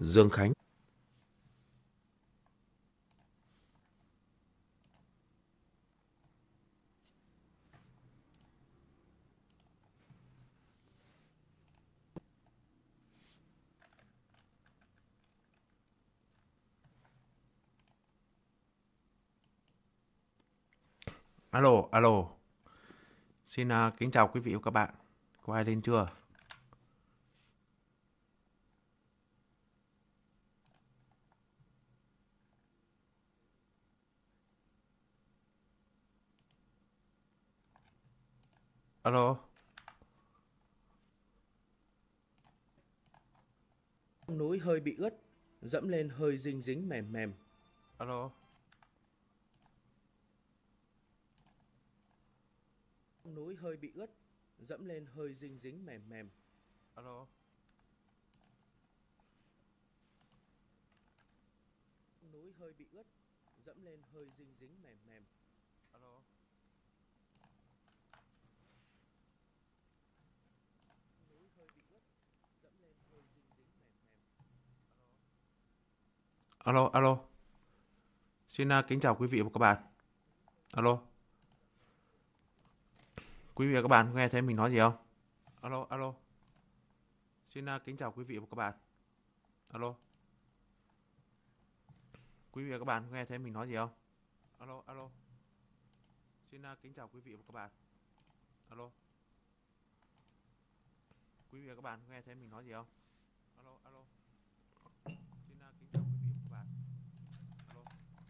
Dương Khánh. Alo, alo. Xin kính chào quý vị và các bạn. Có ai lên chưa? Alo. Núi hơi bị ướt, dẫm lên hơi dính dính mềm mềm. Alo. Núi hơi bị ướt, dẫm lên hơi dính dính mềm mềm. Alo. Núi hơi bị ướt, dẫm lên hơi dính dính mềm mềm. Alo. Núi hơi bị ướt, dẫm lên hơi dính dính mềm mềm. Alo, alo. Xin kính chào quý vị và các bạn. Alo. Quý vị và các bạn nghe thấy mình nói gì không? Alo, alo. Xin kính chào quý vị và các bạn. Alo. Quý vị và các bạn nghe thấy mình nói gì không? Alo, alo. Xin kính chào quý vị và các bạn. Alo. Quý vị và các bạn nghe thấy mình nói gì không? Alo, alo. Xin kính chào quý vị và các bạn. Alo.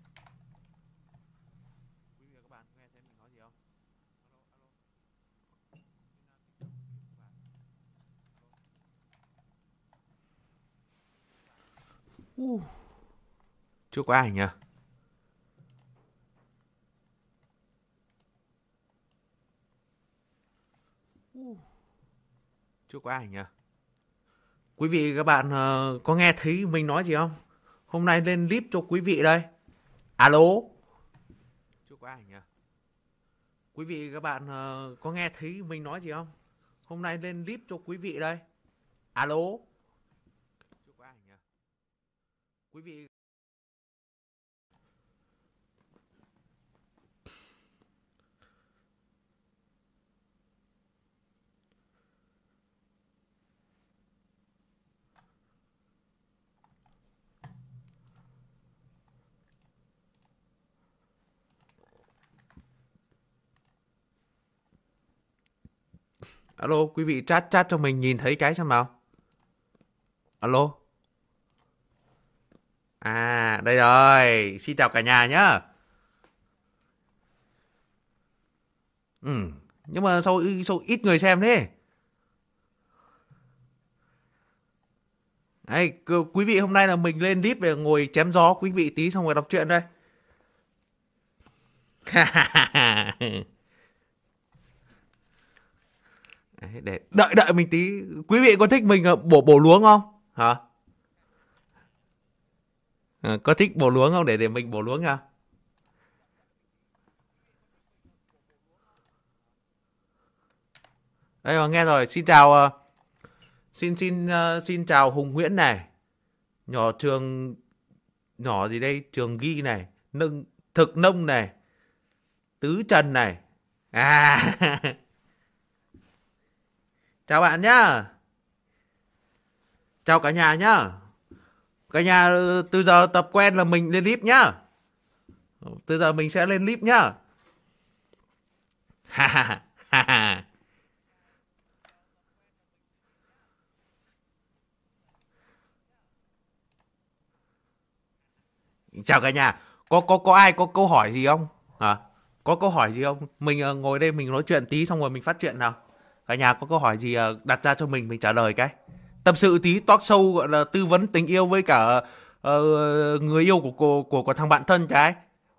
Quý vị và các bạn nghe thấy mình nói gì không? Alo, alo. Xin kính chào quý vị và các bạn. Chưa có ai nhỉ? Chưa có ai nhỉ? Quý vị và các bạn có nghe thấy mình nói gì không? Hôm nay lên clip cho quý vị đây. Alo. Chưa có ai nhỉ? Quý vị và các bạn có nghe thấy mình nói gì không? Hôm nay lên clip cho quý vị đây. Alo. Chưa có ai nhỉ? Quý vị. Alo, quý vị chat cho mình nhìn thấy cái xem nào. Alo. À, đây rồi. Xin chào cả nhà nhá. Nhưng mà sao ít người xem thế? Đấy, quý vị hôm nay là mình lên clip để ngồi chém gió quý vị tí xong rồi đọc truyện đây. Đấy, để đợi mình tí. Quý vị có thích mình bổ luống không? Hả? Có thích bổ luống không để mình bổ luống nha. Đây rồi nghe rồi, xin chào xin chào Hùng Nguyễn này. Nhỏ trường nhỏ gì đây? Trường Ghi này, Thực Nông này, Tứ Trần này. À. Chào bạn nhá. Chào cả nhà nhá. Cả nhà từ giờ tập quen là mình lên clip nhá. Từ giờ mình sẽ lên clip nhá. Ha ha ha ha. Chào cả nhà. Có ai có câu hỏi gì không? Hả? Có câu hỏi gì không? Mình ngồi đây mình nói chuyện tí xong rồi mình phát chuyện nào. Cả nhà có câu hỏi gì đặt ra cho mình trả lời cái. Tâm sự tí talk show gọi là tư vấn tình yêu với cả người yêu của thằng bạn thân cái.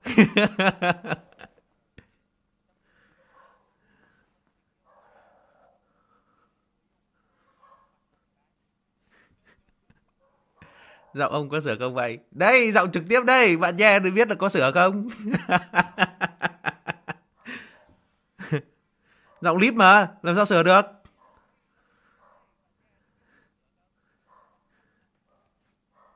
Giọng ông có sửa không vậy? Đây, giọng trực tiếp đây, bạn nghe được biết là có sửa không? Giọng clip mà, làm sao sửa được?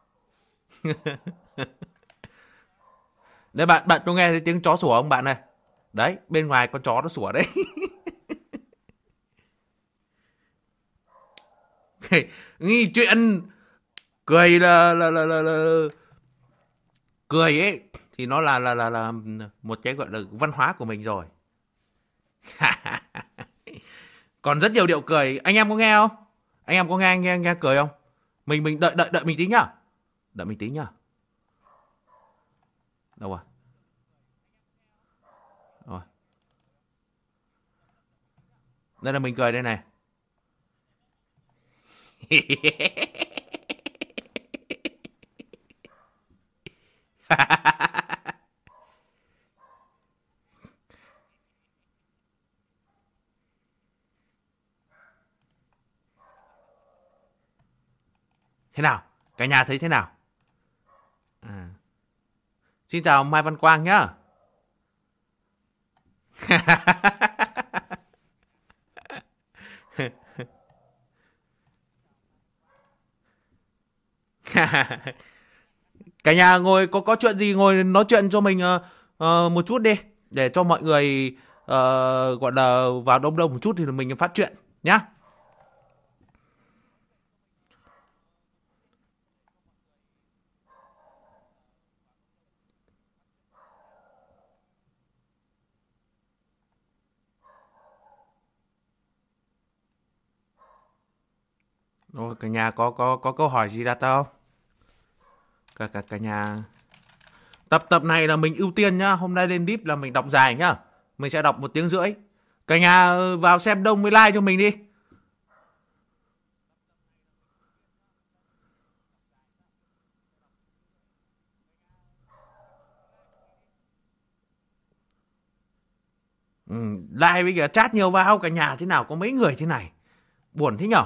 Đấy bạn có nghe thấy tiếng chó sủa không bạn này? Đấy, bên ngoài con chó nó sủa đấy. Nghi chuyện cười là cười ấy thì nó là một cái gọi là văn hóa của mình rồi. Còn rất nhiều điệu cười, anh em có nghe không? Anh em có nghe cười không? Mình đợi mình tí nhá. Đợi mình tí nhá. Đâu rồi? Rồi. Đây là mình cười đây này. Thế nào? Cả nhà thấy thế nào? À. Xin chào Mai Văn Quang nhá. Cả nhà ngồi có chuyện gì ngồi nói chuyện cho mình một chút đi để cho mọi người gọi là vào đông đông một chút thì mình phát chuyện nhá. Rồi, cả nhà có câu hỏi gì đặt không? Cả nhà tập này là mình ưu tiên nhá, hôm nay lên deep là mình đọc dài nhá. Mình sẽ đọc 1 tiếng rưỡi. Cả nhà vào xem đông với like cho mình đi. Like bây giờ chat nhiều vào, cả nhà thế nào có mấy người thế này. Buồn thế nhở?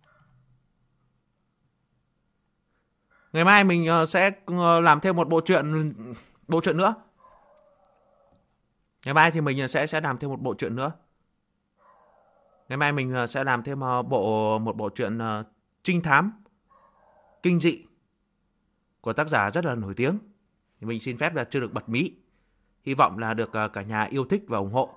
Ngày mai mình sẽ làm thêm một bộ truyện nữa. Ngày mai thì mình sẽ làm thêm một bộ truyện nữa. Ngày mai mình sẽ làm thêm một bộ truyện trinh thám kinh dị của tác giả rất là nổi tiếng. Thì mình xin phép là chưa được bật mí. Hy vọng là được cả nhà yêu thích và ủng hộ.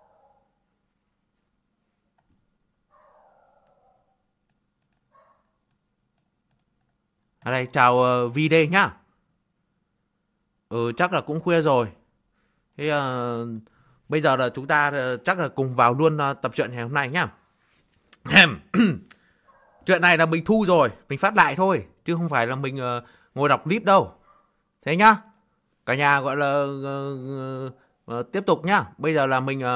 Ở đây chào Vi đây nhá. Chắc là cũng khuya rồi. Thế bây giờ là chúng ta chắc là cùng vào luôn tập truyện ngày hôm nay nhá. Chuyện này là mình thu rồi, mình phát lại thôi, chứ không phải là mình ngồi đọc clip đâu. Thế nhá. Cả nhà gọi là tiếp tục nhá. Bây giờ là mình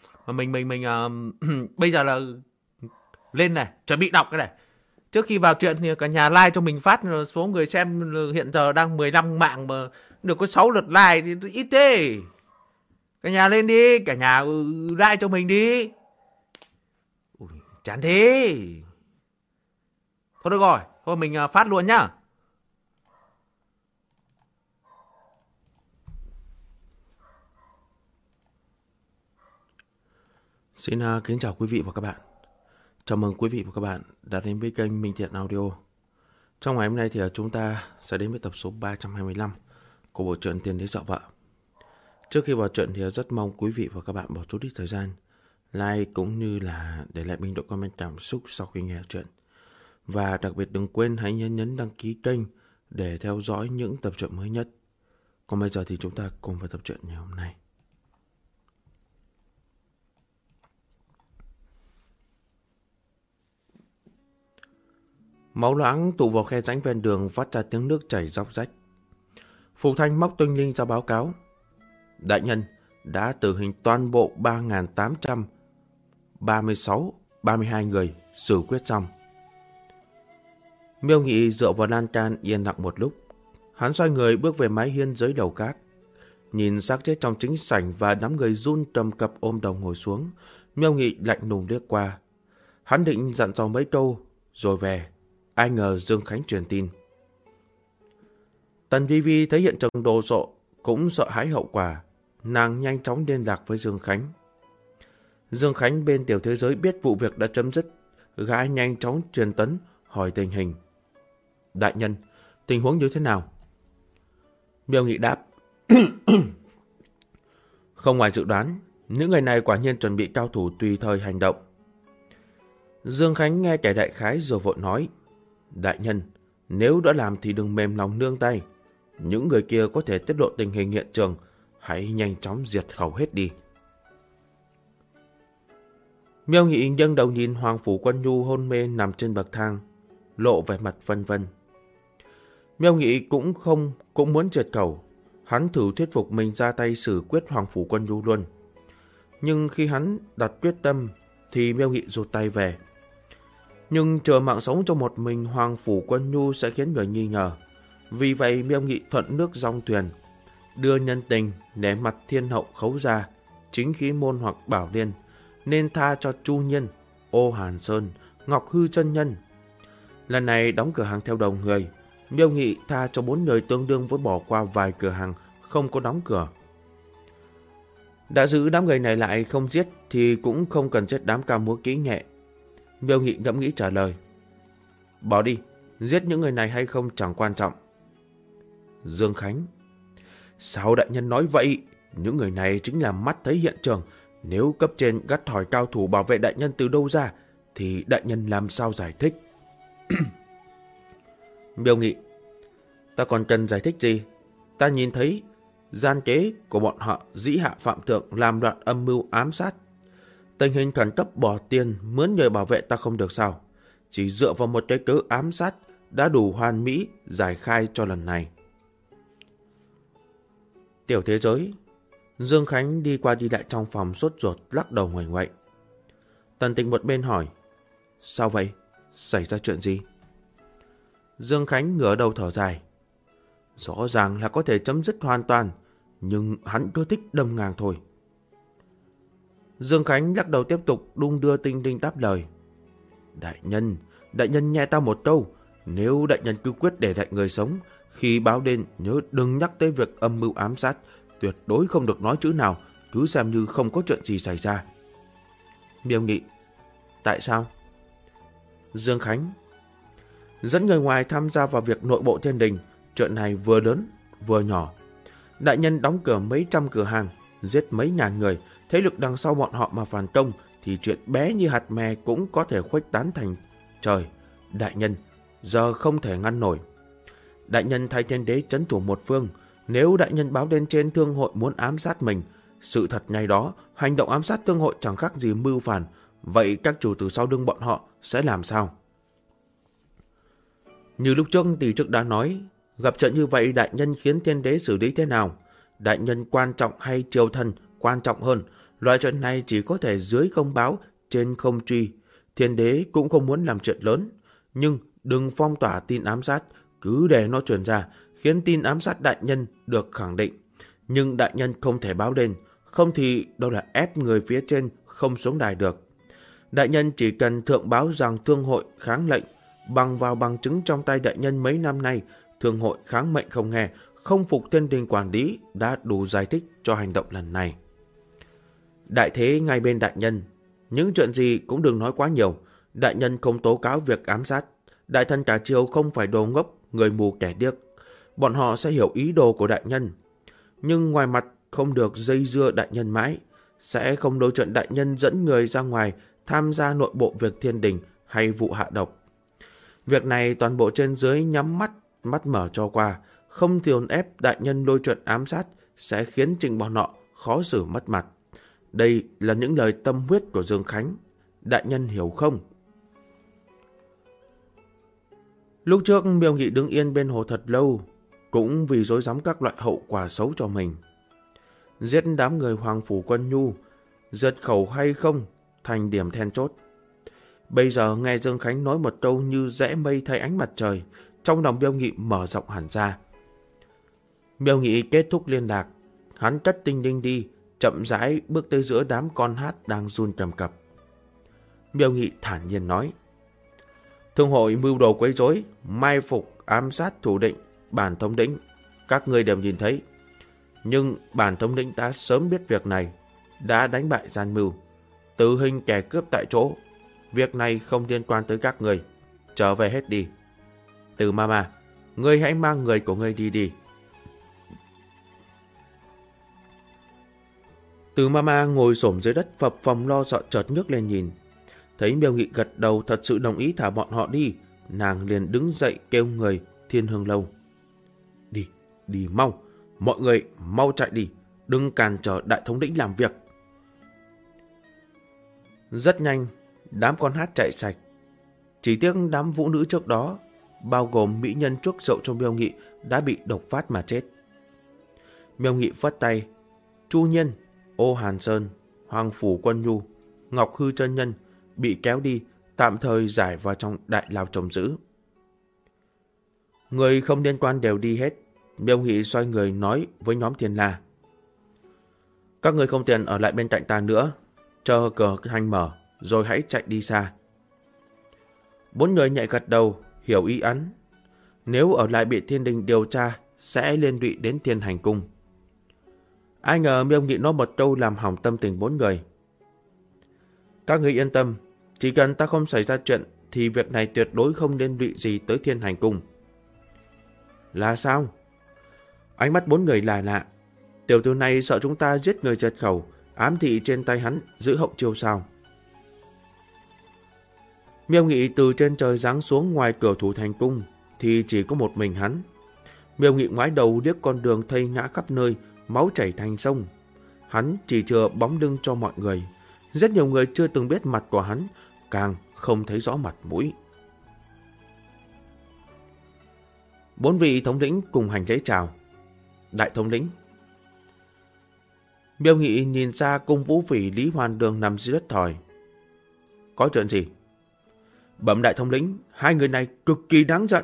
bây giờ là lên này, chuẩn bị đọc cái này. Trước khi vào chuyện thì cả nhà like cho mình phát, số người xem hiện giờ đang 15 mạng mà được có 6 lượt like thì ít thế. Cả nhà lên đi, cả nhà like cho mình đi. Ui, chán thế. Thôi được rồi, thôi mình phát luôn nhá. Xin kính chào quý vị và các bạn. Chào mừng quý vị và các bạn đã đến với kênh Minh Thiện Audio. Trong ngày hôm nay thì chúng ta sẽ đến với tập số 325 của bộ truyện Tiền Đế Dạo Vợ. Trước khi vào truyện thì rất mong quý vị và các bạn bỏ chút ít thời gian like cũng như là để lại bình luận comment cảm xúc sau khi nghe truyện. Và đặc biệt đừng quên hãy nhấn đăng ký kênh để theo dõi những tập truyện mới nhất. Còn bây giờ thì chúng ta cùng vào tập truyện ngày hôm nay. Máu loãng tụ vào khe rãnh ven đường phát ra tiếng nước chảy róc rách. Phù Thanh móc tinh linh ra báo cáo. Đại nhân đã tử hình toàn bộ 3.832 người, xử quyết xong. Miêu Nghị dựa vào lan can yên lặng một lúc. Hắn xoay người bước về mái hiên dưới đầu cát. Nhìn xác chết trong chính sảnh và đám người run cầm cập ôm đầu ngồi xuống, Miêu Nghị lạnh lùng liếc qua. Hắn định dặn dò mấy câu rồi về. Ai ngờ Dương Khánh truyền tin. Tần Vi Vi thấy hiện trường đồ sộ cũng sợ hãi hậu quả. Nàng nhanh chóng liên lạc với Dương Khánh. Dương Khánh bên Tiểu Thế Giới biết vụ việc đã chấm dứt. Gã nhanh chóng truyền tấn hỏi tình hình. Đại nhân, tình huống như thế nào? Miêu Nghị đáp. Không ngoài dự đoán, những người này quả nhiên chuẩn bị cao thủ tùy thời hành động. Dương Khánh nghe kẻ đại khái rồi vội nói. Đại nhân, nếu đã làm thì đừng mềm lòng nương tay. Những người kia có thể tiết lộ tình hình hiện trường, hãy nhanh chóng diệt khẩu hết đi. Miêu Nghị nghiêng đầu nhìn Hoàng Phủ Quân Nhu hôn mê nằm trên bậc thang, lộ vẻ mặt vân vân. Miêu Nghị cũng muốn diệt khẩu. Hắn thử thuyết phục mình ra tay xử quyết Hoàng Phủ Quân Nhu luôn. Nhưng khi hắn đặt quyết tâm thì Miêu Nghị rụt tay về. Nhưng chờ mạng sống cho một mình Hoàng Phủ Quân Nhu sẽ khiến người nghi ngờ. Vì vậy Miêu Nghị thuận nước dong thuyền, đưa nhân tình để mặt Thiên Hậu Khấu Gia, Chính Khí Môn hoặc Bảo Liên, nên tha cho Chu Nhiên, Ô Hàn Sơn, Ngọc Hư chân nhân. Lần này đóng cửa hàng theo đầu người, Miêu Nghị tha cho 4 người tương đương với bỏ qua vài cửa hàng không có đóng cửa. Đã giữ đám người này lại không giết thì cũng không cần giết đám ca múa kỹ nghệ. Miêu Nghị ngẫm nghĩ trả lời. Bỏ đi, giết những người này hay không chẳng quan trọng. Dương Khánh. Sao đại nhân nói vậy? Những người này chính là mắt thấy hiện trường. Nếu cấp trên gắt hỏi cao thủ bảo vệ đại nhân từ đâu ra, thì đại nhân làm sao giải thích? Miêu Nghị. Ta còn cần giải thích gì? Ta nhìn thấy gian kế của bọn họ dĩ hạ phạm thượng, làm loạn âm mưu ám sát. Tình hình khẩn cấp bỏ tiền mướn người bảo vệ ta không được sao? Chỉ dựa vào một cái cớ ám sát đã đủ hoàn mỹ giải khai cho lần này. Tiểu thế giới. Dương Khánh đi qua đi lại trong phòng sốt ruột, lắc đầu ngoảnh ngoậy. Tần Tịnh một bên hỏi. Sao vậy? Xảy ra chuyện gì? Dương Khánh ngửa đầu thở dài. Rõ ràng là có thể chấm dứt hoàn toàn, nhưng hắn cứ thích đâm ngang thôi. Dương Khánh lắc đầu tiếp tục đung đưa tinh tinh đáp lời. Đại nhân nghe ta một câu. Nếu đại nhân cứ quyết để lại người sống, khi báo đến nhớ đừng nhắc tới việc âm mưu ám sát. Tuyệt đối không được nói chữ nào, cứ xem như không có chuyện gì xảy ra. Miêu Nghị. Tại sao? Dương Khánh. Dẫn người ngoài tham gia vào việc nội bộ thiên đình, chuyện này vừa lớn vừa nhỏ. Đại nhân đóng cửa mấy trăm cửa hàng, giết mấy ngàn người, thế lực đằng sau bọn họ mà phản công thì chuyện bé như hạt mè cũng có thể khuếch tán thành trời. Đại nhân giờ không thể ngăn nổi. Đại nhân thay thiên đế trấn thủ một phương. Nếu đại nhân báo lên trên thương hội muốn ám sát mình, sự thật ngày đó hành động ám sát thương hội chẳng khác gì mưu phản. Vậy các chủ từ sau lưng bọn họ sẽ làm sao? Như lúc trước tỷ chức đã nói, gặp chuyện như vậy đại nhân khiến thiên đế xử lý thế nào? Đại nhân quan trọng hay triều thần quan trọng hơn? Loại chuyện này chỉ có thể dưới không báo, trên không truy. Thiên đế cũng không muốn làm chuyện lớn, nhưng đừng phong tỏa tin ám sát, cứ để nó truyền ra, khiến tin ám sát đại nhân được khẳng định. Nhưng đại nhân không thể báo lên, không thì đó là ép người phía trên không xuống đài được. Đại nhân chỉ cần thượng báo rằng thương hội kháng lệnh, bằng vào bằng chứng trong tay đại nhân mấy năm nay, thương hội kháng mệnh không nghe, không phục thiên đình quản lý đã đủ giải thích cho hành động lần này. Đại thế ngay bên đại nhân, những chuyện gì cũng đừng nói quá nhiều. Đại nhân không tố cáo việc ám sát. Đại thần cả triều không phải đồ ngốc, người mù kẻ điếc. Bọn họ sẽ hiểu ý đồ của đại nhân. Nhưng ngoài mặt không được dây dưa đại nhân mãi. Sẽ không đối chuyện đại nhân dẫn người ra ngoài tham gia nội bộ việc thiên đình hay vụ hạ độc. Việc này toàn bộ trên dưới nhắm mắt mở cho qua. Không dồn ép đại nhân đôi chuyện ám sát sẽ khiến trình bọn họ khó xử mất mặt. Đây là những lời tâm huyết của Dương Khánh. Đại nhân hiểu không? Lúc trước Miêu Nghị đứng yên bên hồ thật lâu, cũng vì rối rắm các loại hậu quả xấu cho mình. Giết đám người Hoàng Phủ Quân Nhu, diệt khẩu hay không thành điểm then chốt. Bây giờ nghe Dương Khánh nói một câu như rẽ mây thay ánh mặt trời, trong lòng Miêu Nghị mở rộng hẳn ra. Miêu Nghị kết thúc liên lạc, hắn cất tinh linh đi, chậm rãi bước tới giữa đám con hát đang run cầm cập. Miêu Nghị thản nhiên nói. Thương hội mưu đồ quấy rối, mai phục, ám sát thủ định, bản thống lĩnh, các ngươi đều nhìn thấy. Nhưng bản thống lĩnh đã sớm biết việc này, đã đánh bại gian mưu, tử hình kẻ cướp tại chỗ. Việc này không liên quan tới các người, trở về hết đi. Từ Mama, ngươi hãy mang người của ngươi đi đi. Từ Mama ngồi xổm dưới đất phập phồng lo sợ chợt nhấc lên nhìn. Thấy Miêu Nghị gật đầu thật sự đồng ý thả bọn họ đi, nàng liền đứng dậy kêu người Thiên Hương Lâu. Đi, đi mau, mọi người mau chạy đi, đừng cản trở đại thống lĩnh làm việc. Rất nhanh, đám con hát chạy sạch. Chỉ tiếc đám vũ nữ trước đó, bao gồm mỹ nhân chuốc rượu cho Miêu Nghị, đã bị độc phát mà chết. Miêu Nghị phất tay, Chu Nhiên, Ô Hàn Sơn, Hoàng Phủ Quân Nhu, Ngọc Hư chân nhân bị kéo đi, tạm thời giải vào trong đại lao trông giữ. Người không liên quan đều đi hết. Miêu Nghị xoay người nói với nhóm Thiên La. Các người không tiện ở lại bên cạnh ta nữa, chờ cờ thanh mở, rồi hãy chạy đi xa. 4 người nhạy gật đầu, hiểu ý ắn. Nếu ở lại bị Thiên Đình điều tra, sẽ liên lụy đến Thiên Hành Cung. Ai ngờ Miêu Nghị nói một câu làm hỏng tâm tình 4 người. Các người yên tâm, chỉ cần ta không xảy ra chuyện, thì việc này tuyệt đối không liên lụy gì tới Thiên Hành Cung. Là sao? Ánh mắt 4 người là lạ. Tiểu tử này sợ chúng ta giết người diệt khẩu, ám thị trên tay hắn, giữ hậu chiêu sao? Miêu Nghị từ trên trời giáng xuống ngoài cửa Thủ Thành Cung, thì chỉ có một mình hắn. Miêu Nghị ngoái đầu liếc con đường thây ngã khắp nơi, máu chảy thành sông. Hắn chỉ chừa bóng lưng cho mọi người. Rất nhiều người chưa từng biết mặt của hắn, càng không thấy rõ mặt mũi. 4 vị thống lĩnh cùng hành lễ chào. Đại thống lĩnh. Miêu Nghị nhìn ra cung vũ phỉ Lý Hoàn Đường nằm dưới đất thỏi. Có chuyện gì? Bẩm đại thống lĩnh, 2 người này cực kỳ đáng giận.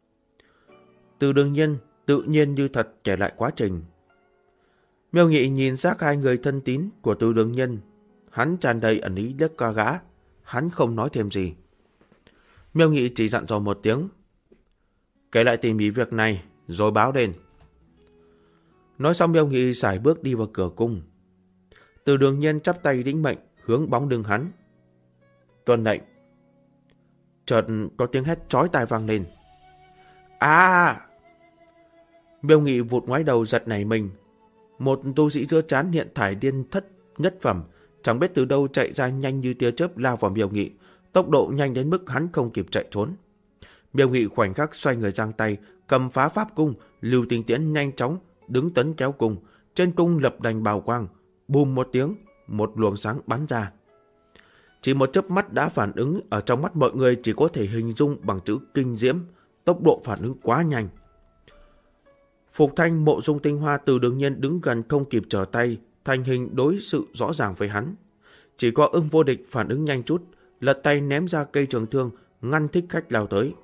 Từ Đường Nhiên tự nhiên như thật kể lại quá trình. Miêu Nghị nhìn xác 2 người thân tín của Từ Đường Nhiên, hắn tràn đầy ẩn ý liếc qua gã, hắn không nói thêm gì. Miêu Nghị chỉ dặn dò một tiếng, kể lại tỉ mỉ việc này rồi báo lên. Nói xong Miêu Nghị sải bước đi vào cửa cung. Từ Đường Nhiên chắp tay lĩnh mệnh hướng bóng lưng hắn. Tuân lệnh. Chợt có tiếng hét chói tai vang lên. À! Miêu Nghị vụt ngoái đầu giật nảy mình. Một tu sĩ giữa trán hiện thải điên thất nhất phẩm, chẳng biết từ đâu chạy ra nhanh như tia chớp lao vào Miêu Nghị, tốc độ nhanh đến mức hắn không kịp chạy trốn. Miêu Nghị khoảnh khắc xoay người giang tay, cầm phá pháp cung, Lưu Tinh Tiễn nhanh chóng đứng tấn kéo cung, trên cung lập đành bào quang, bùm một tiếng, một luồng sáng bắn ra. Chỉ một chớp mắt đã phản ứng, ở trong mắt mọi người chỉ có thể hình dung bằng chữ kinh diễm, tốc độ phản ứng quá nhanh. Phục Thanh, Mộ Dung Tinh Hoa, Từ Đường Nhiên đứng gần không kịp trở tay, thành hình đối sự rõ ràng với hắn. Chỉ có Ưng Vô Địch phản ứng nhanh chút, lật tay ném ra cây trường thương, ngăn Thích Khách lao tới.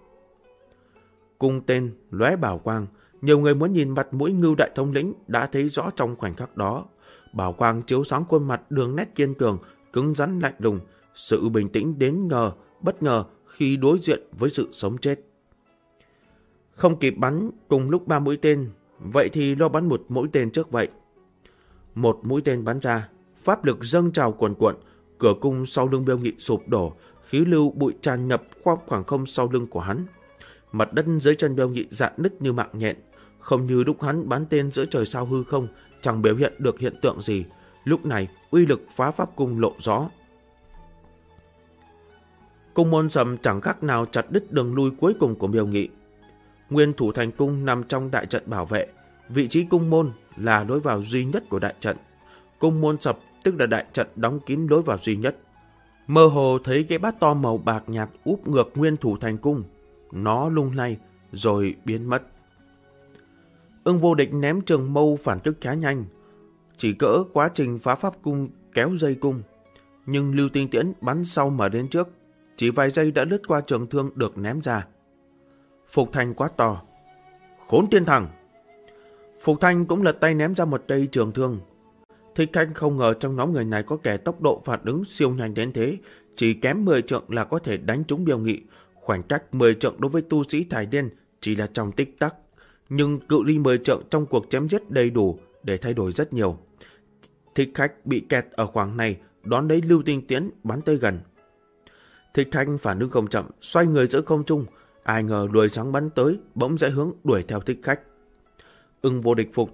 Cung tên lóe bảo quang, nhiều người muốn nhìn mặt mũi Ngưu đại thống lĩnh đã thấy rõ trong khoảnh khắc đó. Bảo quang chiếu sáng khuôn mặt đường nét kiên cường, cứng rắn lạnh lùng, sự bình tĩnh đến bất ngờ khi đối diện với sự sống chết. Không kịp bắn cùng lúc 3 mũi tên, vậy thì lo bắn một mũi tên trước vậy. Một mũi tên bắn ra, pháp lực dâng trào cuồn cuộn, cửa cung sau lưng Miêu Nghị sụp đổ, khí lưu bụi tràn ngập qua khoảng không sau lưng của hắn. Mặt đất dưới chân Miêu Nghị rạn nứt như mạng nhện, không như lúc hắn bắn tên giữa trời sao hư không, chẳng biểu hiện được hiện tượng gì. Lúc này uy lực phá pháp cung lộ rõ. Cung môn sầm chẳng khác nào chặt đứt đường lui cuối cùng của Miêu Nghị. Nguyên Thủ Thành Cung nằm trong đại trận bảo vệ, vị trí cung môn là lối vào duy nhất của đại trận. Cung môn sập tức là đại trận đóng kín lối vào duy nhất. Mơ hồ thấy cái bát to màu bạc nhạt úp ngược Nguyên Thủ Thành Cung, nó lung lay rồi biến mất. Ưng Vô Địch ném trường mâu phản kích khá nhanh, chỉ cỡ quá trình phá pháp cung kéo dây cung, nhưng Lưu Tinh Tiễn bắn sau mà đến trước, chỉ vài giây đã lướt qua trường thương được ném ra. Phục Thanh quát to, khốn tiên thằng! Phục Thanh cũng lật tay ném ra một cây trường thương. Thích Khách không ngờ trong nhóm người này có kẻ tốc độ phản ứng siêu nhanh đến thế, chỉ kém 10 trượng là có thể đánh trúng Miêu Nghị. Khoảnh cách 10 trượng đối với tu sĩ thải điên chỉ là trong tích tắc, nhưng cự ly 10 trượng trong cuộc chém giết đầy đủ để thay đổi rất nhiều. Thích Khách bị kẹt ở khoảng này, đón lấy Lưu Tinh Tiễn bắn tới gần. Thích Khách phản ứng không chậm, xoay người giữa không trung, ai ngờ đuôi sáng bắn tới, bỗng rẽ hướng đuổi theo Thích Khách. Ưng Vô Địch, Phục Thanh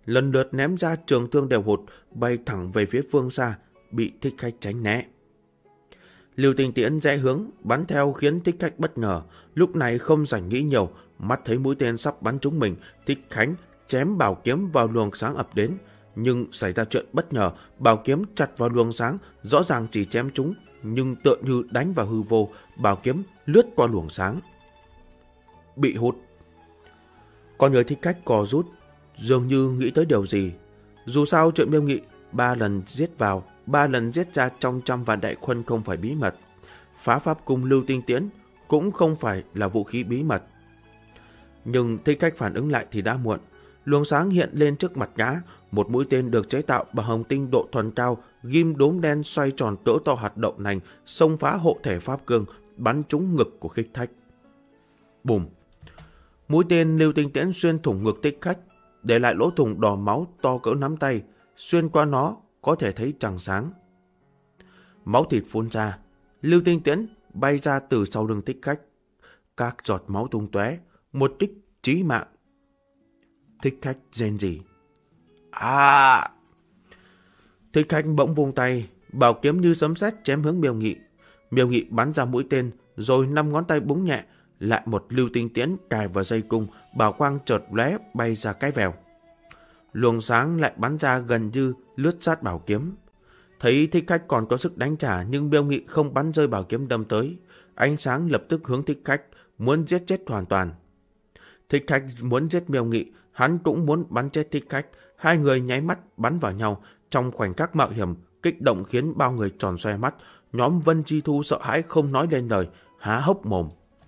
lần lượt ném ra trường thương đều hụt, bay thẳng về phía phương xa, bị Thích Khách tránh né. Lưu Tinh Tiễn rẽ hướng, bắn theo khiến Thích Khách bất ngờ. Lúc này không rảnh nghĩ nhiều, mắt thấy mũi tên sắp bắn trúng mình, Thích Khánh chém bảo kiếm vào luồng sáng ập đến. Nhưng xảy ra chuyện bất ngờ, bảo kiếm chặt vào luồng sáng, rõ ràng chỉ chém trúng, nhưng tựa như đánh vào hư vô, bảo kiếm lướt qua luồng sáng. Bị hút. Con người Thích Khách cò rút, dường như nghĩ tới điều gì. Dù sao chuyện Miêu Nghị 3 lần giết vào, 3 lần giết ra trong trăm vạn đại quân không phải bí mật. Phá pháp cung Lưu Tinh Tiễn cũng không phải là vũ khí bí mật. Nhưng Thích Khách phản ứng lại thì đã muộn. Luồng sáng hiện lên trước mặt gã, một mũi tên được chế tạo bằng hồng tinh độ thuần cao, ghim đốm đen xoay tròn cỡ to hạt đậu nành, xông phá hộ thể pháp cương, bắn trúng ngực của Thích Khách. Bùm! Mũi tên Lưu Tinh Tiễn xuyên thủng ngực Thích Khách, để lại lỗ thủng đỏ máu to cỡ nắm tay, xuyên qua nó có thể thấy trăng sáng. Máu thịt phun ra, Lưu Tinh Tiễn bay ra từ sau lưng Thích Khách. Các giọt máu tung tóe, một kích chí mạng. Thích Khách rên rỉ. À! Thích Khách bỗng vung tay, bảo kiếm như sấm sét chém hướng Miêu Nghị. Miêu Nghị bắn ra mũi tên, rồi 5 ngón tay búng nhẹ, lại một Lưu Tinh Tiễn cài vào dây cung, bảo quang chợt lóe bay ra cái vèo. Luồng sáng lại bắn ra gần như lướt sát bảo kiếm. Thấy Thích Khách còn có sức đánh trả, nhưng Miêu Nghị không bắn rơi bảo kiếm đâm tới. Ánh sáng lập tức hướng Thích Khách, muốn giết chết hoàn toàn. Thích Khách muốn giết Miêu Nghị, hắn cũng muốn bắn chết Thích Khách. Hai người nháy mắt bắn vào nhau, trong khoảnh khắc mạo hiểm, kích động khiến bao người tròn xoe mắt. Nhóm Vân Chi Thu sợ hãi không nói lên lời, há hốc mồm.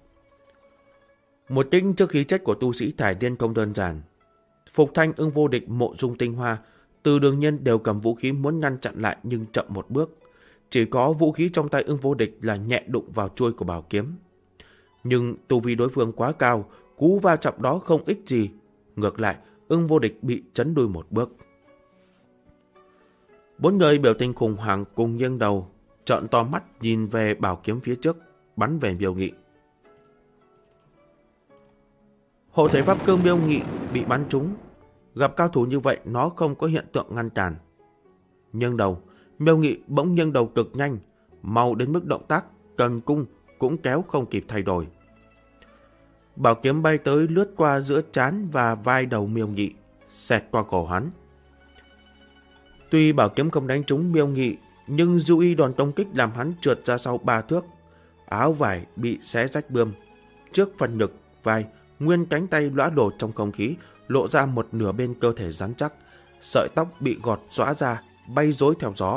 Một kích trước khi chết của tu sĩ Thải Điên không đơn giản. Phục Thanh, Ưng Vô Địch, Mộ Dung Tinh Hoa, Từ Đường Nhiên đều cầm vũ khí muốn ngăn chặn lại nhưng chậm một bước. Chỉ có vũ khí trong tay Ưng Vô Địch là nhẹ đụng vào chuôi của bảo kiếm. Nhưng tu vi đối phương quá cao, cú va chạm đó không ích gì. Ngược lại, Ưng Vô Địch bị chấn đuôi một bước. Bốn người biểu tình khủng hoảng cùng nghiêng đầu, trợn to mắt nhìn về bảo kiếm phía trước, bắn về Miêu Nghị. Hộ thể pháp cương Miêu Nghị bị bắn trúng. Gặp cao thủ như vậy nó không có hiện tượng ngăn cản. Nghiêng đầu, Miêu Nghị bỗng nghiêng đầu cực nhanh, mau đến mức động tác cần cung cũng kéo không kịp thay đổi. Bảo kiếm bay tới lướt qua giữa trán và vai đầu Miêu Nghị, xẹt qua cổ hắn. Tuy bảo kiếm không đánh trúng Miêu Nghị, nhưng dư y đòn công kích làm hắn trượt ra sau 3 thước. Áo vải bị xé rách bươm. Trước phần ngực, vai, nguyên cánh tay lõa lồ trong không khí, lộ ra một nửa bên cơ thể rắn chắc. Sợi tóc bị gọt xõa ra, bay rối theo gió.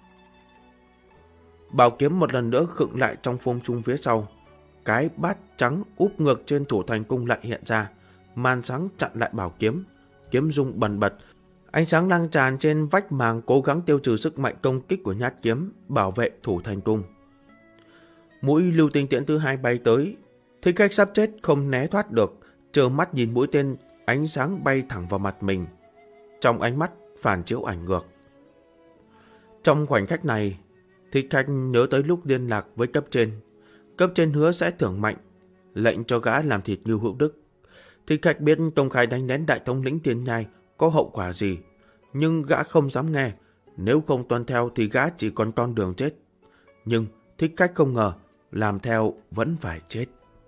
Bảo kiếm một lần nữa khựng lại trong không trung phía sau. Cái bát trắng úp ngược trên thủ thành cung lại hiện ra. Màn sáng chặn lại bảo kiếm. Kiếm rung bần bật. Ánh sáng lan tràn trên vách màng cố gắng tiêu trừ sức mạnh công kích của nhát kiếm, bảo vệ thủ thành cung. Mũi Lưu Tinh Tiễn thứ hai bay tới. Thích Khách sắp chết không né thoát được, trơ mắt nhìn mũi tên ánh sáng bay thẳng vào mặt mình. Trong ánh mắt phản chiếu ảnh ngược. Trong khoảnh khắc này, Thích Khách nhớ tới lúc liên lạc với cấp trên. Cấp trên hứa sẽ thưởng mạnh, lệnh cho gã làm thịt Ngưu Hữu Đức. Thích Khách biết công khai đánh lén đại thống lĩnh Tiên Nhai có hậu quả gì, nhưng gã không dám nghe. Nếu không tuân theo thì gã chỉ còn con đường chết. Nhưng Thích Khách không ngờ, làm theo vẫn phải chết.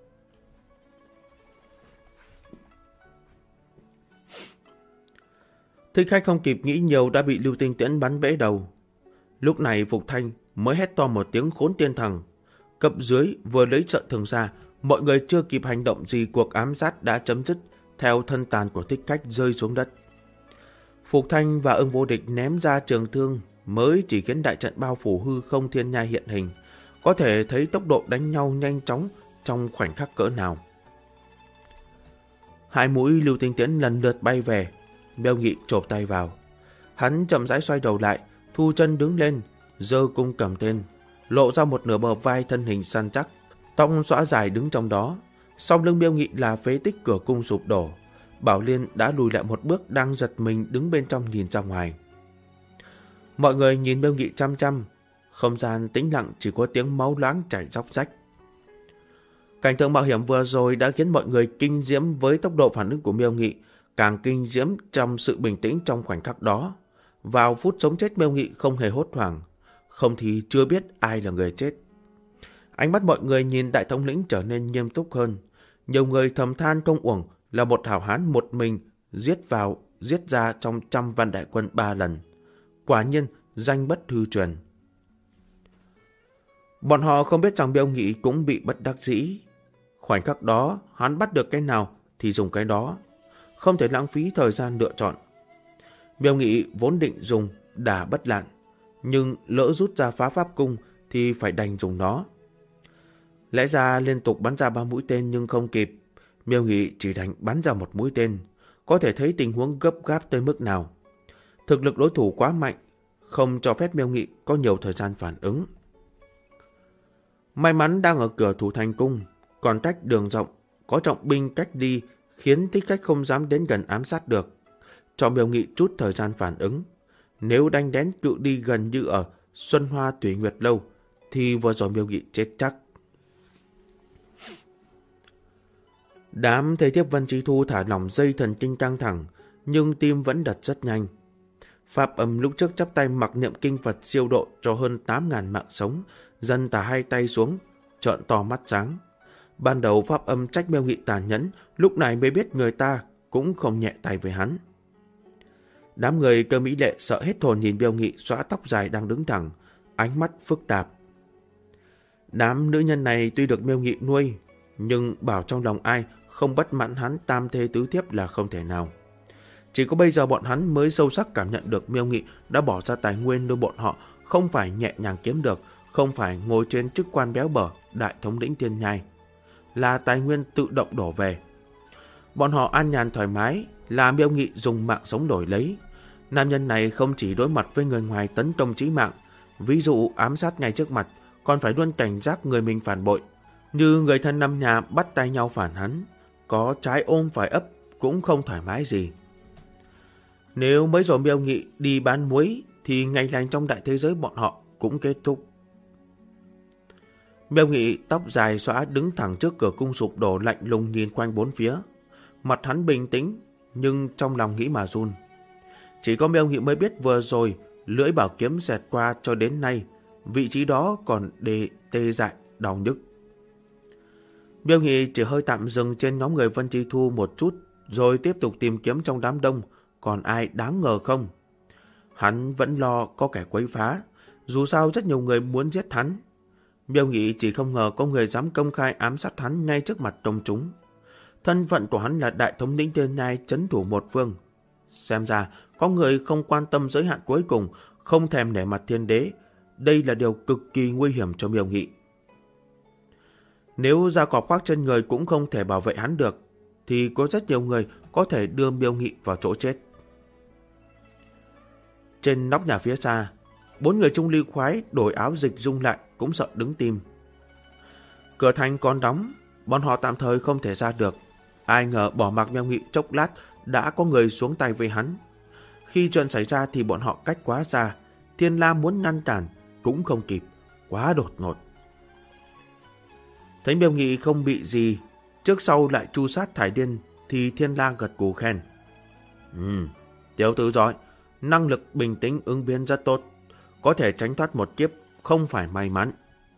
Thích Khách không kịp nghĩ nhiều đã bị Lưu Tinh Tiễn bắn bể đầu. Lúc này Phục Thanh mới hét to một tiếng khốn tiên thần. Cấp dưới vừa lấy trợ thường ra, mọi người chưa kịp hành động gì cuộc ám sát đã chấm dứt theo thân tàn của Thích Khách rơi xuống đất. Phục Thanh và Ưng Vô Địch ném ra trường thương mới chỉ khiến đại trận bao phủ hư không thiên nhai hiện hình. Có thể thấy tốc độ đánh nhau nhanh chóng trong khoảnh khắc cỡ nào. Hai mũi Lưu Tinh Tiễn lần lượt bay về. Miêu Nghị chộp tay vào. Hắn chậm rãi xoay đầu lại, thu chân đứng lên, giơ cung cầm tên, lộ ra một nửa bờ vai thân hình săn chắc, tóc xõa dài đứng trong đó. Sau lưng Miêu Nghị là phế tích cửa cung sụp đổ. Bảo Liên đã lùi lại một bước, đang giật mình đứng bên trong nhìn ra ngoài. Mọi người nhìn Miêu Nghị chăm chăm. Không gian tĩnh lặng, chỉ có tiếng máu loãng chảy róc rách. Cảnh tượng mạo hiểm vừa rồi đã khiến mọi người kinh diễm với tốc độ phản ứng của Miêu Nghị. càng kinh diễm trong sự bình tĩnh trong khoảnh khắc đó. Vào phút sống chết, Miêu Nghị không hề hốt hoảng, không thì chưa biết ai là người chết. Ánh mắt mọi người nhìn đại thống lĩnh trở nên nghiêm túc hơn. Nhiều người thầm than Công Uổng là một hảo hán một mình giết vào giết ra trong 100 vạn đại quân 3 lần. Quả nhiên danh bất hư truyền. Bọn họ không biết rằng Miêu Nghị cũng bị bất đắc dĩ. Khoảnh khắc đó hắn bắt được cái nào thì dùng cái đó, không thể lãng phí thời gian lựa chọn. Miêu Nghị vốn định dùng đả bất lạn, nhưng lỡ rút ra phá pháp cung thì phải đành dùng nó. Lẽ ra liên tục bắn ra 3 mũi tên nhưng không kịp. Miêu Nghị chỉ đành bắn ra 1 mũi tên. Có thể thấy tình huống gấp gáp tới mức nào. Thực lực đối thủ quá mạnh, không cho phép Miêu Nghị có nhiều thời gian phản ứng. May mắn đang ở cửa thủ thành cung, còn cách đường rộng, có trọng binh cách đi khiến thích khách không dám đến gần ám sát được. Cho Miêu Nghị chút thời gian phản ứng. Nếu đánh đến cự đi gần như ở Xuân Hoa Thủy Nguyệt Lâu thì vừa rồi Miêu Nghị chết chắc. Đám thầy thiếp Vân Chi Thu thả lỏng dây thần kinh căng thẳng, nhưng tim vẫn đập rất nhanh. Pháp Âm lúc trước chắp tay mặc niệm kinh Phật siêu độ cho hơn 8.000 mạng sống, dần thả hai tay xuống, trợn to mắt sáng. Ban đầu Pháp Âm trách Miêu Nghị tàn nhẫn, lúc này mới biết người ta cũng không nhẹ tay với hắn. Đám người Cơ Mỹ Lệ sợ hết hồn nhìn Miêu Nghị xõa tóc dài đang đứng thẳng, ánh mắt phức tạp. Đám nữ nhân này tuy được Miêu Nghị nuôi, nhưng bảo trong lòng ai không bất mãn hắn tam thê tứ thiếp là không thể nào. Chỉ có bây giờ bọn hắn mới sâu sắc cảm nhận được Miêu Nghị đã bỏ ra tài nguyên nuôi bọn họ, không phải nhẹ nhàng kiếm được, không phải ngồi trên chức quan béo bở đại thống lĩnh Tiên Nhai, là tài nguyên tự động đổ về. Bọn họ an nhàn thoải mái, là Miêu Nghị dùng mạng sống đổi lấy. Nam nhân này không chỉ đối mặt với người ngoài tấn công chí mạng, ví dụ ám sát ngay trước mặt, còn phải luôn cảnh giác người mình phản bội. Như người thân năm nhà bắt tay nhau phản hắn, có trái ôm phải ấp cũng không thoải mái gì. Nếu mới rồi Miêu Nghị đi bán muối thì ngày lành trong đại thế giới bọn họ cũng kết thúc. Miêu Nghị tóc dài xõa đứng thẳng trước cửa cung sụp đổ, lạnh lùng nhìn quanh bốn phía. Mặt hắn bình tĩnh, nhưng trong lòng nghĩ mà run. Chỉ có Miêu Nghị mới biết vừa rồi lưỡi bảo kiếm xẹt qua cho đến nay, vị trí đó còn để tê dại, đau nhức. Miêu Nghị chỉ hơi tạm dừng trên nhóm người Vân Chi Thu một chút, rồi tiếp tục tìm kiếm trong đám đông, còn ai đáng ngờ không. Hắn vẫn lo có kẻ quấy phá, dù sao rất nhiều người muốn giết hắn. Miêu Nghị chỉ không ngờ có người dám công khai ám sát hắn ngay trước mặt công chúng. Thân phận của hắn là đại thống lĩnh Tiên Nhai trấn thủ một phương. Xem ra có người không quan tâm giới hạn cuối cùng, không thèm nể mặt thiên đế. Đây là điều cực kỳ nguy hiểm cho Miêu Nghị. Nếu ra cọp khoác chân người cũng không thể bảo vệ hắn được, thì có rất nhiều người có thể đưa Miêu Nghị vào chỗ chết. Trên nóc nhà phía xa, 4 người Trung Ly khoái đổi áo dịch dung lại cũng sợ đứng tim. Cửa thành còn đóng, bọn họ tạm thời không thể ra được. Ai ngờ bỏ mặc Miêu Nghị chốc lát đã có người xuống tay với hắn. Khi chuyện xảy ra thì bọn họ cách quá xa, Thiên La muốn ngăn cản cũng không kịp, quá đột ngột. Thấy Miêu Nghị không bị gì, trước sau lại tru sát thải điên, thì Thiên La gật gù khen. Tiểu tử giỏi, năng lực bình tĩnh ứng biến rất tốt, có thể tránh thoát một kiếp, không phải may mắn.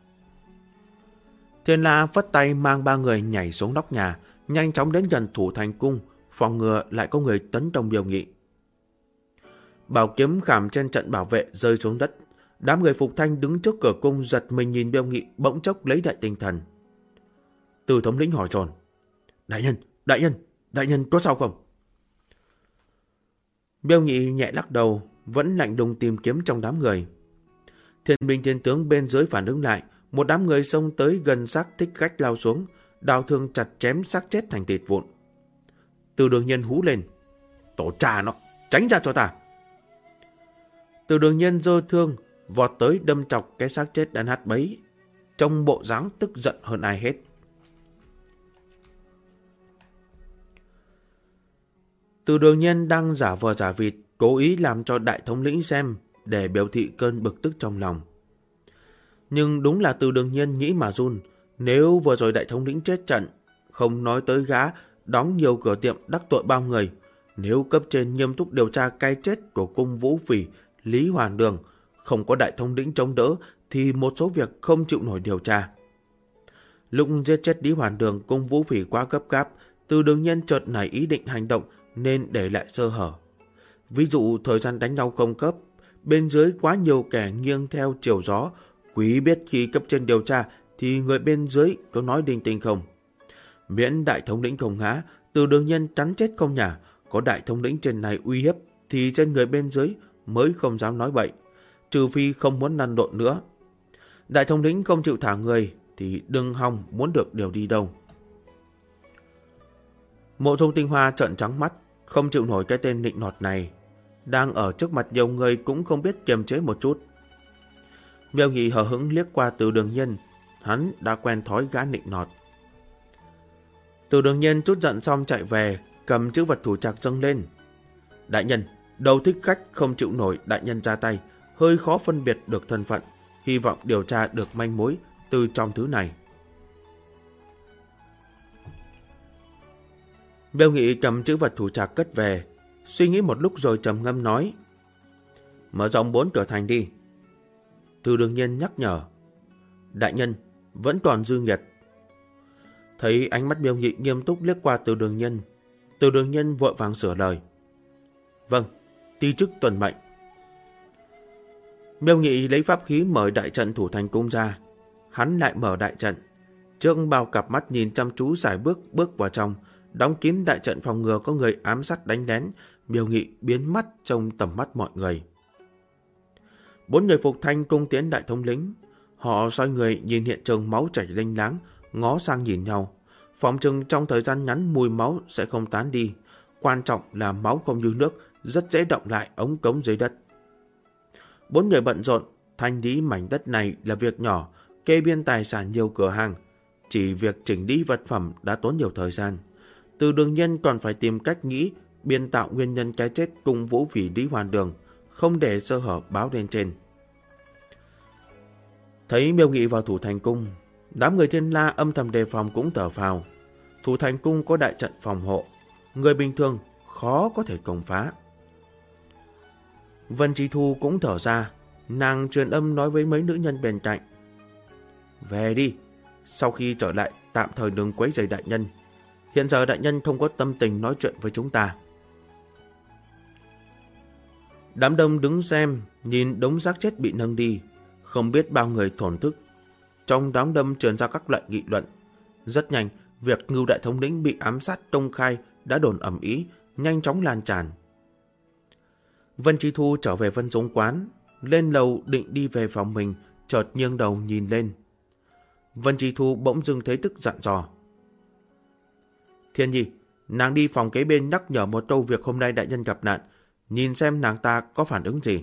Thiên La phất tay mang 3 người nhảy xuống nóc nhà, nhanh chóng đến gần thủ thành cung, phòng ngừa lại có người tấn công Miêu Nghị. Bảo kiếm khảm trên trận bảo vệ rơi xuống đất. Đám người Phục Thanh đứng trước cửa cung giật mình nhìn Miêu Nghị, bỗng chốc lấy lại tinh thần. Từ thống lĩnh hỏi dồn: Đại nhân có sao không? Miêu Nghị nhẹ lắc đầu, vẫn lạnh lùng tìm kiếm trong đám người. Thiên binh thiên tướng bên dưới phản ứng lại, một đám người xông tới gần xác thích khách lao xuống, đao thương chặt chém xác chết thành thịt vụn. Từ Đường Nhân hú lên: Tổ cha nó, tránh ra cho ta! Từ Đường Nhân giơ thương vọt tới đâm chọc cái xác chết đã nát bấy, trong bộ dáng tức giận hơn ai hết. Từ Đường Nhân đang giả vờ giả vịt, cố ý làm cho đại thống lĩnh xem để biểu thị cơn bực tức trong lòng. Nhưng đúng là Từ Đường Nhân nghĩ mà run. Nếu vừa rồi đại thống lĩnh chết trận, không nói tới gã đóng nhiều cửa tiệm đắc tội bao người, Nếu cấp trên nghiêm túc điều tra cái chết của cung Vũ Phỉ, Lý Hoàn Đường, không có đại thống lĩnh chống đỡ thì một số việc không chịu nổi điều tra. Lúc giết chết Lý Hoàn Đường, cung Vũ Phỉ quá gấp gáp, Từ Đường Nhân chợt nảy ý định hành động nên để lại sơ hở. Ví dụ thời gian đánh nhau không cấp, bên dưới quá nhiều kẻ nghiêng theo chiều gió, quý biết khi cấp trên điều tra thì người bên dưới có nói đinh tinh không. Miễn đại thống lĩnh không ngã, Từ Đường Nhân cắn chết không nhả, có đại thống lĩnh trên này uy hiếp thì trên người bên dưới mới không dám nói bậy, trừ phi không muốn lăn lộn nữa. Đại thống lĩnh không chịu thả người thì đừng hòng muốn được điều đi đâu. Mộ Dung Tinh Hoa trợn trắng mắt, không chịu nổi cái tên nịnh nọt này. Đang ở trước mặt nhiều người cũng không biết kiềm chế một chút. Miêu Nghị hờ hững liếc qua Từ Đường Nhân, hắn đã quen thói gã nịnh nọt. Từ Đường Nhân chút giận xong chạy về, cầm chữ vật thủ trạc dâng lên. Đại nhân, đầu thích khách không chịu nổi đại nhân ra tay, hơi khó phân biệt được thân phận, hy vọng điều tra được manh mối từ trong thứ này. Miêu Nghị cầm chữ vật thủ trạc cất về, suy nghĩ một lúc rồi trầm ngâm nói: mở rộng 4 cửa thành đi. Từ Đường Nhân nhắc nhở: đại nhân, vẫn còn dư nghiệt. Thấy ánh mắt Miêu Nghị nghiêm túc liếc qua Từ Đường Nhân, Từ Đường Nhân vội vàng sửa lời: vâng, ti chức tuần mệnh. Miêu Nghị lấy pháp khí mở đại trận thủ thành cung ra, hắn lại mở đại trận, trước bao cặp mắt nhìn chăm chú sải bước vào trong, đóng kín đại trận phòng ngừa có người ám sát đánh lén. Miêu Nghị biến mất trong tầm mắt mọi người. 4 người phục thanh cung tiến đại thống lĩnh, họ xoay người nhìn hiện trường máu chảy lênh láng, ngó sang nhìn nhau. Phòng chừng trong thời gian ngắn mùi máu sẽ không tán đi, quan trọng là máu không như nước, rất dễ động lại ống cống dưới đất. 4 người bận rộn, thanh lý mảnh đất này là việc nhỏ, kê biên tài sản nhiều cửa hàng, chỉ việc chỉnh lý vật phẩm đã tốn nhiều thời gian. Từ Đường Nhân còn phải tìm cách nghĩ biên tạo nguyên nhân cái chết cung Vũ Phỉ, Lý Hoàn Đường, không để sơ hở báo lên trên. Thấy Miêu Nghị vào thủ thành cung, đám người Thiên La âm thầm đề phòng cũng thở phào. Thủ thành cung có đại trận phòng hộ, người bình thường khó có thể công phá. Vân Chi Thu cũng thở ra, nàng truyền âm nói với mấy nữ nhân bên cạnh: về đi, sau khi trở lại tạm thời đừng quấy rầy đại nhân. Hiện giờ đại nhân không có tâm tình nói chuyện với chúng ta. Đám đông đứng xem, nhìn đống xác chết bị nâng đi, không biết bao người thổn thức. Trong đám đông truyền ra các loại nghị luận. Rất nhanh, việc Ngưu đại thống lĩnh bị ám sát công khai đã đồn ầm ĩ, nhanh chóng lan tràn. Vân Chi Thu trở về Vân Dung quán, lên lầu định đi về phòng mình, chợt nghiêng đầu nhìn lên. Vân Chi Thu bỗng dưng thấy tức dặn dò: Thiên Nhi, nàng đi phòng kế bên nhắc nhở một câu việc hôm nay đại nhân gặp nạn, nhìn xem nàng ta có phản ứng gì.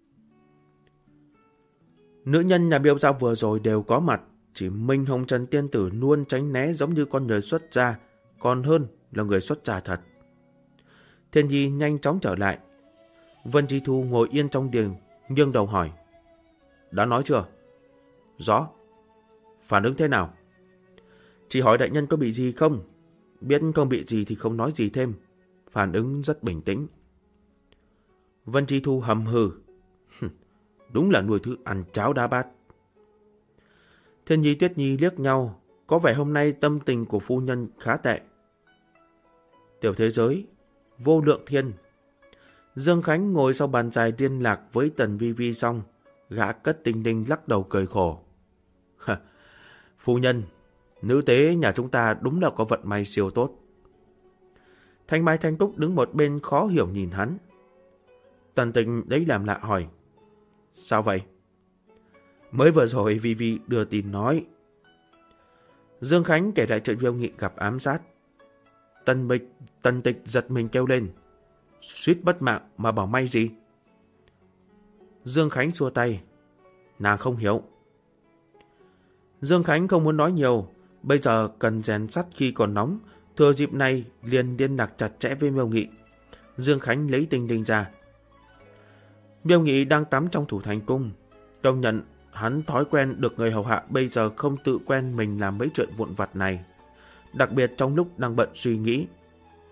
Nữ nhân nhà Biêu Gia vừa rồi đều có mặt, chỉ Minh Hồng Trần tiên tử luôn tránh né giống như con người xuất gia, còn hơn là người xuất gia thật. Thiên Nhi nhanh chóng trở lại. Vân Chi Thu ngồi yên trong điện, nghiêng đầu hỏi: đã nói chưa? Rõ. Phản ứng thế nào? Chỉ hỏi đại nhân có bị gì không? Biết không bị gì thì không nói gì thêm. Phản ứng rất bình tĩnh. Vân Chi Thu hầm hừ: đúng là nuôi thứ ăn cháo đá bát. Thiên Nhi Tuyết Nhi liếc nhau, có vẻ hôm nay tâm tình của phu nhân khá tệ. Tiểu thế giới, vô lượng thiên. Dương Khánh ngồi sau bàn dài liên lạc với Tần Vi Vi xong, gã cất tinh đinh lắc đầu cười khổ. Phu nhân, nữ tế nhà chúng ta đúng là có vận may siêu tốt. Thanh Mai Thanh Túc đứng một bên khó hiểu nhìn hắn. Tần Tình lấy làm lạ hỏi: sao vậy? Mới vừa rồi Vi Vi đưa tin nói. Dương Khánh kể lại chuyện Miêu Nghị gặp ám sát. Tần Tịch giật mình kêu lên: suýt mất mạng mà bảo may gì? Dương Khánh xua tay: nàng không hiểu. Dương Khánh không muốn nói nhiều, bây giờ cần rèn sắt khi còn nóng, thừa dịp này liền liên lạc chặt chẽ với Miêu Nghị. Dương Khánh lấy tinh đinh ra. Miêu Nghị đang tắm trong thủ thành cung, công nhận hắn thói quen được người hầu hạ bây giờ không tự quen mình làm mấy chuyện vụn vặt này, đặc biệt trong lúc đang bận suy nghĩ.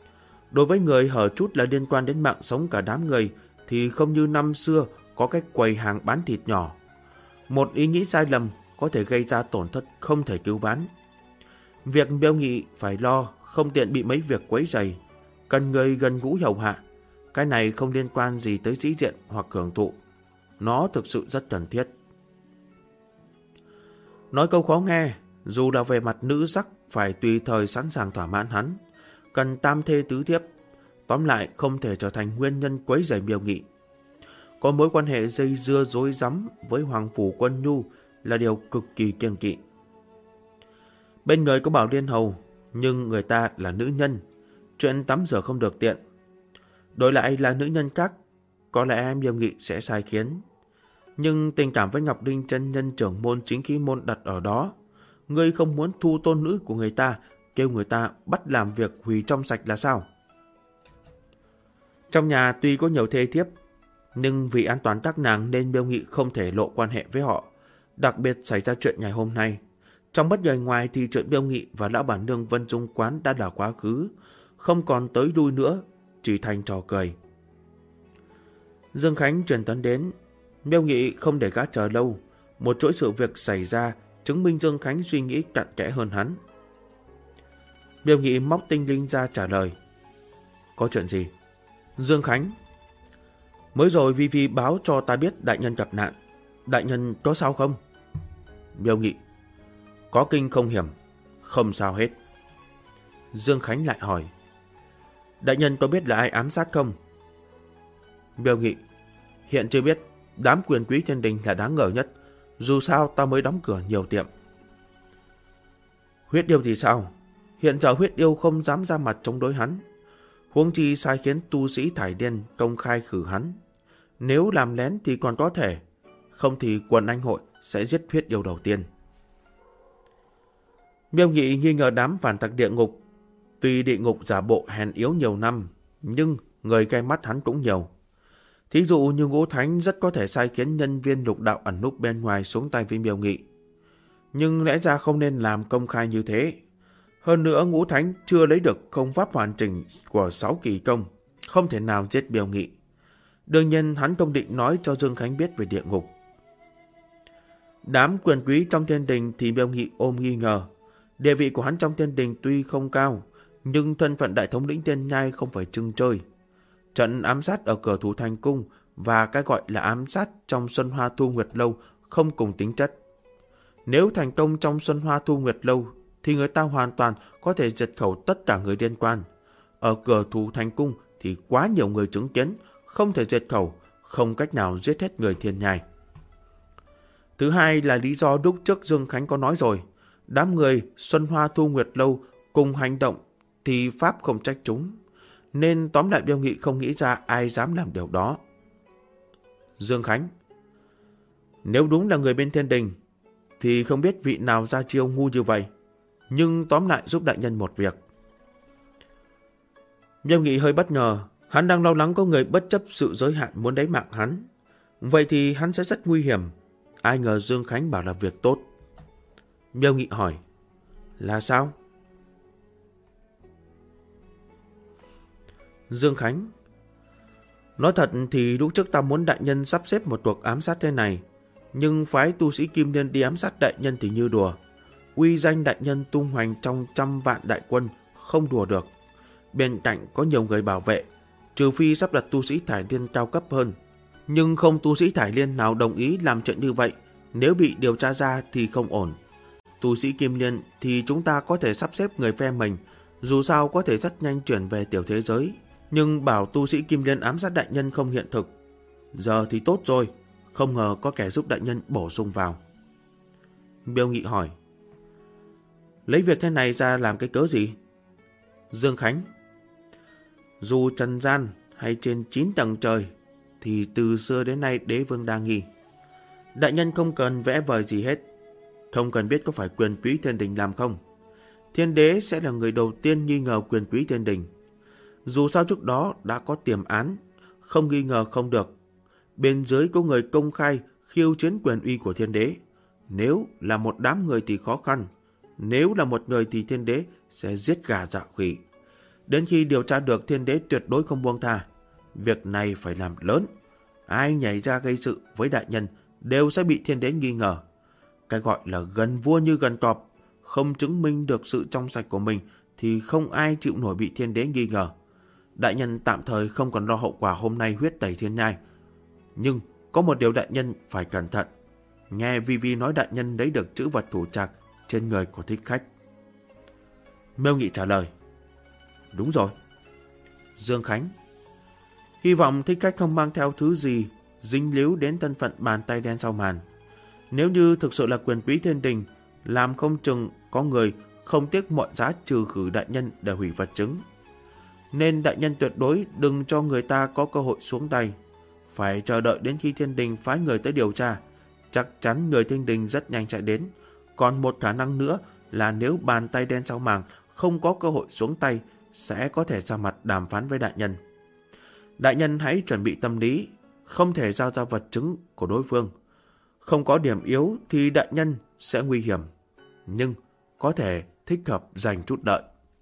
Đối với người hở chút là liên quan đến mạng sống cả đám người thì không như năm xưa có cách quầy hàng bán thịt nhỏ. Một ý nghĩ sai lầm có thể gây ra tổn thất không thể cứu vãn. Việc Miêu Nghị phải lo không tiện bị mấy việc quấy rầy, cần người gần gũi hầu hạ. Cái này không liên quan gì tới sĩ diện hoặc hưởng thụ. Nó thực sự rất cần thiết. Nói câu khó nghe, dù là về mặt nữ sắc phải tùy thời sẵn sàng thỏa mãn hắn, cần tam thê tứ thiếp, tóm lại không thể trở thành nguyên nhân quấy rầy Miêu Nghị. Có mối quan hệ dây dưa rối rắm với Hoàng Phủ Quân Nhu là điều cực kỳ kiêng kỵ. Bên người có Bảo Liên Hầu, nhưng người ta là nữ nhân, chuyện tắm rửa không được tiện. Đổi lại là nữ nhân khác, có lẽ Miêu Nghị sẽ sai khiến. Nhưng tình cảm với Ngọc Đinh chân nhân trưởng môn chính khí môn đặt ở đó. Ngươi không muốn thu tôn nữ của người ta, kêu người ta bắt làm việc hủy trong sạch là sao? Trong nhà tuy có nhiều thê thiếp, nhưng vì an toàn các nàng nên Miêu Nghị không thể lộ quan hệ với họ. Đặc biệt xảy ra chuyện ngày hôm nay. Trong bất ngờ ngoài thì chuyện Miêu Nghị và lão bản nương Vân Dung Quán đã là quá khứ, không còn tới đuôi nữa, chỉ thành trò cười. Dương Khánh truyền tấn đến. Miêu Nghị không để gã chờ lâu. Một chuỗi sự việc xảy ra chứng minh Dương Khánh suy nghĩ cặn kẽ hơn hắn. Miêu Nghị móc tinh linh ra trả lời. Có chuyện gì? Dương Khánh. Mới rồi Vi Vi báo cho ta biết đại nhân gặp nạn. Đại nhân có sao không? Miêu Nghị. Có kinh không hiểm, không sao hết. Dương Khánh lại hỏi. Đại nhân có biết là ai ám sát không? Miêu Nghị. Hiện chưa biết. Đám quyền quý thiên đình là đáng ngờ nhất. Dù sao ta mới đóng cửa nhiều tiệm. Huyết yêu thì sao? Hiện giờ huyết yêu không dám ra mặt chống đối hắn. Huống chi sai khiến tu sĩ thải điên công khai khử hắn. Nếu làm lén thì còn có thể, không thì quần anh hội sẽ giết huyết yêu đầu tiên. Miêu Nghị nghi ngờ đám phản tặc địa ngục. Tuy địa ngục giả bộ hèn yếu nhiều năm, nhưng người gai mắt hắn cũng nhiều. Thí dụ như Ngũ Thánh rất có thể sai khiến nhân viên lục đạo ẩn núp bên ngoài xuống tay với Miêu Nghị. Nhưng lẽ ra không nên làm công khai như thế. Hơn nữa Ngũ Thánh chưa lấy được công pháp hoàn chỉnh của 6 kỳ công, không thể nào giết Miêu Nghị. Đương nhiên hắn không định nói cho Dương Khánh biết về địa ngục. Đám quyền quý trong thiên đình thì Miêu Nghị ôm nghi ngờ. Địa vị của hắn trong thiên đình tuy không cao, nhưng thân phận đại thống lĩnh Tiên Nhai không phải trưng chơi. Trận ám sát ở cửa Thủ Thành Cung và cái gọi là ám sát trong Xuân Hoa Thu Nguyệt Lâu không cùng tính chất. Nếu thành công trong Xuân Hoa Thu Nguyệt Lâu thì người ta hoàn toàn có thể diệt khẩu tất cả người liên quan. Ở cửa Thủ Thành Cung thì quá nhiều người chứng kiến, không thể diệt khẩu, không cách nào giết hết người Thiên Nhai. Thứ hai là lý do lúc trước Dương Khánh có nói rồi, đám người Xuân Hoa Thu Nguyệt Lâu cùng hành động thì pháp không trách chúng. Nên tóm lại Miêu Nghị không nghĩ ra ai dám làm điều đó. Dương Khánh. Nếu đúng là người bên thiên đình thì không biết vị nào ra chiêu ngu như vậy. Nhưng tóm lại giúp đại nhân một việc. Miêu Nghị hơi bất ngờ. Hắn đang lo lắng có người bất chấp sự giới hạn muốn lấy mạng hắn. Vậy thì hắn sẽ rất nguy hiểm. Ai ngờ Dương Khánh bảo là việc tốt. Miêu Nghị hỏi. Là sao? Dương Khánh. Nói thật thì lúc trước ta muốn đại nhân sắp xếp một cuộc ám sát thế này. Nhưng phái tu sĩ Kim Liên đi ám sát đại nhân thì như đùa. Uy danh đại nhân tung hoành trong trăm vạn đại quân, không đùa được. Bên cạnh có nhiều người bảo vệ, trừ phi sắp đặt tu sĩ thải liên cao cấp hơn. Nhưng không tu sĩ thải liên nào đồng ý làm chuyện như vậy. Nếu bị điều tra ra thì không ổn. Tu sĩ Kim Liên thì chúng ta có thể sắp xếp người phe mình, dù sao có thể rất nhanh chuyển về tiểu thế giới. Nhưng bảo tu sĩ Kim Liên ám sát đại nhân không hiện thực. Giờ thì tốt rồi, không ngờ có kẻ giúp đại nhân bổ sung vào. Miêu Nghị hỏi. Lấy việc thế này ra làm cái cớ gì? Dương Khánh. Dù trần gian hay trên 9 tầng trời thì từ xưa đến nay đế vương đa nghi. Đại nhân không cần vẽ vời gì hết, không cần biết có phải quyền quý thiên đình làm không. Thiên đế sẽ là người đầu tiên nghi ngờ quyền quý thiên đình. Dù sao trước đó đã có tiềm án, không nghi ngờ không được. Bên dưới có người công khai khiêu chiến quyền uy của thiên đế. Nếu là một đám người thì khó khăn, nếu là một người thì thiên đế sẽ giết gà dạ khỉ. Đến khi điều tra được, Thiên Đế tuyệt đối không buông tha. Việc này phải làm lớn. Ai nhảy ra gây sự với đại nhân đều sẽ bị Thiên Đế nghi ngờ. Cái gọi là gần vua như gần cọp, không chứng minh được sự trong sạch của mình thì không ai chịu nổi bị Thiên Đế nghi ngờ. Đại nhân tạm thời không còn lo hậu quả hôm nay huyết tẩy thiên nhai. Nhưng có một điều đại nhân phải cẩn thận. Nghe Vi Vi nói đại nhân lấy được chữ vật thủ trạc trên người của Thích Khách. Miêu Nghị trả lời. Đúng rồi. Dương Khánh. Hy vọng Thích Khách không mang theo thứ gì dính líu đến thân phận bàn tay đen sau màn. Nếu như thực sự là quyền quý thiên đình, làm không chừng có người không tiếc mọi giá trừ khử đại nhân để hủy vật chứng. Nên đại nhân tuyệt đối đừng cho người ta có cơ hội xuống tay. Phải chờ đợi đến khi thiên đình phái người tới điều tra. Chắc chắn người thiên đình rất nhanh sẽ đến. Còn một khả năng nữa là nếu bàn tay đen sau màn không có cơ hội xuống tay, sẽ có thể ra mặt đàm phán với đại nhân. Đại nhân hãy chuẩn bị tâm lý, không thể giao ra vật chứng của đối phương. Không có điểm yếu thì đại nhân sẽ nguy hiểm, nhưng có thể thích hợp dành chút đợi.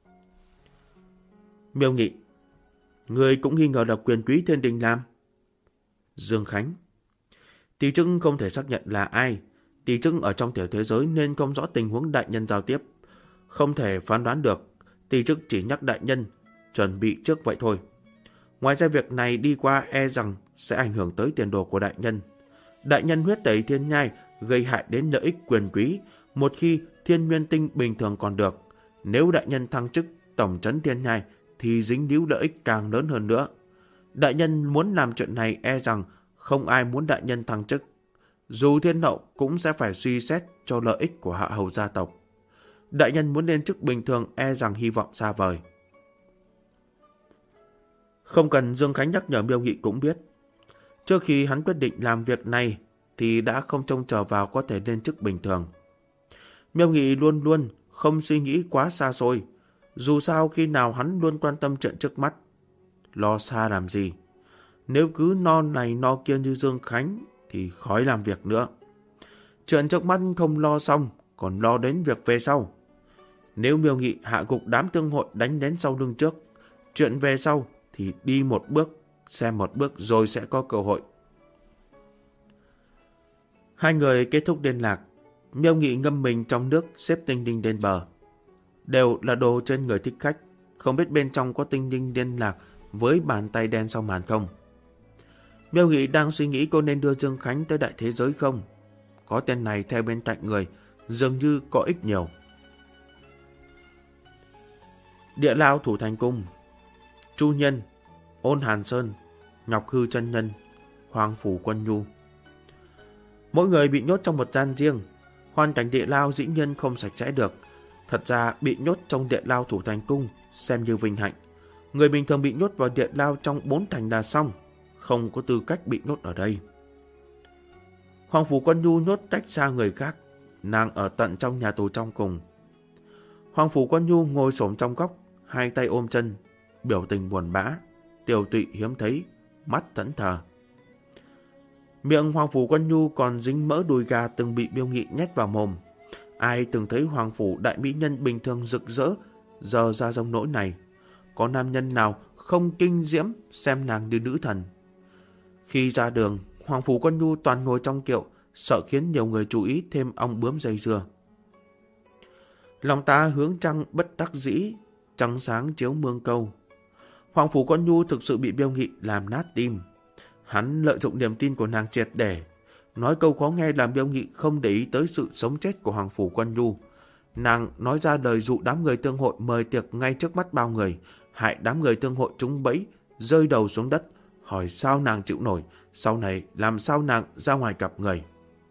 Miêu Nghị. Người cũng nghi ngờ là quyền quý thiên đình làm. Dương Khánh. Tỷ chức không thể xác nhận là ai. Tỷ chức ở trong tiểu thế giới nên không rõ tình huống đại nhân giao tiếp, không thể phán đoán được. Tỷ chức chỉ nhắc đại nhân chuẩn bị trước vậy thôi. Ngoài ra việc này đi qua e rằng sẽ ảnh hưởng tới tiền đồ của đại nhân. Đại nhân huyết tẩy thiên nhai gây hại đến lợi ích quyền quý. Một khi Thiên Nguyên Tinh bình thường còn được, nếu đại nhân thăng chức tổng trấn thiên nhai thì dính líu lợi ích càng lớn hơn nữa. Đại nhân muốn làm chuyện này e rằng không ai muốn đại nhân thăng chức. Dù thiên hậu cũng sẽ phải suy xét cho lợi ích của hạ hầu gia tộc. Đại nhân muốn lên chức bình thường e rằng hy vọng xa vời. Không cần Dương Khánh nhắc nhở, Miêu Nghị cũng biết. Trước khi hắn quyết định làm việc này thì đã không trông chờ vào có thể lên chức bình thường. Miêu Nghị luôn luôn không suy nghĩ quá xa xôi. Dù sao khi nào hắn luôn quan tâm chuyện trước mắt. Lo xa làm gì? Nếu cứ no này no kia như Dương Khánh thì khỏi làm việc nữa. Chuyện trước mắt không lo xong, còn lo đến việc về sau. Nếu Miêu Nghị hạ gục đám tương hội đánh đến sau lưng trước, chuyện về sau thì đi một bước, xem một bước rồi sẽ có cơ hội. Hai người kết thúc liên lạc. Miêu Nghị ngâm mình trong nước xếp tinh đinh lên bờ. Đều là đồ trên người Thích Khách, không biết bên trong có tinh đinh liên lạc với bàn tay đen sau màn không. Miêu Nghị đang suy nghĩ cô nên đưa Dương Khánh tới đại thế giới không. Có tên này theo bên cạnh người dường như có ích nhiều. Địa Lao Thủ Thành Cung. Chu Nhân, Ôn Hàn Sơn, Ngọc Hư Chân Nhân, Hoàng Phủ Quân Nhu. Mỗi người bị nhốt trong một gian riêng. Hoàn cảnh địa lao dĩ nhiên không sạch sẽ được. Thật ra bị nhốt trong địa lao Thủ Thành Cung xem như vinh hạnh. Người bình thường bị nhốt vào địa lao trong 4 thành là xong, không có tư cách bị nhốt ở đây. Hoàng Phủ Quân Nhu nhốt tách xa người khác, nàng ở tận trong nhà tù trong cùng. Hoàng Phủ Quân Nhu ngồi xổm trong góc, hai tay ôm chân, biểu tình buồn bã, tiều tụy hiếm thấy, mắt thẫn thờ. Miệng Hoàng Phủ Quân Nhu còn dính mỡ đùi gà từng bị Miêu Nghị nhét vào mồm. Ai từng thấy Hoàng Phủ đại mỹ nhân bình thường rực rỡ, giờ ra giống nỗi này. Có nam nhân nào không kinh diễm xem nàng như nữ thần. Khi ra đường, Hoàng Phủ Quân Nhu toàn ngồi trong kiệu, sợ khiến nhiều người chú ý thêm ong bướm dây dưa. Lòng ta hướng trăng bất đắc dĩ, trăng sáng chiếu mương câu. Hoàng Phủ Quân Nhu thực sự bị Miêu Nghị làm nát tim. Hắn lợi dụng niềm tin của nàng triệt để, nói câu khó nghe làm Miêu Nghị không để ý tới sự sống chết của Hoàng Phủ Quân Nhu. Nàng nói ra lời dụ đám người tương hội mời tiệc ngay trước mắt bao người, hại đám người tương hội trúng bẫy, rơi đầu xuống đất, hỏi sao nàng chịu nổi, sau này làm sao nàng ra ngoài gặp người.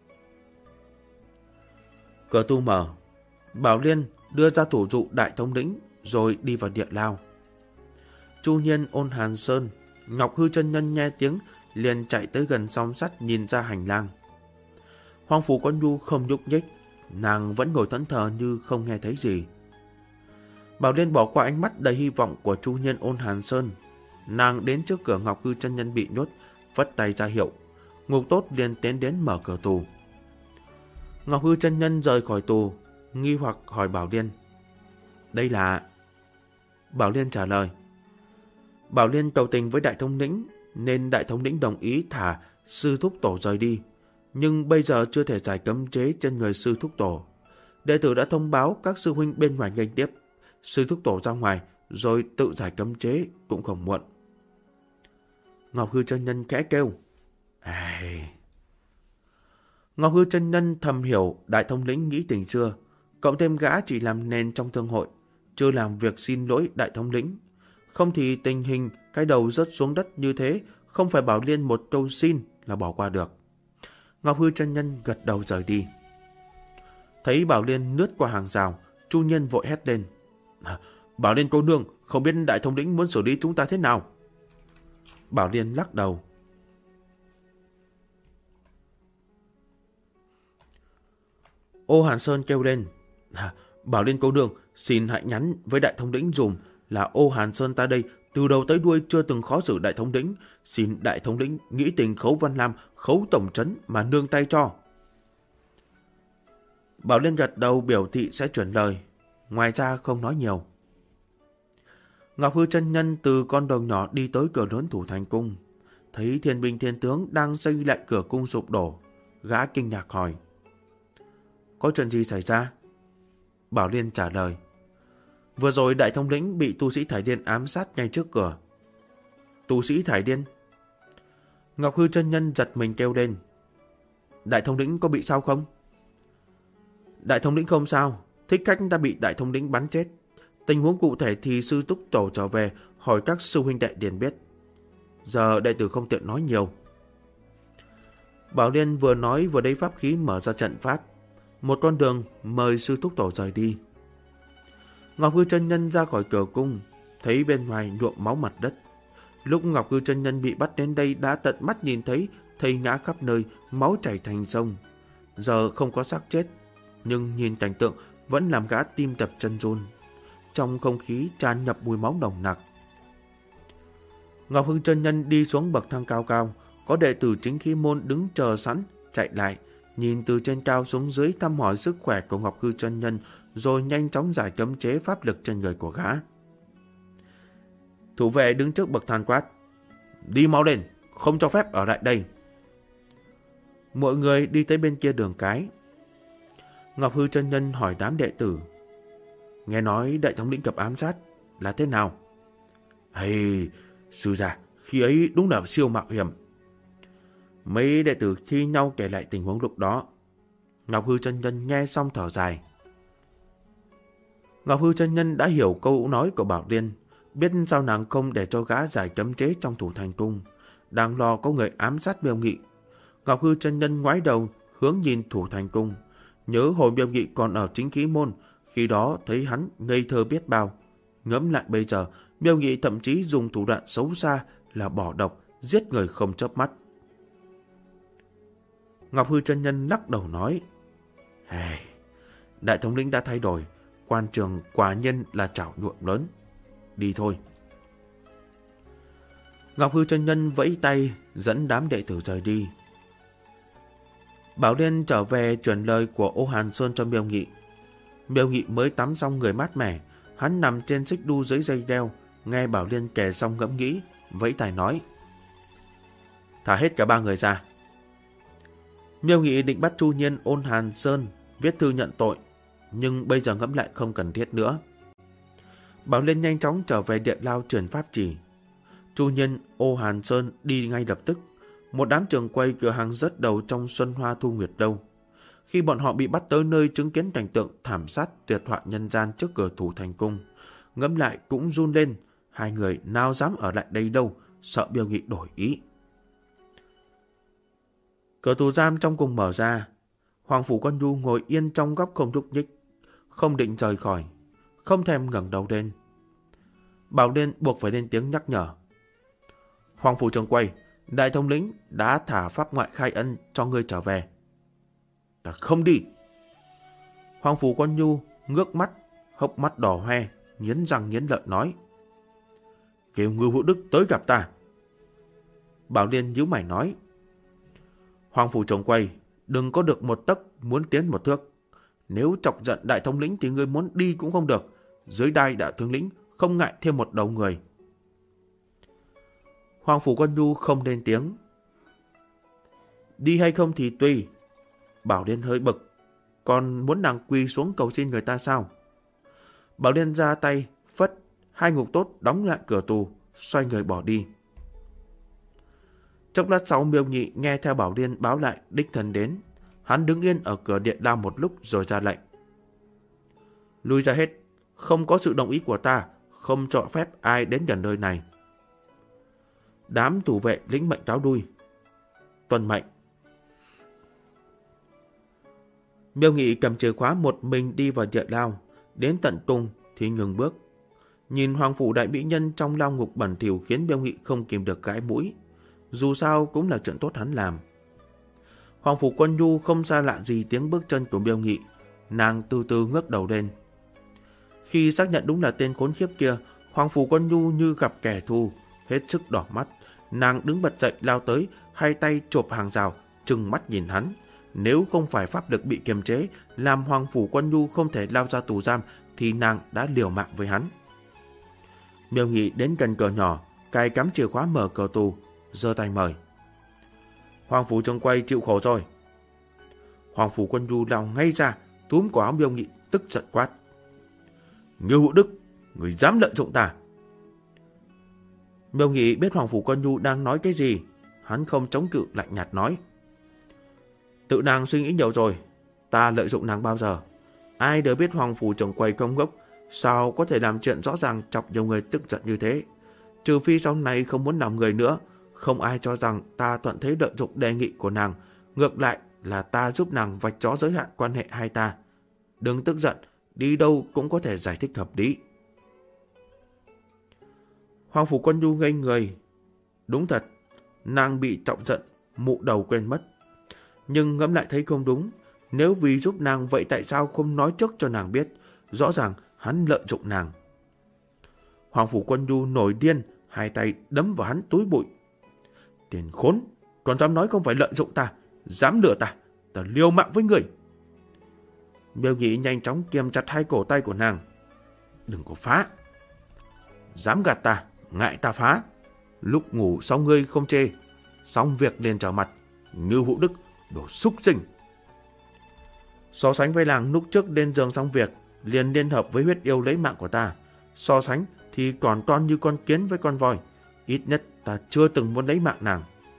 Cửa tu mở, Bảo Liên đưa ra thủ dụ đại thống lĩnh rồi đi vào địa lao. Chu Nhiên, Ôn Hàn Sơn, Ngọc Hư Chân Nhân nghe tiếng liền chạy tới gần song sắt nhìn ra hành lang. Hoàng Phủ Quân Nhu không nhúc nhích, nàng vẫn ngồi thẫn thờ như không nghe thấy gì. Bảo Liên bỏ qua ánh mắt đầy hy vọng của Chu Nhiên, Ôn Hàn Sơn. Nàng đến trước cửa Ngọc Hư Chân Nhân bị nhốt, vất tay ra hiệu. Ngục tốt liền tiến đến mở cửa tù. Ngọc Hư Chân Nhân rời khỏi tù, nghi hoặc hỏi Bảo Liên: Bảo Liên trả lời. Bảo Liên cầu tình với đại thống lĩnh, nên đại thống lĩnh đồng ý thả sư thúc tổ rời đi. Nhưng bây giờ chưa thể giải cấm chế trên người sư thúc tổ. Đệ tử đã thông báo các sư huynh bên ngoài nghênh tiếp. Sư thúc tổ ra ngoài, rồi tự giải cấm chế cũng không muộn. Ngọc Hư chân nhân khẽ kêu. Ngọc Hư chân nhân thầm hiểu đại thống lĩnh nghĩ tình xưa, cộng thêm gã chỉ làm nền trong thương hội, chưa làm việc xin lỗi đại thống lĩnh. Không thì tình hình cái đầu rớt xuống đất như thế, không phải Bảo Liên một câu xin là bỏ qua được. Ngọc Hư chân nhân gật đầu rời đi. Thấy Bảo Liên lướt qua hàng rào, Chu Nhiên vội hét lên. Bảo Liên cô nương, không biết đại thống lĩnh muốn xử lý chúng ta thế nào? Bảo Liên lắc đầu. Ô Hàn Sơn kêu lên. Bảo Liên cô nương, xin hãy nhắn với đại thống lĩnh dùm là Ô Hàn Sơn ta đây từ đầu tới đuôi chưa từng khó xử đại thống lĩnh. Xin đại thống lĩnh nghĩ tình Khấu Văn Lam, Khấu tổng trấn mà nương tay cho. Bảo Liên gật đầu biểu thị sẽ chuyển lời, ngoài ra không nói nhiều. Ngọc Hư chân nhân từ con đường nhỏ đi tới cửa lớn Thủ Thành Cung, thấy Thiên binh thiên tướng đang xây lại cửa cung sụp đổ, gã kinh ngạc hỏi. Có chuyện gì xảy ra? Bảo Liên trả lời. Vừa rồi đại thống lĩnh bị tu sĩ Thải Điên ám sát ngay trước cửa. Tu sĩ Thải Điên? Ngọc Hư chân nhân giật mình kêu lên. Đại thống lĩnh có bị sao không? Đại thống lĩnh không sao, Thích Khách đã bị đại thống lĩnh bắn chết. Tình huống cụ thể thì sư túc tổ trở về hỏi các sư huynh đệ điền biết. Giờ đệ tử không tiện nói nhiều. Bảo Liên vừa nói vừa lấy pháp khí mở ra trận pháp, một con đường mời sư túc tổ rời đi. Ngọc Hư chân nhân ra khỏi cửa cung, thấy bên ngoài nhuộm máu mặt đất. Lúc Ngọc Hư chân nhân bị bắt đến đây đã tận mắt nhìn thấy thây ngã khắp nơi, máu chảy thành sông. Giờ không có xác chết, nhưng nhìn cảnh tượng vẫn làm gã tim đập chân run. Trong không khí tràn ngập mùi máu nồng nặc. Ngọc Hư chân nhân đi xuống bậc thang cao cao, có đệ tử Chính Khí môn đứng chờ sẵn, chạy lại, nhìn từ trên cao xuống dưới thăm hỏi sức khỏe của Ngọc Hư chân nhân, rồi nhanh chóng giải cấm chế pháp lực trên người của gã. Thủ vệ đứng trước bậc thang quát. Đi mau lên, không cho phép ở lại đây. Mọi người đi tới bên kia đường cái. Ngọc Hư chân nhân hỏi đám đệ tử. Nghe nói đại thống lĩnh gặp ám sát là thế nào? Sư gia, khi ấy đúng là siêu mạo hiểm. Mấy đệ tử thi nhau kể lại tình huống lúc đó. Ngọc Hư chân nhân nghe xong thở dài. Ngọc Hư chân nhân đã hiểu câu nói của Bảo Liên, biết sao nàng không để cho gã giải cấm chế trong Thủ Thành Cung, đang lo có người ám sát Miêu Nghị. Ngọc Hư chân nhân ngoái đầu hướng nhìn Thủ Thành Cung, nhớ hồi Miêu Nghị còn ở Chính Khí môn, khi đó thấy hắn ngây thơ biết bao. Ngẫm lại bây giờ, Miêu Nghị thậm chí dùng thủ đoạn xấu xa là bỏ độc, giết người không chớp mắt. Ngọc Hư chân nhân lắc đầu nói. Đại thống lĩnh đã thay đổi, quan trường quả nhân là chảo nhuộm lớn. Đi thôi. Ngọc Hư chân nhân vẫy tay dẫn đám đệ tử rời đi. Bảo Liên trở về truyền lời của Ô Hàn Sơn cho Miêu Nghị. Miêu Nghị mới tắm xong người mát mẻ, hắn nằm trên xích đu dưới dây đeo, nghe Bảo Liên kể xong ngẫm nghĩ, vẫy tay nói. Thả hết cả ba người ra. Miêu Nghị định bắt Chu Nhiên Ôn Hàn Sơn viết thư nhận tội, nhưng bây giờ ngẫm lại không cần thiết nữa. Bảo Liên nhanh chóng trở về điện lao truyền pháp chỉ. Chu Nhiên Ô Hàn Sơn đi ngay lập tức. Một đám trường quay cửa hàng rớt đầu trong Xuân Hoa Thu Nguyệt Đâu. Khi bọn họ bị bắt tới nơi chứng kiến cảnh tượng thảm sát tuyệt họa nhân gian trước cửa Thủ Thành Cung, ngẫm lại cũng run lên. Hai người nào dám ở lại đây đâu, sợ Miêu Nghị đổi ý. Cửa tù giam trong cung mở ra. Hoàng Phủ Quan Nhu ngồi yên trong góc không nhúc nhích, không định rời khỏi, không thèm ngẩng đầu lên. Bảo Liên buộc phải lên tiếng nhắc nhở. Hoàng Phủ trường quay, đại thống lĩnh đã thả pháp ngoại khai ân cho ngươi trở về. Ta không đi. Hoàng Phủ Quan Nhu ngước mắt, hốc mắt đỏ hoe, nghiến răng nghiến lợi nói. Kêu Ngưu Hữu Đức tới gặp ta. Bảo Liên nhíu mày nói. Hoàng Phủ trường quay, đừng có được một tấc muốn tiến một thước. Nếu chọc giận đại thống lĩnh thì ngươi muốn đi cũng không được. Dưới đai đại thống lĩnh không ngại thêm một đầu người. Hoàng Phủ Quân Nhu không lên tiếng. Đi hay không thì tùy. Bảo Liên hơi bực. Còn muốn nàng quỳ xuống cầu xin người ta sao? Bảo Liên ra tay, phất, hai ngục tốt đóng lại cửa tù, xoay người bỏ đi. Chốc lát sau, Miêu Nhị nghe theo Bảo Liên báo lại đích thân đến. Hắn đứng yên ở cửa điện lao một lúc rồi ra lệnh. Lui ra hết, không có sự đồng ý của ta, không cho phép ai đến gần nơi này. Đám thủ vệ lĩnh mệnh cáo đuôi. Tuân mệnh. Miêu Nghị cầm chìa khóa một mình đi vào điện lao, đến tận cùng thì ngừng bước. Nhìn Hoàng Phủ đại mỹ nhân trong lao ngục bẩn thỉu khiến Miêu Nghị không kìm được gãi mũi. Dù sao cũng là chuyện tốt hắn làm. Hoàng Phủ Quân Nhu không xa lạ gì tiếng bước chân của Miêu Nghị, nàng từ từ ngước đầu lên. Khi xác nhận đúng là tên khốn khiếp kia, Hoàng Phủ Quân Nhu như gặp kẻ thù, hết sức đỏ mắt. Nàng đứng bật dậy lao tới, hai tay chộp hàng rào, trừng mắt nhìn hắn. Nếu không phải pháp lực bị kiềm chế, làm Hoàng Phủ Quân Nhu không thể lao ra tù giam, thì nàng đã liều mạng với hắn. Miêu Nghị đến gần cửa nhỏ, cài cắm chìa khóa mở cửa tù, giơ tay mời. Hoàng Phủ trông quay chịu khổ rồi. Hoàng Phủ Quân Nhu lao ngay ra, túm cổ áo Miêu Nghị, tức giận quát. Ngưu Hữu Đức, người dám lợi dụng ta. Miêu Nghị biết Hoàng Phủ Quân Nhu đang nói cái gì, hắn không chống cự, lạnh nhạt nói. Tự nàng suy nghĩ nhiều rồi, ta lợi dụng nàng bao giờ? Ai đều biết Hoàng Phủ trông quay công ngốc, sao có thể làm chuyện rõ ràng chọc nhiều người tức giận như thế? Trừ phi sau này không muốn làm người nữa, không ai cho rằng ta thuận thế lợi dụng đề nghị của nàng. Ngược lại là ta giúp nàng vạch rõ giới hạn quan hệ hai ta. Đừng tức giận, đi đâu cũng có thể giải thích hợp lý. Hoàng Phủ Quân Nhu ngây người. Đúng thật, nàng bị trọng giận, mụ đầu quên mất. Nhưng ngẫm lại thấy không đúng. Nếu vì giúp nàng vậy tại sao không nói trước cho nàng biết? Rõ ràng hắn lợi dụng nàng. Hoàng Phủ Quân Nhu nổi điên, hai tay đấm vào hắn túi bụi. Tiền khốn, còn dám nói không phải lợi dụng ta, dám lừa ta, ta liều mạng với người. Miêu Nghị nhanh chóng kiềm chặt hai cổ tay của nàng. Đừng có phá. Dám gạt ta, ngại ta phá. Lúc ngủ xong ngươi không chê, xong việc liền trở mặt. Ngưu Hữu Đức, đồ xúc sinh. So sánh với làng lúc trước lên giường xong việc, liền liên hợp với huyết yêu lấy mạng của ta. So sánh thì còn toan như con kiến với con voi. Ít nhất ta chưa từng muốn lấy mạng nàng.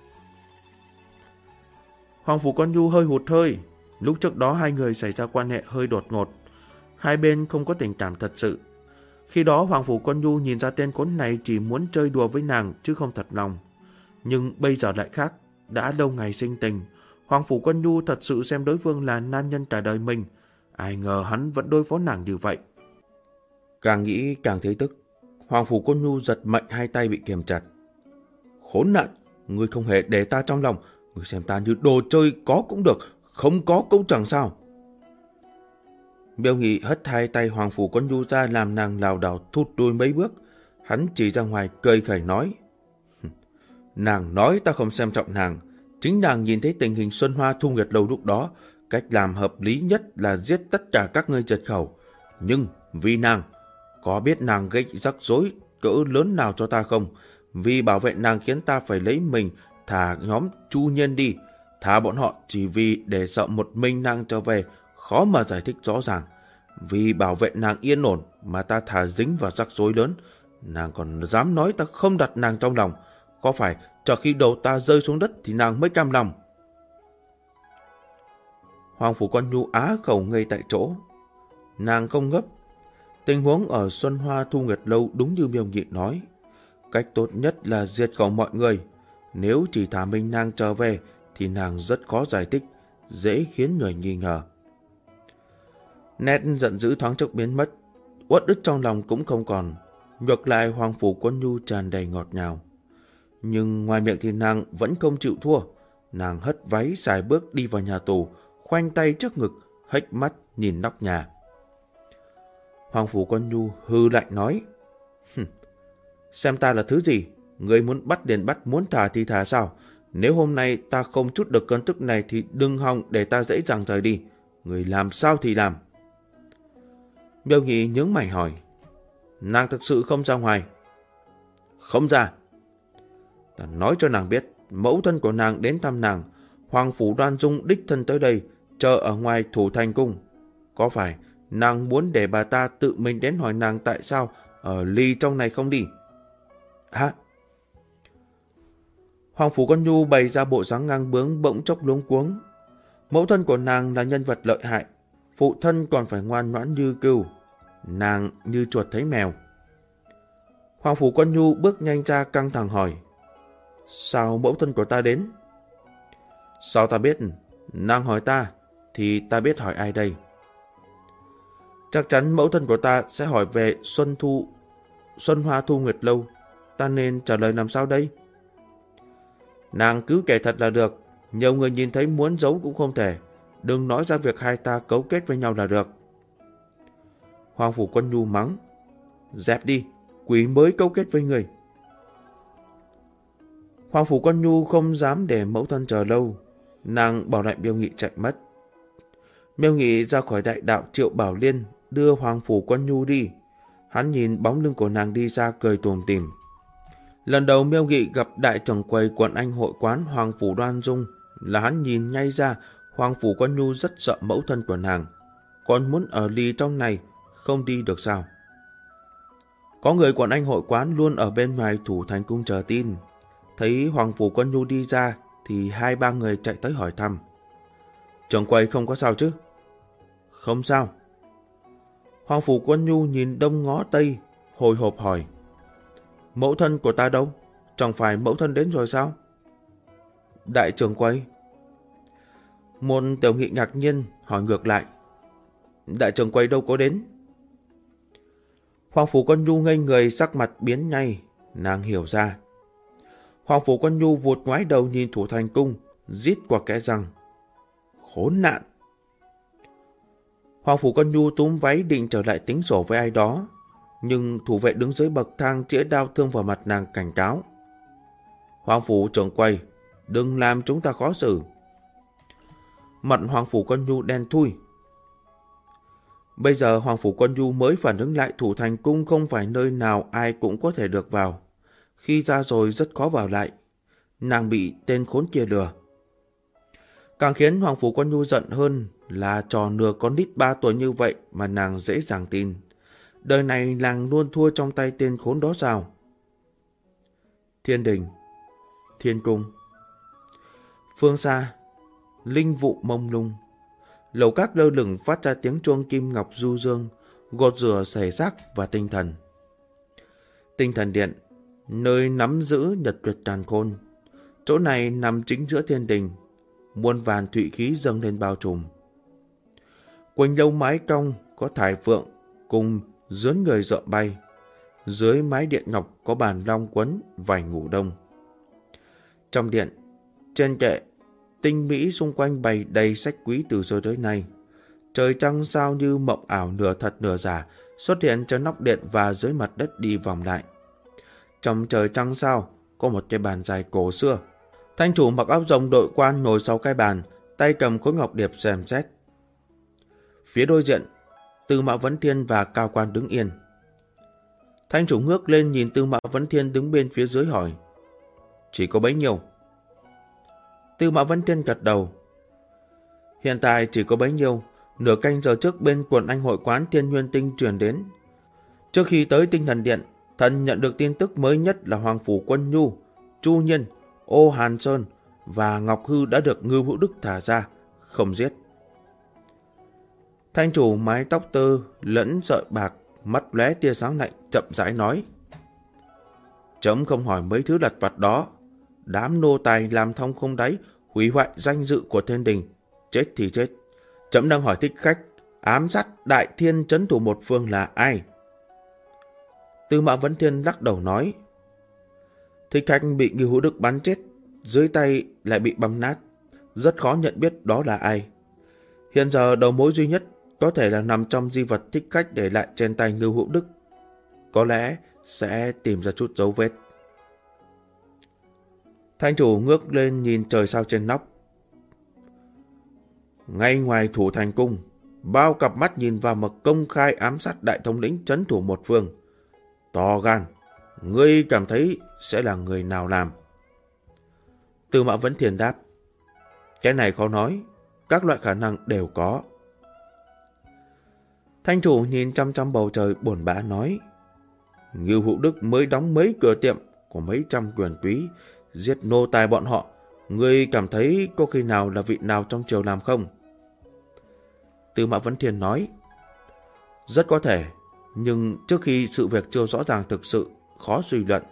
Hoàng Phủ Quân Nhu hơi hụt hơi. Lúc trước đó hai người xảy ra quan hệ hơi đột ngột. Hai bên không có tình cảm thật sự. Khi đó Hoàng Phủ Quân Nhu nhìn ra tên khốn này chỉ muốn chơi đùa với nàng chứ không thật lòng. Nhưng bây giờ lại khác. Đã lâu ngày sinh tình, Hoàng Phủ Quân Nhu thật sự xem đối phương là nam nhân cả đời mình. Ai ngờ hắn vẫn đối phó nàng như vậy. Càng nghĩ càng thấy tức. Hoàng Phủ Quân Nhu giật mạnh hai tay bị kiềm chặt. Khốn nạn, ngươi không hề để ta trong lòng. Ngươi xem ta như đồ chơi, có cũng được, không có cũng chẳng sao. Miêu Nghị hất hai tay Hoàng Phủ Quân Nhu ra làm nàng lảo đảo thụt lùi mấy bước. Hắn chỉ ra ngoài cười khẩy nói. Nàng nói ta không xem trọng nàng. Chính nàng nhìn thấy tình hình Xuân Hoa Thu Nguyệt Lâu lúc đó, cách làm hợp lý nhất là giết tất cả các ngươi diệt khẩu. Nhưng vì nàng, có biết nàng gây rắc rối cỡ lớn nào cho ta không? Vì bảo vệ nàng khiến ta phải lấy mình thả nhóm Chu Nhiên đi. Thả bọn họ chỉ vì để sợ một mình nàng trở về, khó mà giải thích rõ ràng. Vì bảo vệ nàng yên ổn mà ta thả dính vào rắc rối lớn. Nàng còn dám nói ta không đặt nàng trong lòng. Có phải cho khi đầu ta rơi xuống đất thì nàng mới cam lòng? Hoàng Phủ Quân Nhu á khẩu ngây tại chỗ. Nàng không ngấp. Tình huống ở Xuân Hoa Thu Nguyệt Lâu đúng như Miêu Nghị nói. Cách tốt nhất là diệt khẩu mọi người. Nếu chỉ thả mình nàng trở về thì nàng rất khó giải thích, dễ khiến người nghi ngờ. Nét giận dữ thoáng chốc biến mất, uất ức trong lòng cũng không còn. Ngược lại Hoàng Phủ Quân Nhu tràn đầy ngọt ngào. Nhưng ngoài miệng thì nàng vẫn không chịu thua. Nàng hất váy xài bước đi vào nhà tù, khoanh tay trước ngực, hếch mắt nhìn nóc nhà. Hoàng Phủ Quân Nhu hư lạnh nói. Xem ta là thứ gì? Người muốn bắt liền bắt, muốn thả thì thả sao? Nếu hôm nay ta không trút được cơn tức này thì đừng hòng để ta dễ dàng rời đi. Người làm sao thì làm. Miêu Nghị nhướng mày hỏi. nàng thực sự không ra ngoài. Không ra. Ta nói cho nàng biết, mẫu thân của nàng đến thăm nàng, Hoàng phủ Đoan Dung đích thân tới đây, chờ ở ngoài Thủ Thành Cung. Có phải nàng muốn để bà ta tự mình đến hỏi nàng tại sao ở ly trong này không đi? Hả? Hoàng phủ Con Nhu bày ra bộ dáng ngang bướng bỗng chốc luống cuống. Mẫu thân của nàng là nhân vật lợi hại, phụ thân còn phải ngoan ngoãn như cừu, nàng như chuột thấy mèo. Hoàng phủ Con Nhu bước nhanh ra căng thẳng hỏi, sao mẫu thân của ta đến? Sao ta biết? Nàng hỏi ta thì ta biết hỏi ai đây? Chắc chắn mẫu thân của ta sẽ hỏi về Xuân Hoa Thu Nguyệt Lâu. Ta nên trả lời làm sao đây? Nàng cứ kể thật là được. Nhiều người nhìn thấy muốn giấu cũng không thể. Đừng nói ra việc hai ta cấu kết với nhau là được. Hoàng phủ Con Nhu mắng, dẹp đi, quỷ mới cấu kết với người. Hoàng phủ Con Nhu không dám để mẫu thân chờ lâu. Nàng bảo lại Miêu Nghị chạy mất. Miêu Nghị ra khỏi đại đạo Triệu Bảo Liên, đưa Hoàng phủ Con Nhu đi. Hắn nhìn bóng lưng của nàng đi ra cười tủm tỉm. Lần đầu Miêu Nghị gặp đại trưởng quầy quận Anh hội quán Hoàng phủ Đoan Dung là hắn nhìn ngay ra Hoàng phủ Con Nhu rất sợ mẫu thân của nàng, còn muốn ở lì trong này không đi được sao? Có người quận Anh hội quán luôn ở bên ngoài Thủ Thành Cung chờ tin. Thấy Hoàng phủ Con Nhu đi ra thì 2-3 người chạy tới hỏi thăm. Trưởng quầy không có sao chứ? Không sao. Hoàng phủ Con Nhu nhìn đông ngó tây, hồi hộp hỏi, mẫu thân của ta đâu? Chẳng phải mẫu thân đến rồi sao? Đại trưởng quầy. Một tiểu nghị ngạc nhiên hỏi ngược lại, đại trưởng quầy đâu có đến? Hoàng phủ Con Nhu ngây người, sắc mặt biến ngay. Nàng hiểu ra. Hoàng phủ Con Nhu vụt ngoái đầu nhìn Thủ Thành Cung, rít qua kẽ răng, khốn nạn. Hoàng phủ Con Nhu túm váy định trở lại tính sổ với ai đó, nhưng thủ vệ đứng dưới bậc thang chĩa đao thương vào mặt nàng cảnh cáo, Hoàng phủ trưởng quầy, đừng làm chúng ta khó xử. Mặt Hoàng phủ Con Nhu đen thui. Bây giờ Hoàng phủ Con Nhu mới phản ứng lại Thủ Thành Cung không phải nơi nào ai cũng có thể được vào. Khi ra rồi rất khó vào lại. Nàng bị tên khốn kia lừa. Càng khiến Hoàng phủ Con Nhu giận hơn là trò nửa con nít 3 tuổi như vậy mà nàng dễ dàng tin. Đời này nàng luôn thua trong tay tên khốn đó sao? Thiên đình, thiên cung. Phương xa, linh vụ mông lung. Lầu các lơ lửng phát ra tiếng chuông kim ngọc du dương, gột rửa thể xác và tinh thần. Tinh thần điện, nơi nắm giữ nhật nguyệt càn khôn. Chỗ này nằm chính giữa thiên đình, muôn vàn thụy khí dâng lên bao trùm. Quanh lâu mái cong có thải phượng cùng dướn người rợm bay. Dưới mái điện ngọc có bàn long quấn vành ngủ đông. Trong điện, trên kệ tinh mỹ xung quanh bày đầy sách quý từ xưa tới nay. Trời trăng sao như mộng ảo nửa thật nửa giả xuất hiện trên nóc điện và dưới mặt đất đi vòng lại. Trong trời trăng sao có một cái bàn dài cổ xưa. Thanh chủ mặc áo rồng đội quan ngồi sau cái bàn, tay cầm khối ngọc điệp xem xét. Phía đối diện, Tư Mã Vấn Thiên và Cao Quan đứng yên. Thanh chủ ngước lên nhìn Tư Mã Vấn Thiên đứng bên phía dưới hỏi, chỉ có bấy nhiêu? Tư Mã Vấn Thiên gật đầu. Hiện tại chỉ có bấy nhiêu. Nửa canh giờ trước bên quận Anh hội quán Thiên Nguyên Tinh truyền đến. Trước khi tới Tinh Thần Điện, thần nhận được tin tức mới nhất là Hoàng phủ Quân Nhu, Chu Nhiên, Ô Hàn Sơn và Ngọc Hư đã được Ngưu Hữu Đức thả ra, không giết. Thanh chủ mái tóc tơ lẫn sợi bạc, mắt lóe tia sáng lạnh, chậm rãi nói, chấm không hỏi mấy thứ lặt vặt đó. Đám nô tài làm thông không đáy, hủy hoại danh dự của thiên đình, chết thì chết. Chấm đang hỏi thích khách ám sát đại thiên trấn thủ một phương là ai? Tư Mã Vấn Thiên lắc đầu nói, thích khách bị Ngưu Hữu Đức bắn chết, dưới tay lại bị băm nát, rất khó nhận biết đó là ai. Hiện giờ đầu mối duy nhất có thể là nằm trong di vật thích khách để lại trên tay Ngưu Hữu Đức. Có lẽ sẽ tìm ra chút dấu vết. Thanh chủ ngước lên nhìn trời sao trên nóc. Ngay ngoài Thủ Thành Cung, bao cặp mắt nhìn vào một công khai ám sát đại thống lĩnh trấn thủ một phương. To gan, ngươi cảm thấy sẽ là người nào làm? Tư Mã Vấn Thiên đáp. Cái này khó nói, các loại khả năng đều có. Thanh chủ nhìn chăm chăm bầu trời buồn bã nói. Ngưu Hữu Đức mới đóng mấy cửa tiệm của mấy trăm quyền quý, giết nô tài bọn họ. Ngươi cảm thấy có khi nào là vị nào trong triều làm không? Tư Mã Vấn Thiên nói. Rất có thể, nhưng trước khi sự việc chưa rõ ràng thực sự, khó suy luận.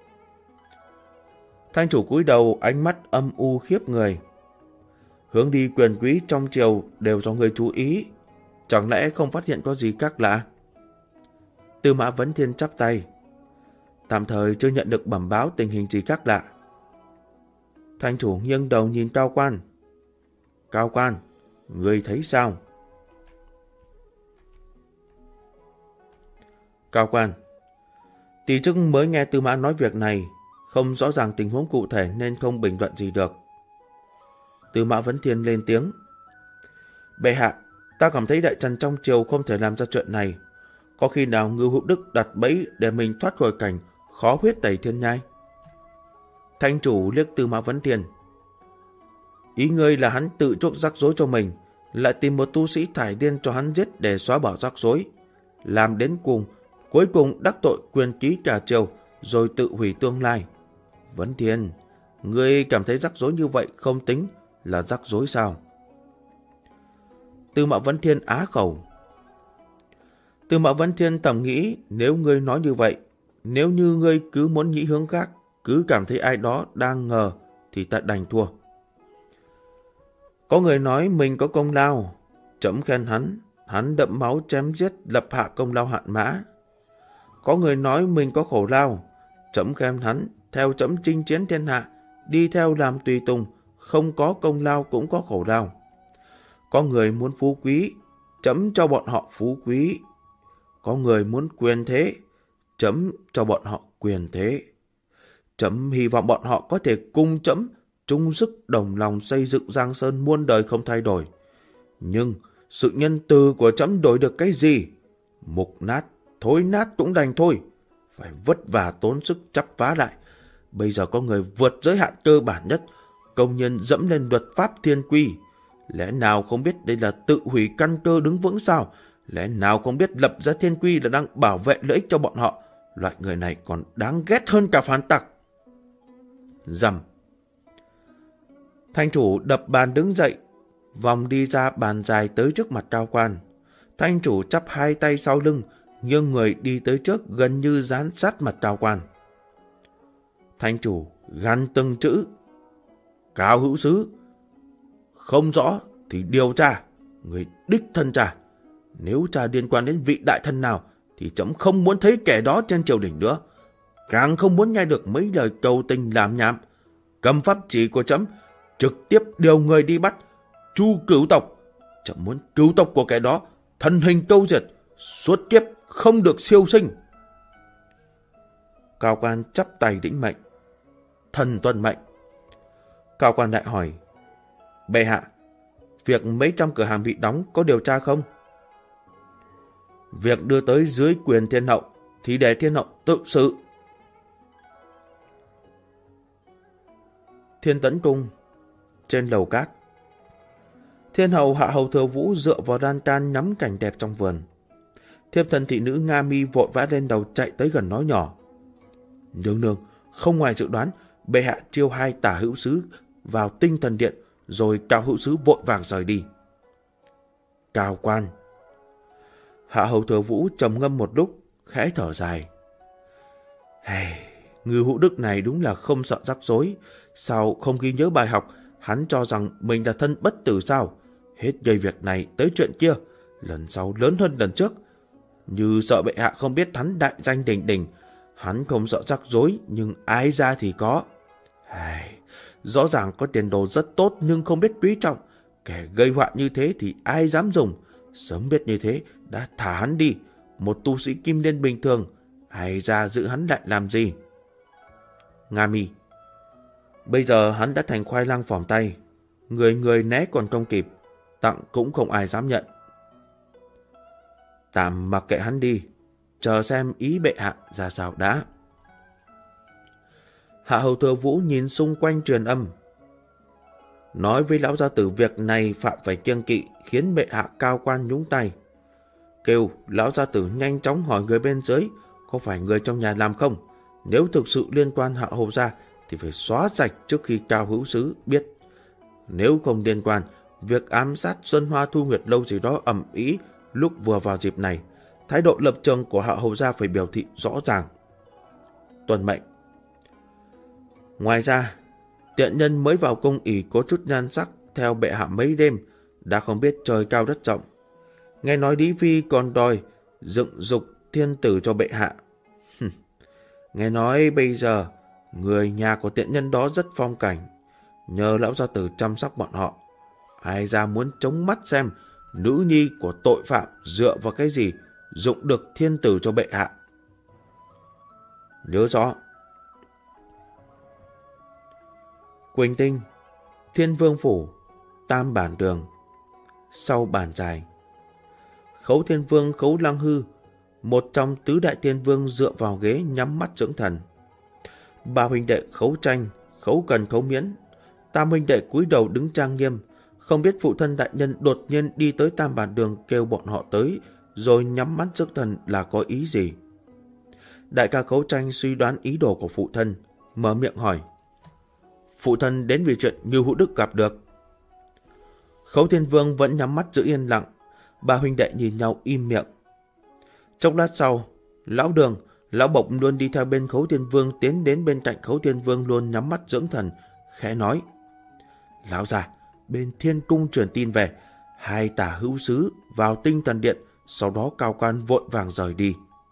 Thanh chủ cúi đầu, ánh mắt âm u khiếp người. Hướng đi quyền quý trong triều đều do người chú ý, chẳng lẽ không phát hiện có gì khác lạ? Tư Mã Vấn Thiên chắp tay. Tạm thời chưa nhận được bẩm báo tình hình gì khác lạ. Thanh chủ nghiêng đầu nhìn Cao Quan. Cao Quan, ngươi thấy sao? Cao Quan, tỷ chức mới nghe Tư Mã nói việc này, không rõ ràng tình huống cụ thể nên không bình luận gì được. Tư Mã Vấn Thiên lên tiếng. Bệ hạ, ta cảm thấy đại trần trong triều không thể làm ra chuyện này. Có khi nào Ngưu Hữu Đức đặt bẫy để mình thoát khỏi cảnh khó huyết tẩy thiên nhai? Thanh chủ liếc Tư Mã Vấn Thiên. Ý ngươi là hắn tự chuốc rắc rối cho mình, lại tìm một tu sĩ thải điên cho hắn giết để xóa bỏ rắc rối, làm đến cùng, cuối cùng đắc tội quyền quý cả triều, rồi tự hủy tương lai. Vấn Thiên, ngươi cảm thấy rắc rối như vậy không tính là rắc rối sao? Tư Mã Vấn Thiên á khẩu. Tư Mã Vấn Thiên thầm nghĩ, nếu ngươi nói như vậy, nếu như ngươi cứ muốn nghĩ hướng khác, cứ cảm thấy ai đó đang ngờ, thì ta đành thua. Có người nói mình có công lao, trẫm khen hắn đẫm máu chém giết lập hạ công lao hạn mã. Có người nói mình có khổ lao, trẫm khen hắn theo trẫm chinh chiến thiên hạ, đi theo làm tùy tùng, không có công lao cũng có khổ lao. Có người muốn phú quý, trẫm cho bọn họ phú quý. Có người muốn quyền thế, trẫm cho bọn họ quyền thế. Trẫm hy vọng bọn họ có thể cùng trẫm chung sức đồng lòng xây dựng Giang Sơn muôn đời không thay đổi. Nhưng sự nhân từ của trẫm đổi được cái gì? Mục nát, thối nát cũng đành thôi. Phải vất vả tốn sức chắp vá lại. Bây giờ có người vượt giới hạn cơ bản nhất, công nhân dẫm lên luật pháp thiên quy. Lẽ nào không biết đây là tự hủy căn cơ đứng vững sao? Lẽ nào không biết lập ra thiên quy là đang bảo vệ lợi ích cho bọn họ? Loại người này còn đáng ghét hơn cả phản tặc. Rầm. Thanh chủ đập bàn đứng dậy, vòng đi ra bàn dài tới trước mặt Cao Quan. Thanh chủ chắp hai tay sau lưng, nghiêng người đi tới trước gần như dán sát mặt Cao Quan. Thanh chủ gằn từng chữ. Cao hữu sứ, không rõ thì điều tra, người đích thân tra. Nếu tra liên quan đến vị đại thân nào thì trẫm không muốn thấy kẻ đó trên triều đình nữa. Càng không muốn nghe được mấy lời cầu tình làm nhảm. Cầm pháp chỉ của trẫm, trực tiếp điều người đi bắt Chu cửu tộc. Trẫm muốn cứu tộc của kẻ đó thân hình câu diệt, suốt kiếp không được siêu sinh. Cao Quan chắp tay đĩnh mệnh. Thần tuân mệnh. Cao Quan lại hỏi. Bệ hạ, việc mấy trăm cửa hàng bị đóng có điều tra không? Việc đưa tới dưới quyền thiên hậu thì để thiên hậu tự xử. Thiên Tấn Cung, trên lầu cát. Thiên hậu Hạ Hầu Thừa Vũ dựa vào lan can ngắm cảnh đẹp trong vườn. Thiếp thân thị nữ Nga Mi vội vã lên đầu chạy tới gần nói nhỏ. Nương nương, không ngoài dự đoán, bệ hạ chiêu hai tả hữu sứ vào tinh thần điện, rồi Cao hữu sứ vội vàng rời đi. Cao Quan. Hạ Hầu Thừa Vũ trầm ngâm một lúc, khẽ thở dài. Ngưu Hữu Đức này đúng là không sợ rắc rối. Sao không ghi nhớ bài học? Hắn cho rằng mình là thân bất tử sao? Hết gây việc này tới chuyện kia, lần sau lớn hơn lần trước. Như sợ bệ hạ không biết hắn đại danh đình đình. Hắn không sợ rắc rối, nhưng ai ra thì có. Rõ ràng có tiền đồ rất tốt nhưng không biết quý trọng. Kẻ gây họa như thế thì ai dám dùng. Sớm biết như thế đã thả hắn đi. Một tu sĩ kim liên bình thường, ai ra giữ hắn lại làm gì? Nga Mi. Bây giờ hắn đã thành khoai lang phỏng tay. Người người né còn không kịp, tặng cũng không ai dám nhận. Tạm mặc kệ hắn đi. chờ xem ý bệ hạ ra sao đã. Hạ hầu Thừa Vũ nhìn xung quanh truyền âm. Nói với lão gia tử việc này phạm phải kiêng kỵ, khiến bệ hạ cao quan nhúng tay. Kêu lão gia tử nhanh chóng hỏi người bên dưới có phải người trong nhà làm không. Nếu thực sự liên quan Hạ hầu gia thì phải xóa sạch trước khi Cao hữu sứ biết. Nếu không liên quan, việc ám sát Xuân Hoa Thu Nguyệt lâu gì đó ầm ĩ lúc vừa vào dịp này, thái độ lập trường của Hạ hầu gia phải biểu thị rõ ràng. Tuân mệnh. Ngoài ra, tiện nhân mới vào cung ỷ có chút nhan sắc theo bệ hạ mấy đêm, đã không biết trời cao đất rộng. Nghe nói Lý Phi còn đòi dựng dục thiên tử cho bệ hạ. Nghe nói bây giờ người nhà của tiện nhân đó rất phong cảnh, nhờ lão gia tử chăm sóc bọn họ. Ai ra muốn chống mắt xem nữ nhi của tội phạm dựa vào cái gì dụng được thiên tử cho bệ hạ. Nhớ rõ. Quỳnh Tinh, Thiên Vương Phủ, Tam Bản Đường. Sau bàn dài, Khấu Thiên Vương Khấu Lăng Hư, một trong tứ đại thiên vương, dựa vào ghế nhắm mắt dưỡng thần. Ba huynh đệ Khấu Tranh, Khấu Cần, Khấu Miễn, tam huynh đệ cúi đầu đứng trang nghiêm, không biết phụ thân đại nhân đột nhiên đi tới Tam Bản Đường kêu bọn họ tới rồi nhắm mắt dưỡng thần là có ý gì. Đại ca Khấu Tranh suy đoán ý đồ của phụ thân, mở miệng hỏi. Phụ thân đến vì chuyện Ngưu Hữu Đức gặp được. Khấu Thiên Vương vẫn nhắm mắt giữ yên lặng. Ba huynh đệ nhìn nhau im miệng. Chốc lát sau, Lão Đường, Lão Bộc luôn đi theo bên Khấu Thiên Vương tiến đến bên cạnh Khấu Thiên Vương luôn nhắm mắt dưỡng thần, khẽ nói. Lão già, bên Thiên Cung truyền tin về, hai tả hữu sứ vào Tinh Thần Điện, sau đó cao quan vội vàng rời đi.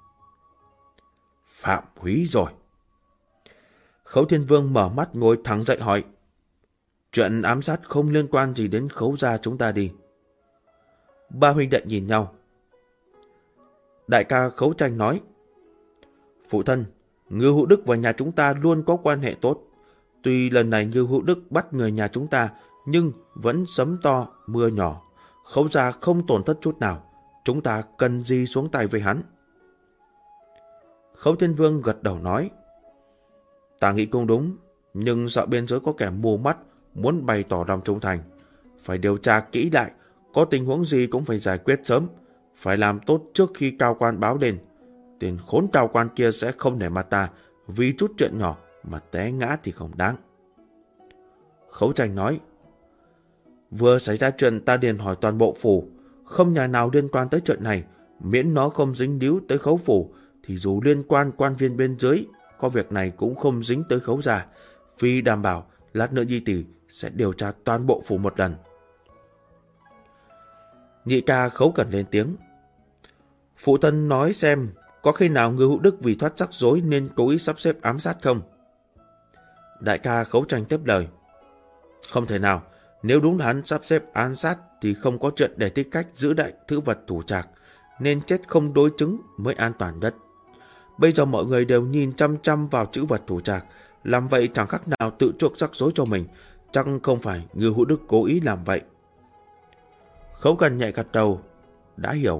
Phạm húy rồi. Khấu Thiên Vương mở mắt ngồi thẳng dậy hỏi. Chuyện ám sát không liên quan gì đến Khấu gia chúng ta đi. Ba huynh đệ nhìn nhau. Đại ca Khấu Tranh nói. Phụ thân, Ngưu Hữu Đức và nhà chúng ta luôn có quan hệ tốt. Tuy lần này Ngưu Hữu Đức bắt người nhà chúng ta, nhưng vẫn sấm to, mưa nhỏ. Khấu gia không tổn thất chút nào. Chúng ta cần gì xuống tay với hắn. Khấu Thiên Vương gật đầu nói. Ta nghĩ cũng đúng, nhưng sợ bên dưới có kẻ mù mắt muốn bày tỏ lòng trung thành. Phải điều tra kỹ lại, có tình huống gì cũng phải giải quyết sớm. Phải làm tốt trước khi cao quan báo lên. Tên khốn cao quan kia sẽ không để mặt ta, vì chút chuyện nhỏ mà té ngã thì không đáng. Khấu Tranh nói. Vừa xảy ra chuyện ta liền hỏi toàn bộ phủ, không nhà nào liên quan tới chuyện này, miễn nó không dính líu tới Khấu phủ, thì dù liên quan quan viên bên dưới, có việc này cũng không dính tới Khấu gia, vì đảm bảo lát nữa Nhi Tử sẽ điều tra toàn bộ phủ một lần. Nhị ca Khấu Cần lên tiếng. Phụ thân nói xem, có khi nào Ngưu Hữu Đức vì thoát rắc rối nên cố ý sắp xếp ám sát không? Đại ca Khấu Tranh tiếp lời. Không thể nào, nếu đúng là hắn sắp xếp ám sát thì không có chuyện để thích cách giữ đại thứ vật thủ trạc, nên chết không đối chứng mới an toàn nhất. Bây giờ mọi người đều nhìn chăm chăm vào chữ vật thủ trạc, làm vậy chẳng khác nào tự chuốc rắc rối cho mình, chắc không phải Ngưu Hữu Đức cố ý làm vậy. Khấu Cần nhẹ gật đầu, đã hiểu.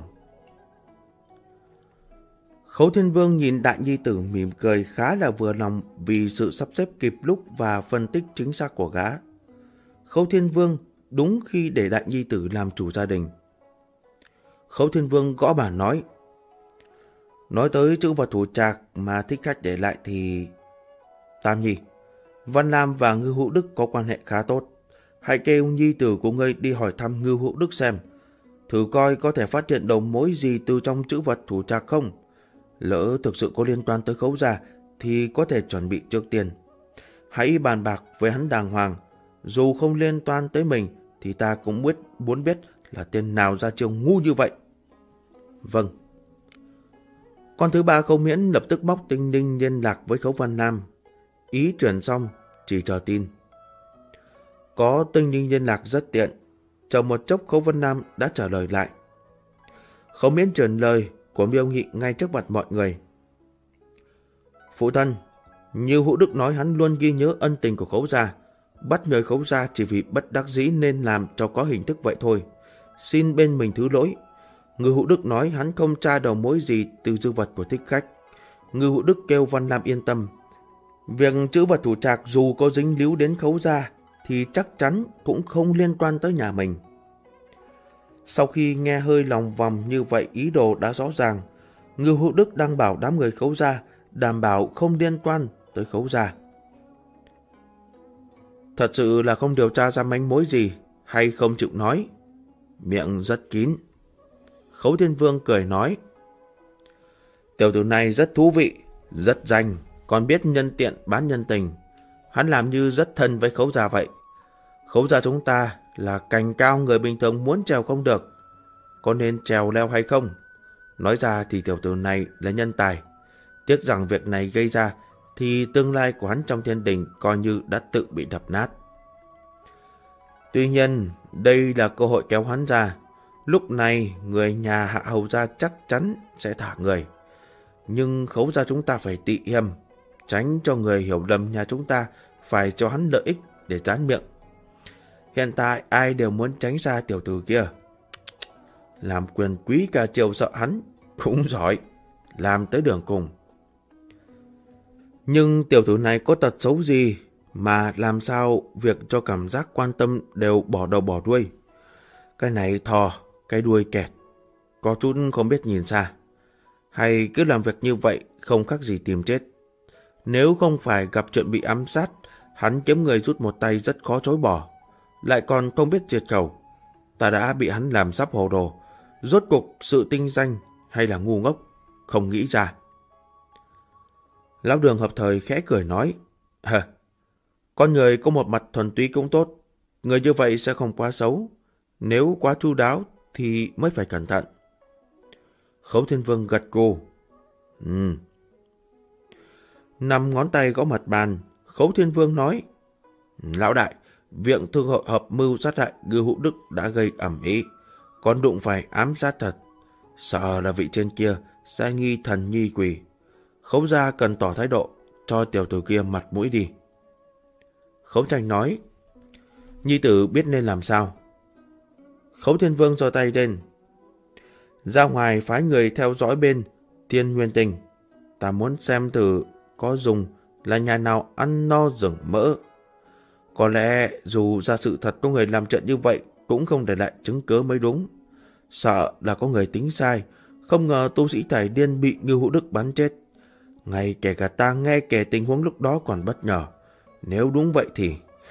Khấu Thiên Vương nhìn đại nhi tử mỉm cười, khá là vừa lòng vì sự sắp xếp kịp lúc và phân tích chính xác của gã. Khấu Thiên Vương đúng khi để đại nhi tử làm chủ gia đình. Khấu Thiên Vương gõ bàn nói. Nói tới chữ vật thủ trạc mà thích khách để lại thì... Tam Nhi, Văn Lam và Ngưu Hữu Đức có quan hệ khá tốt. Hãy kêu nhi tử của ngươi đi hỏi thăm Ngưu Hữu Đức xem, thử coi có thể phát hiện đầu mối gì từ trong chữ vật thủ trạc không. Lỡ thực sự có liên quan tới Khấu gia thì có thể chuẩn bị trước tiên. Hãy bàn bạc với hắn đàng hoàng. Dù không liên quan tới mình thì ta cũng muốn biết là tên nào ra chiêu ngu như vậy. Vâng. Con thứ ba Khấu Miễn lập tức móc tinh ninh liên lạc với Khấu Văn Nam. Ý chuyển xong, chỉ chờ tin. Có tinh ninh liên lạc rất tiện. Chờ một chốc Khấu Văn Nam đã trả lời lại. Khấu Miễn truyền lời của Miêu Nghị ngay trước mặt mọi người. Phụ thân, Ngưu Hữu Đức nói hắn luôn ghi nhớ ân tình của Khấu gia. Bắt người Khấu gia chỉ vì bất đắc dĩ nên làm cho có hình thức vậy thôi. Xin bên mình thứ lỗi. Ngư Hữu Đức nói hắn không tra đầu mối gì từ dư vật của thích khách. Ngư Hữu Đức kêu Văn Lam yên tâm. Việc trữ vật thủ trạc dù có dính líu đến Khấu gia thì chắc chắn cũng không liên quan tới nhà mình. Sau khi nghe hơi lòng vòng như vậy, ý đồ đã rõ ràng. Ngư Hữu Đức đang bảo đám người Khấu gia đảm bảo không liên quan tới Khấu gia. Thật sự là không điều tra ra manh mối gì, hay không chịu nói? Miệng rất kín. Khấu Thiên Vương cười nói. Tiểu tử này rất thú vị, rất danh, còn biết nhân tiện bán nhân tình. Hắn làm như rất thân với Khấu gia vậy. Khấu gia chúng ta là cành cao người bình thường muốn trèo không được. Có nên trèo leo hay không? Nói ra thì tiểu tử này là nhân tài. Tiếc rằng việc này gây ra thì tương lai của hắn trong thiên đình coi như đã tự bị đập nát. Tuy nhiên, đây là cơ hội kéo hắn ra. Lúc này, người nhà Hạ Hầu gia chắc chắn sẽ thả người. Nhưng Khấu gia chúng ta phải tị hiềm, tránh cho người hiểu lầm nhà chúng ta phải cho hắn lợi ích để dán miệng. Hiện tại ai đều muốn tránh ra tiểu tử kia. Làm quyền quý cả triều sợ hắn, cũng giỏi, làm tới đường cùng. Nhưng tiểu tử này có tật xấu gì mà làm sao việc cho cảm giác quan tâm đều bỏ đầu bỏ đuôi. Cái này thò, cái đuôi kẹt, có chút không biết nhìn xa. Hay cứ làm việc như vậy không khác gì tìm chết. Nếu không phải gặp chuyện bị ám sát, hắn kiếm người rút một tay rất khó chối bỏ. Lại còn không biết diệt khẩu. Ta đã bị hắn làm sắp hồ đồ. Rốt cục sự tinh danh hay là ngu ngốc, không nghĩ ra. Lão Đường hợp thời khẽ cười nói. Con người có một mặt thuần túy cũng tốt. Người như vậy sẽ không quá xấu. Nếu quá chu đáo thì mới phải cẩn thận. Khấu Thiên Vương gật gù. Năm ngón tay gõ mặt bàn, Khấu Thiên Vương nói. Lão đại, việc thương hội hợp mưu sát hại Ngư Hữu Đức đã gây ầm ĩ, còn đụng phải ám sát thật. Sợ là vị trên kia sẽ nghi thần nhi quỷ. Khấu gia cần tỏ thái độ, cho tiểu tử kia mặt mũi đi. Khấu Tranh nói. Nhi tử biết nên làm sao? Khấu Thiên Vương giơ tay lên. Ra ngoài phái người theo dõi bên Thiên Nguyên Tinh. Ta muốn xem thử có dùng là nhà nào ăn no rừng mỡ. Có lẽ dù ra sự thật có người làm trận như vậy cũng không để lại chứng cớ mới đúng. Sợ là có người tính sai. Không ngờ tu sĩ Thải Điên bị Ngưu Hữu Đức bắn chết. Ngay kể cả ta nghe kể tình huống lúc đó còn bất ngờ. Nếu đúng vậy thì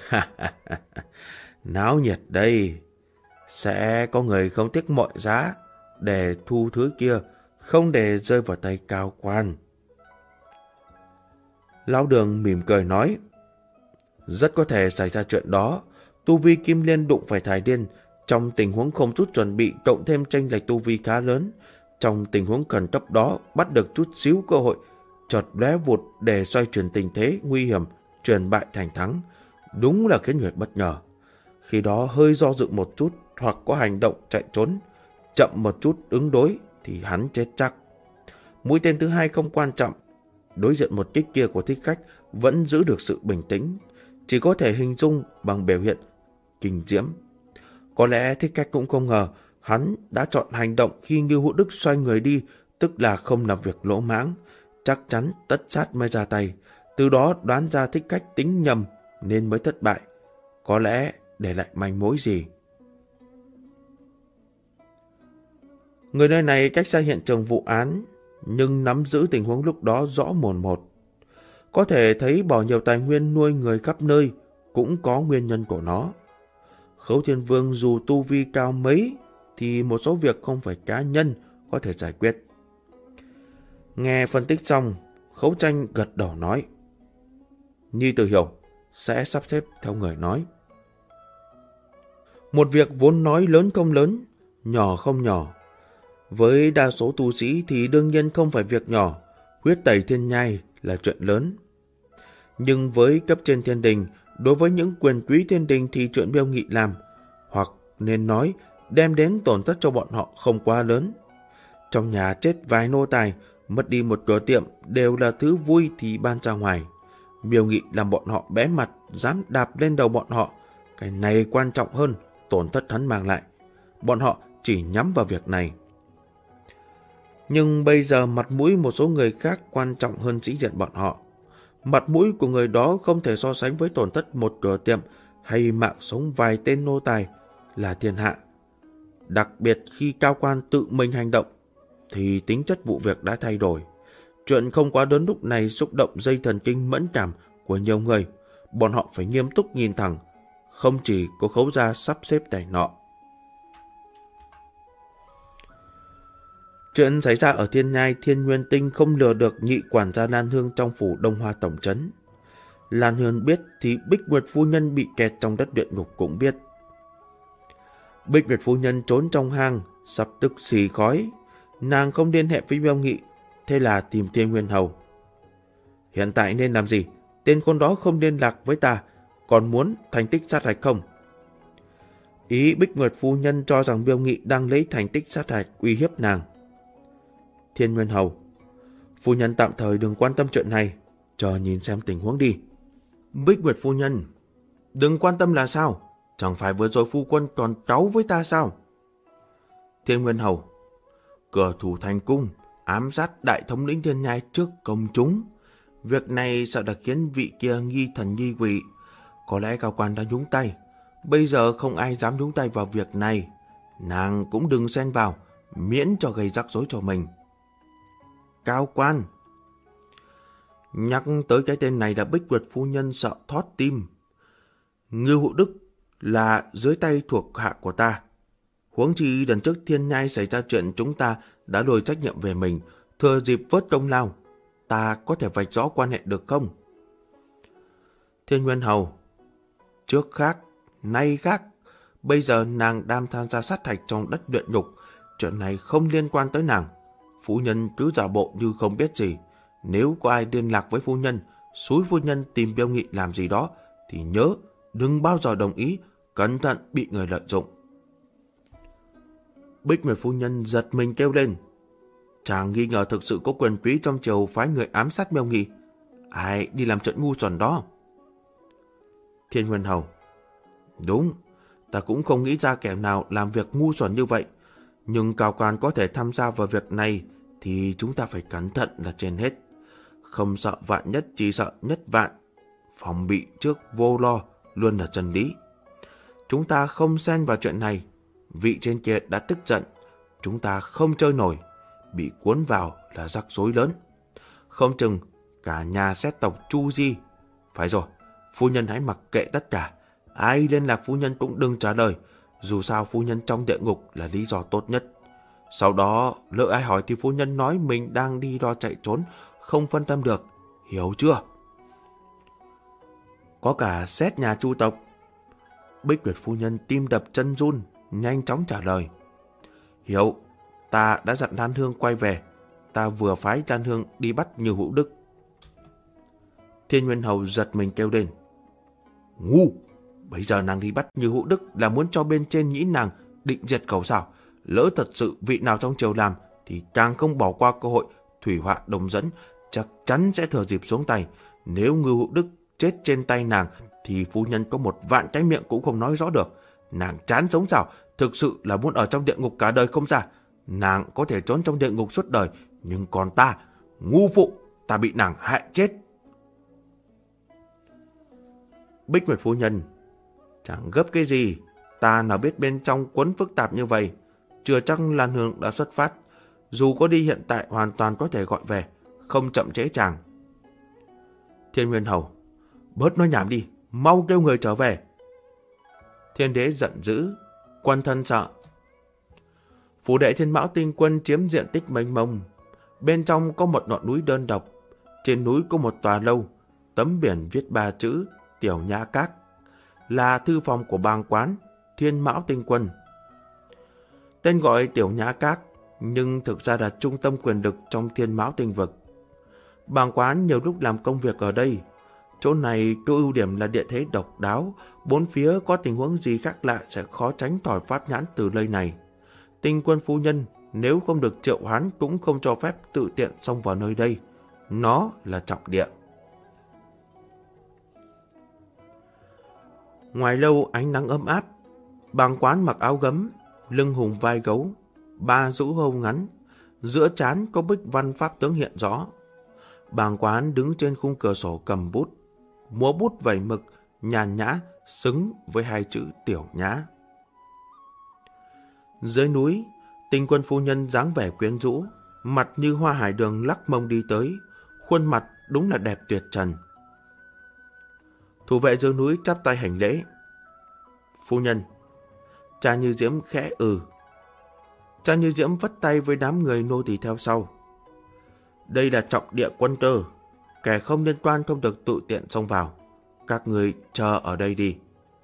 náo nhiệt đây. Sẽ có người không tiếc mọi giá để thu thứ kia, không để rơi vào tay cao quan. Lão Đường mỉm cười nói. Rất có thể xảy ra chuyện đó. Tu vi Kim Liên đụng phải Thải Điên trong tình huống không chút chuẩn bị, cộng thêm chênh lệch tu vi khá lớn. Trong tình huống khẩn cấp đó bắt được chút xíu cơ hội, chợt lóe vụt để xoay chuyển tình thế nguy hiểm, chuyển bại thành thắng. Đúng là khiến người bất ngờ. Khi đó hơi do dự một chút hoặc có hành động chạy trốn, chậm một chút ứng đối thì hắn chết chắc. Mũi tên thứ hai không quan trọng. Đối diện một kích kia của thích khách vẫn giữ được sự bình tĩnh, chỉ có thể hình dung bằng biểu hiện kinh diễm. Có lẽ thích khách cũng không ngờ hắn đã chọn hành động khi Ngưu Hữu Đức xoay người đi, tức là không làm việc lỗ mãng, chắc chắn tất sát mới ra tay. Từ đó đoán ra thích khách tính nhầm nên mới thất bại. Có lẽ để lại manh mối gì. Người nơi này cách xa hiện trường vụ án, nhưng nắm giữ tình huống lúc đó rõ mồn một. Có thể thấy bỏ nhiều tài nguyên nuôi người khắp nơi cũng có nguyên nhân của nó. Khấu Thiên Vương dù tu vi cao mấy thì một số việc không phải cá nhân có thể giải quyết. Nghe phân tích xong, Khấu Tranh gật đầu nói. Nhi tử hiểu, sẽ sắp xếp theo người nói. Một việc vốn nói lớn không lớn, nhỏ không nhỏ. Với đa số tu sĩ thì đương nhiên không phải việc nhỏ, huyết tẩy thiên nhai là chuyện lớn. Nhưng với cấp trên thiên đình, đối với những quyền quý thiên đình thì chuyện Miêu Nghị làm, hoặc nên nói đem đến tổn thất cho bọn họ không quá lớn. Trong nhà chết vài nô tài, mất đi một cửa tiệm đều là thứ vui thì ban ra ngoài. Miêu Nghị làm bọn họ bé mặt, dám đạp lên đầu bọn họ. Cái này quan trọng hơn tổn thất hắn mang lại. Bọn họ chỉ nhắm vào việc này. Nhưng bây giờ mặt mũi một số người khác quan trọng hơn sĩ diện bọn họ. Mặt mũi của người đó không thể so sánh với tổn thất một cửa tiệm hay mạng sống vài tên nô tài là thiên hạ. Đặc biệt khi cao quan tự mình hành động, thì tính chất vụ việc đã thay đổi. Chuyện không quá đến lúc này xúc động dây thần kinh mẫn cảm của nhiều người. Bọn họ phải nghiêm túc nhìn thẳng, không chỉ có Khấu gia sắp xếp này nọ. Chuyện xảy ra ở Thiên Nhai Thiên Nguyên Tinh không lừa được nhị quản gia Lan Hương trong phủ Đông Hoa tổng trấn. Lan Hương biết thì Bích Nguyệt phu nhân bị kẹt trong đất địa ngục cũng biết. Bích Nguyệt phu nhân trốn trong hang, sắp tức xì khói. Nàng không liên hệ với Miêu Nghị, thế là tìm Thiên Nguyên Hầu. Hiện tại nên làm gì? Tên con đó không liên lạc với ta, còn muốn thành tích sát hạch không? Ý Bích Nguyệt phu nhân cho rằng Miêu Nghị đang lấy thành tích sát hạch uy hiếp nàng. Thiên Nguyên Hầu, phu nhân tạm thời đừng quan tâm chuyện này, chờ nhìn xem tình huống đi. Bích Nguyệt phu nhân, đừng quan tâm là sao? Chẳng phải vừa rồi phu quân còn cháu với ta sao? Thiên Nguyên Hầu, cửa thủ thành cung, ám sát đại thống lĩnh Thiên Nhai trước công chúng. Việc này sợ đã khiến vị kia nghi thần nghi quỷ. Có lẽ cao quan đã nhúng tay. Bây giờ không ai dám nhúng tay vào việc này. Nàng cũng đừng xen vào, miễn cho gây rắc rối cho mình. Cao quan. Nhắc tới cái tên này là Bích Nguyệt phu nhân sợ thót tim. Ngưu Hụ Đức là dưới tay thuộc hạ của ta. Huống chi lần trước Thiên Nhai xảy ra chuyện, chúng ta đã lôi trách nhiệm về mình, thừa dịp vớt công lao. Ta có thể vạch rõ quan hệ được không? Thiên Nguyên Hầu, trước khác, nay khác. Bây giờ nàng đang tham gia sát hạch trong đất luyện ngục. Chuyện này không liên quan tới nàng. Phu nhân cứ giả bộ như không biết gì. Nếu có ai liên lạc với phu nhân, xúi phu nhân tìm Miêu Nghị làm gì đó, thì nhớ đừng bao giờ đồng ý, cẩn thận bị người lợi dụng. Bích Nguyệt phu nhân giật mình kêu lên. Chàng nghi ngờ thực sự có quyền quý trong triều phái người ám sát Miêu Nghị. Ai đi làm chuyện ngu xuẩn đó? Thiên Nguyên Hầu, đúng, ta cũng không nghĩ ra kẻ nào làm việc ngu xuẩn như vậy. Nhưng cao quan có thể tham gia vào việc này thì chúng ta phải cẩn thận là trên hết. Không sợ vạn nhất, chỉ sợ nhất vạn. Phòng bị trước vô lo luôn là chân lý. Chúng ta không xen vào chuyện này. Vị trên kia đã tức giận, chúng ta không chơi nổi. Bị cuốn vào là rắc rối lớn. Không chừng cả nhà xét tộc Chu Di. Phải rồi, phu nhân hãy mặc kệ tất cả. Ai liên lạc phu nhân cũng đừng trả lời. Dù sao phu nhân trong địa ngục là lý do tốt nhất. Sau đó lỡ ai hỏi thì phu nhân nói mình đang đi lo chạy trốn, không phân tâm được. Hiểu chưa? Có cả xét nhà Chu tộc. Bích Nguyệt phu nhân tim đập chân run, nhanh chóng trả lời. Hiểu, ta đã dặn Lan Hương quay về. Ta vừa phái Lan Hương đi bắt Như Hữu Đức. Thiên Nguyên Hầu giật mình kêu lên. Ngu! Bây giờ nàng đi bắt Như Hữu Đức là muốn cho bên trên nghĩ nàng định diệt khẩu sao? Lỡ thật sự vị nào trong triều làm thì càng không bỏ qua cơ hội. Thủy họa đồng dẫn chắc chắn sẽ thừa dịp xuống tay. Nếu Như Hữu Đức chết trên tay nàng thì phu nhân có 1.000 cái miệng cũng không nói rõ được. Nàng chán sống sao? Thực sự là muốn ở trong địa ngục cả đời không ra. Nàng có thể trốn trong địa ngục suốt đời, nhưng còn ta, ngu phụ, ta bị nàng hại chết. Bích Nguyệt phu nhân, chẳng gấp cái gì, ta nào biết bên trong quấn phức tạp như vậy. Chưa chắc Lan Hương đã xuất phát. Dù có đi hiện tại hoàn toàn có thể gọi về, không chậm trễ chàng. Thiên Nguyên Hầu, bớt nói nhảm đi, mau kêu người trở về. Thiên đế giận dữ, quân thân sợ. Phủ đệ Thiên Mão Tinh Quân chiếm diện tích mênh mông. Bên trong có một ngọn núi đơn độc. Trên núi có một tòa lâu, tấm biển viết 3 chữ Tiểu Nhã Các, là thư phòng của bang quán Thiên Mão Tinh Quân. Tên gọi Tiểu Nhã Các, nhưng thực ra là trung tâm quyền lực trong Thiên Mão Tinh Vực. Bang quán nhiều lúc làm công việc ở đây. Chỗ này có ưu điểm là địa thế độc đáo, bốn phía có tình huống gì khác lạ sẽ khó tránh khỏi pháp nhãn từ nơi này. Tinh Quân phu nhân nếu không được triệu hoán cũng không cho phép tự tiện xông vào nơi đây. Nó là trọng địa. Ngoài lâu ánh nắng ấm áp, bang quán mặc áo gấm, lưng hùng vai gấu, ba rũ hâu ngắn, giữa trán có bích văn pháp tướng hiện rõ. Bàng Quán đứng trên khung cửa sổ cầm bút, múa bút vẩy mực, nhàn nhã, xứng với hai chữ tiểu nhã. Dưới núi, Tinh Quân phu nhân dáng vẻ quyến rũ, mặt như hoa hải đường lắc mông đi tới, khuôn mặt đúng là đẹp tuyệt trần. Thủ vệ dưới núi chắp tay hành lễ. Phu nhân. Cha Như Diễm khẽ Cha Như Diễm vất tay với đám người nô tỳ theo sau. Đây là trọng địa quân cơ, kẻ không liên quan không được tự tiện xông vào. Các người chờ ở đây đi.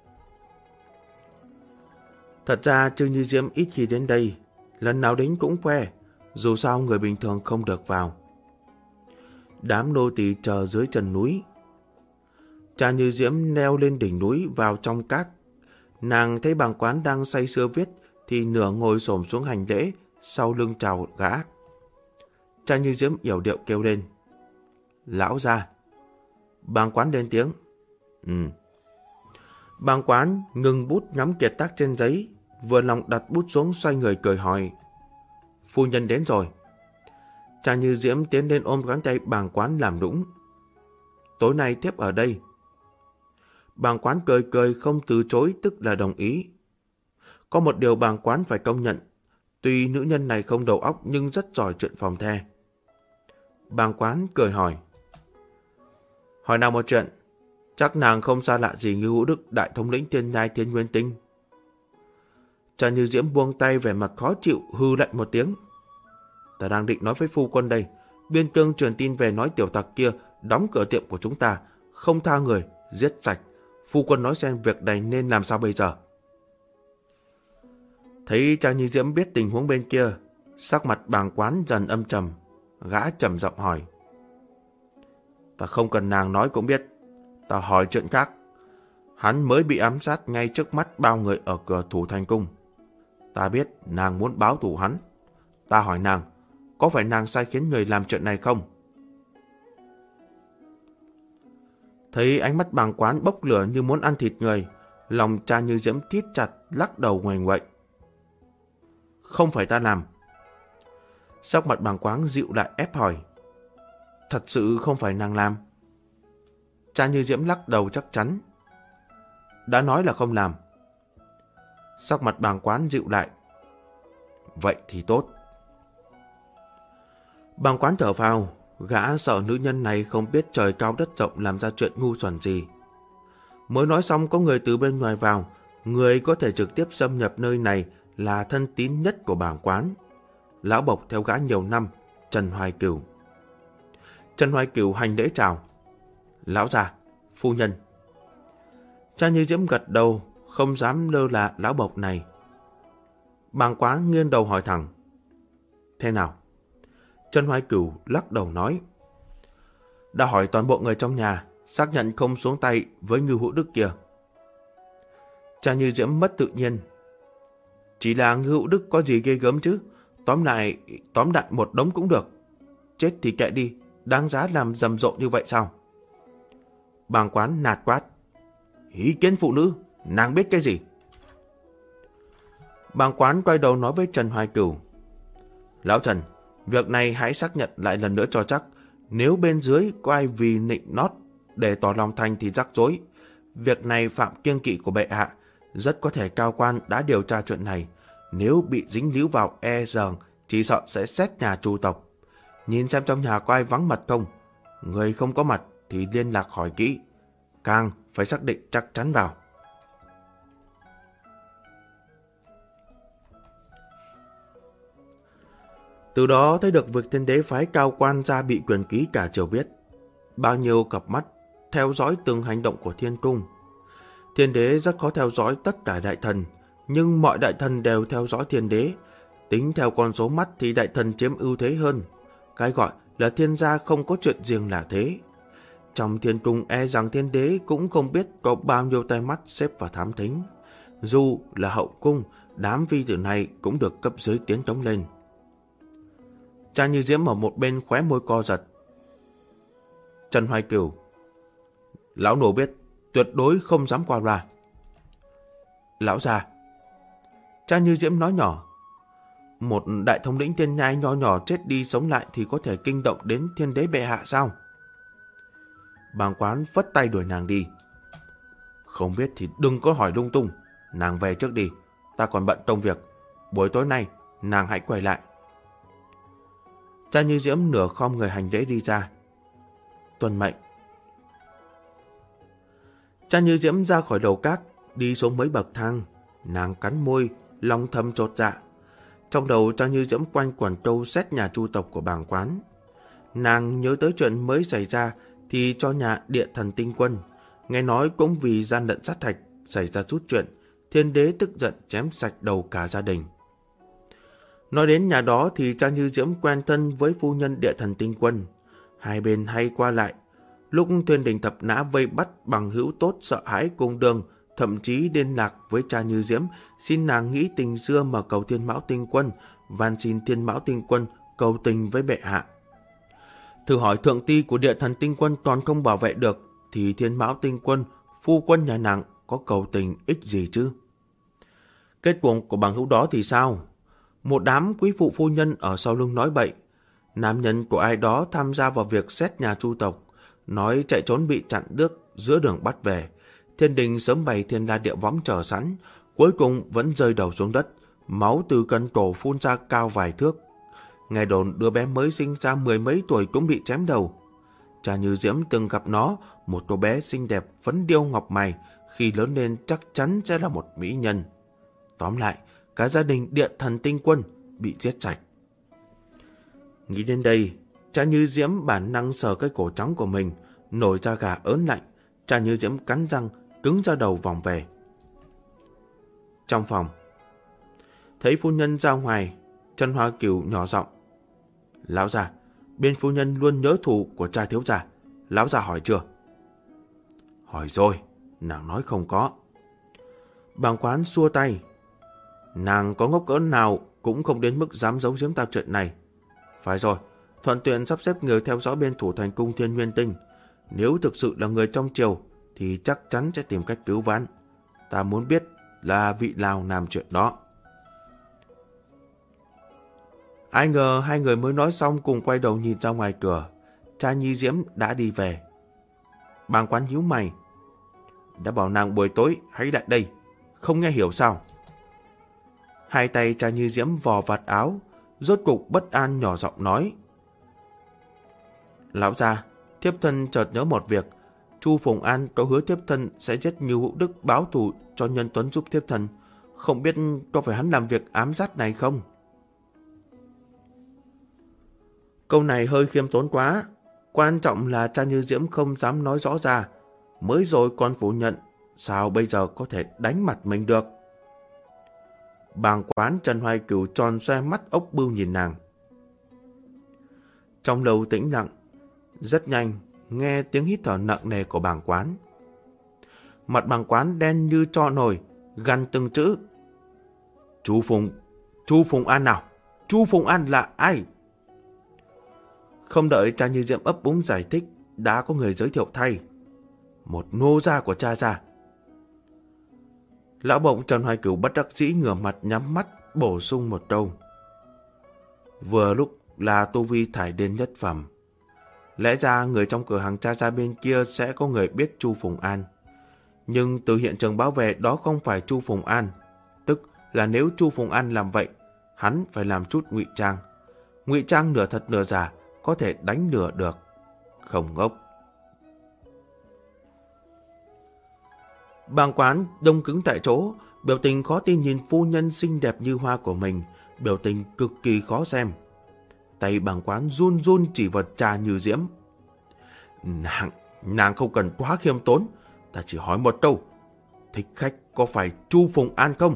Thật ra Trương Như Diễm ít khi đến đây, lần nào đến cũng khoe, dù sao người bình thường không được vào. Đám nô tỳ chờ dưới chân núi. Cha Như Diễm leo lên đỉnh núi vào trong các. Nàng thấy Bàng Quán đang say sưa viết thì nửa ngồi xổm xuống hành lễ, sau lưng chào gã. Cha Như Diễm yểu điệu kêu lên. Lão gia. Bàng Quán lên tiếng. Bàng Quán ngừng bút nhắm kiệt tác trên giấy, vừa lòng đặt bút xuống xoay người cười hỏi. Phu nhân đến rồi. Cha Như Diễm tiến lên ôm cánh tay Bàng Quán làm nũng. Tối nay tiếp ở đây. Bàng Quán cười cười không từ chối, tức là đồng ý. Có một điều Bàng Quán phải công nhận, tuy nữ nhân này không đầu óc nhưng rất giỏi chuyện phòng the. Bàng Quán cười hỏi. Hỏi nào một chuyện, chắc nàng không xa lạ gì Ngưu Hữu Đức đại thống lĩnh Thiên Nhai Thiên Nguyên Tinh. Cha Như Diễm buông tay vẻ mặt khó chịu, hư lạnh một tiếng. Ta đang định nói với phu quân đây, biên cương truyền tin về nói tiểu tặc kia đóng cửa tiệm của chúng ta, không tha người, giết sạch. Phu quân nói xem việc này nên làm sao bây giờ? Thấy Cha Như Diễm biết tình huống bên kia, sắc mặt Bàng Quán dần âm trầm, gã trầm giọng hỏi. Ta không cần nàng nói cũng biết, ta hỏi chuyện khác. Hắn mới bị ám sát ngay trước mắt bao người ở cửa Thủ Thành Cung. Ta biết nàng muốn báo thù hắn. Ta hỏi nàng, có phải nàng sai khiến người làm chuyện này không? Thấy ánh mắt Bàng Quán bốc lửa như muốn ăn thịt người, lòng Cha Như Diễm thít chặt, lắc đầu ngoảnh ngoậy. Không phải ta làm. Sắc mặt Bàng Quán dịu lại ép hỏi. Thật sự không phải nàng làm? Cha Như Diễm lắc đầu chắc chắn. Đã nói là không làm. Sắc mặt Bàng Quán dịu lại. Vậy thì tốt. Bàng Quán thở phào, gã sợ nữ nhân này không biết trời cao đất rộng làm ra chuyện ngu xuẩn gì. Mới nói xong có người từ bên ngoài vào, người có thể trực tiếp xâm nhập nơi này là thân tín nhất của Bàng Quán, lão bộc theo gã nhiều năm, Trần Hoài Cửu. Trần Hoài Cửu hành lễ chào. Lão già, phu nhân. Cha Như Diễm gật đầu, không dám lơ là lão bộc này. Bàng Quán nghiêng đầu hỏi thẳng. Thế nào? Trần Hoài Cửu lắc đầu nói. Đã hỏi toàn bộ người trong nhà, xác nhận không xuống tay với Ngưu Hữu Đức kia. Cha Như Diễm mất tự nhiên. Chỉ là Ngưu Hữu Đức có gì ghê gớm chứ? Tóm lại một đống cũng được. Chết thì kệ đi, đáng giá làm rầm rộ như vậy sao? Bàng Quán nạt quát. Ý kiến phụ nữ, nàng biết cái gì? Bàng Quán quay đầu nói với Trần Hoài Cửu. Lão Trần, việc này hãy xác nhận lại lần nữa cho chắc. Nếu bên dưới có ai vì nịnh nót để tỏ lòng thành thì rắc rối. Việc này phạm kiêng kỵ của bệ hạ, rất có thể cao quan đã điều tra chuyện này. Nếu bị dính líu vào rằng chỉ sợ sẽ xét nhà tru tộc. Nhìn xem trong nhà có ai vắng mặt không. Người không có mặt thì liên lạc hỏi kỹ. Càng phải xác định chắc chắn vào. Từ đó thấy được việc Thiên Đế phái cao quan ra bị quyền ký cả triều biết. Bao nhiêu cặp mắt theo dõi từng hành động của Thiên Cung. Thiên Đế rất khó theo dõi tất cả đại thần, nhưng mọi đại thần đều theo dõi Thiên Đế. Tính theo con số mắt thì đại thần chiếm ưu thế hơn. Cái gọi là thiên gia không có chuyện riêng là thế. Trong Thiên Cung rằng Thiên Đế cũng không biết có bao nhiêu tai mắt xếp vào thám thính. Dù là hậu cung, đám vi tử này cũng được cấp dưới tiến chống lên. Cha Như Diễm ở một bên khóe môi co giật. Trần Hoài Cửu. Lão nô biết, tuyệt đối không dám qua loa. Lão già. Cha Như Diễm nói nhỏ. một đại thống lĩnh thiên nhai nho nhỏ chết đi sống lại thì có thể kinh động đến thiên đế bệ hạ sao? Bàng Quán phất tay đuổi nàng đi. Không biết thì đừng có hỏi lung tung. Nàng về trước đi, ta còn bận công việc. Buổi tối nay nàng hãy quay lại. Cha Như Diễm nửa khom người hành lễ đi ra. Tuân mệnh. Cha Như Diễm ra khỏi đầu các, đi xuống mấy bậc thang. Nàng cắn môi, lòng thầm chột dạ. Trong đầu Cha Như Diễm quanh quẩn câu xét nhà chu tộc của Bàng Quán. Nàng nhớ tới chuyện mới xảy ra thì cho nhà Địa Thần Tinh Quân. Nghe nói cũng vì gian lận sát hạch xảy ra chút chuyện, thiên đế tức giận chém sạch đầu cả gia đình. Nói đến nhà đó thì Cha Như Diễm quen thân với phu nhân Địa Thần Tinh Quân. Hai bên hay qua lại. Lúc Thuyền Đình Thập Nã vây bắt bằng hữu tốt sợ hãi cung đường, thậm chí liên lạc với Cha Như Diễm, xin nàng nghĩ tình xưa mà cầu Thiên Mão Tinh Quân, van xin Thiên Mão Tinh Quân cầu tình với bệ hạ. Thử hỏi thượng ti của Địa Thần Tinh Quân còn không bảo vệ được, thì Thiên Mão Tinh Quân, phu quân nhà nàng có cầu tình ích gì chứ? Kết cuộc của bằng hữu đó thì sao? Một đám quý phụ phu nhân ở sau lưng nói bậy. Nam nhân của ai đó tham gia vào việc xét nhà chu tộc, nói chạy trốn bị chặn đứt giữa đường bắt về. Thiên đình sớm bày thiên la địa võng chờ sẵn, cuối cùng vẫn rơi đầu xuống đất, máu từ cân cổ phun ra cao vài thước. Nghe đồn đứa bé mới sinh ra mười mấy tuổi cũng bị chém đầu. Cha Như Diễm từng gặp nó, một cô bé xinh đẹp phấn điêu ngọc mày, khi lớn lên chắc chắn sẽ là một mỹ nhân. Tóm lại, cả gia đình Địa Thần Tinh Quân bị giết sạch. Nghĩ đến đây, Cha Như Diễm bản năng sờ cái cổ trắng của mình, nổi da gà ớn lạnh. Cha Như Diễm cắn răng, cứng ra đầu vòng về. Trong phòng, thấy phu nhân ra ngoài, Trần Hoa Cửu nhỏ giọng: Lão già, bên phu nhân luôn nhớ thù của cha thiếu gia. Lão già hỏi chưa? Hỏi rồi, nàng nói không có. Bàng Quán xua tay: Nàng có ngốc cỡ nào cũng không đến mức dám giấu giếm ta chuyện này. Phải rồi, thuận tiện sắp xếp người theo dõi bên thủ thành cung Thiên Nguyên Tinh. Nếu thực sự là người trong triều thì chắc chắn sẽ tìm cách cứu vãn. Ta muốn biết là vị nào làm chuyện đó. Ai ngờ hai người mới nói xong cùng quay đầu nhìn ra ngoài cửa. Cha Như Diễm đã đi về. Bàng Quán nhíu mày: Đã bảo nàng buổi tối hãy lại đây, không nghe hiểu sao? Hai tay Cha Như Diễm vò vạt áo, rốt cục bất an nhỏ giọng nói: Lão gia, thiếp thân chợt nhớ một việc. Chu Phùng An có hứa thiếp thân sẽ giết Như Hữu Đức báo thù cho Nhân Tuấn giúp thiếp thân. Không biết có phải hắn làm việc ám sát này không? Câu này hơi khiêm tốn quá. Quan trọng là Cha Như Diễm không dám nói rõ ra. Mới rồi còn phủ nhận, sao bây giờ có thể đánh mặt mình được? Bàng Quán Trần Hoài Cửu tròn xoe mắt ốc bưu nhìn nàng. Trong lầu tĩnh lặng, rất nhanh nghe tiếng hít thở nặng nề của Bàng Quán. Mặt Bàng Quán đen như tro nồi, gằn từng chữ: Chu Phùng An nào? Chu Phùng An là ai? Không đợi Cha Như Diễm ấp úng giải thích, đã có người giới thiệu thay: Một nô gia của cha gia. Lão bộng Trần Hoài Cửu bất đắc dĩ ngửa mặt nhắm mắt bổ sung một câu: Vừa lúc là tu vi thải điên nhất phẩm. Lẽ ra người trong cửa hàng cha gia bên kia sẽ có người biết Chu Phùng An. Nhưng từ hiện trường báo về đó không phải Chu Phùng An. Tức là nếu Chu Phùng An làm vậy, hắn phải làm chút ngụy trang. Ngụy trang nửa thật nửa giả, có thể đánh lừa được. Không ngốc. Bàng Quán đông cứng tại chỗ, biểu tình khó tin nhìn phu nhân xinh đẹp như hoa của mình, biểu tình cực kỳ khó xem. Tay Bàng Quán run run chỉ vào Cha Như Diễm. Nàng không cần quá khiêm tốn, ta chỉ hỏi một câu: thích khách có phải Chu Phùng An không?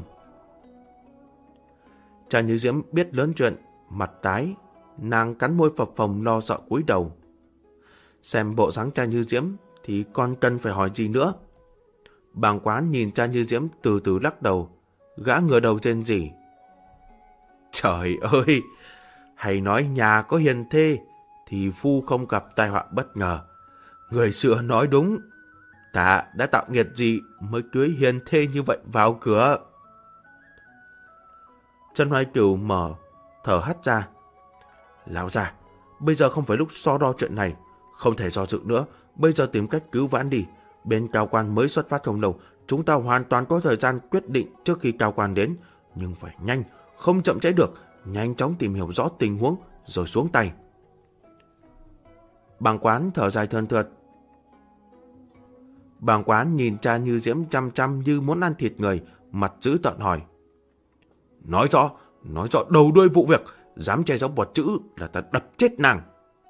Cha Như Diễm biết lớn chuyện, mặt tái, nàng cắn môi phập phồng lo sợ cúi đầu. Xem bộ dáng Cha Như Diễm thì còn cần phải hỏi gì nữa. Bàng Quán nhìn Cha Như Diễm từ từ lắc đầu, gã ngửa đầu rên rỉ: Trời ơi! Hay nói nhà có hiền thê thì phu không gặp tai họa bất ngờ. Người xưa nói đúng, ta đã tạo nghiệt gì mới cưới hiền thê như vậy vào cửa. Trần Hoài Cửu mở thở hắt ra. Lão già, bây giờ không phải lúc so đo chuyện này. Không thể do dự nữa. Bây giờ tìm cách cứu vãn đi. Bên cao quan mới xuất phát không lâu. Chúng ta hoàn toàn có thời gian quyết định trước khi cao quan đến. Nhưng phải nhanh, không chậm trễ được. Nhanh chóng tìm hiểu rõ tình huống rồi xuống tay. Bàng Quán thở dài thườn thượt. Bàng Quán nhìn cha Như Diễm chăm chăm như muốn ăn thịt người, mặt dữ tợn hỏi. Nói rõ đầu đuôi vụ việc, dám che giấu một chữ là ta đập chết nàng.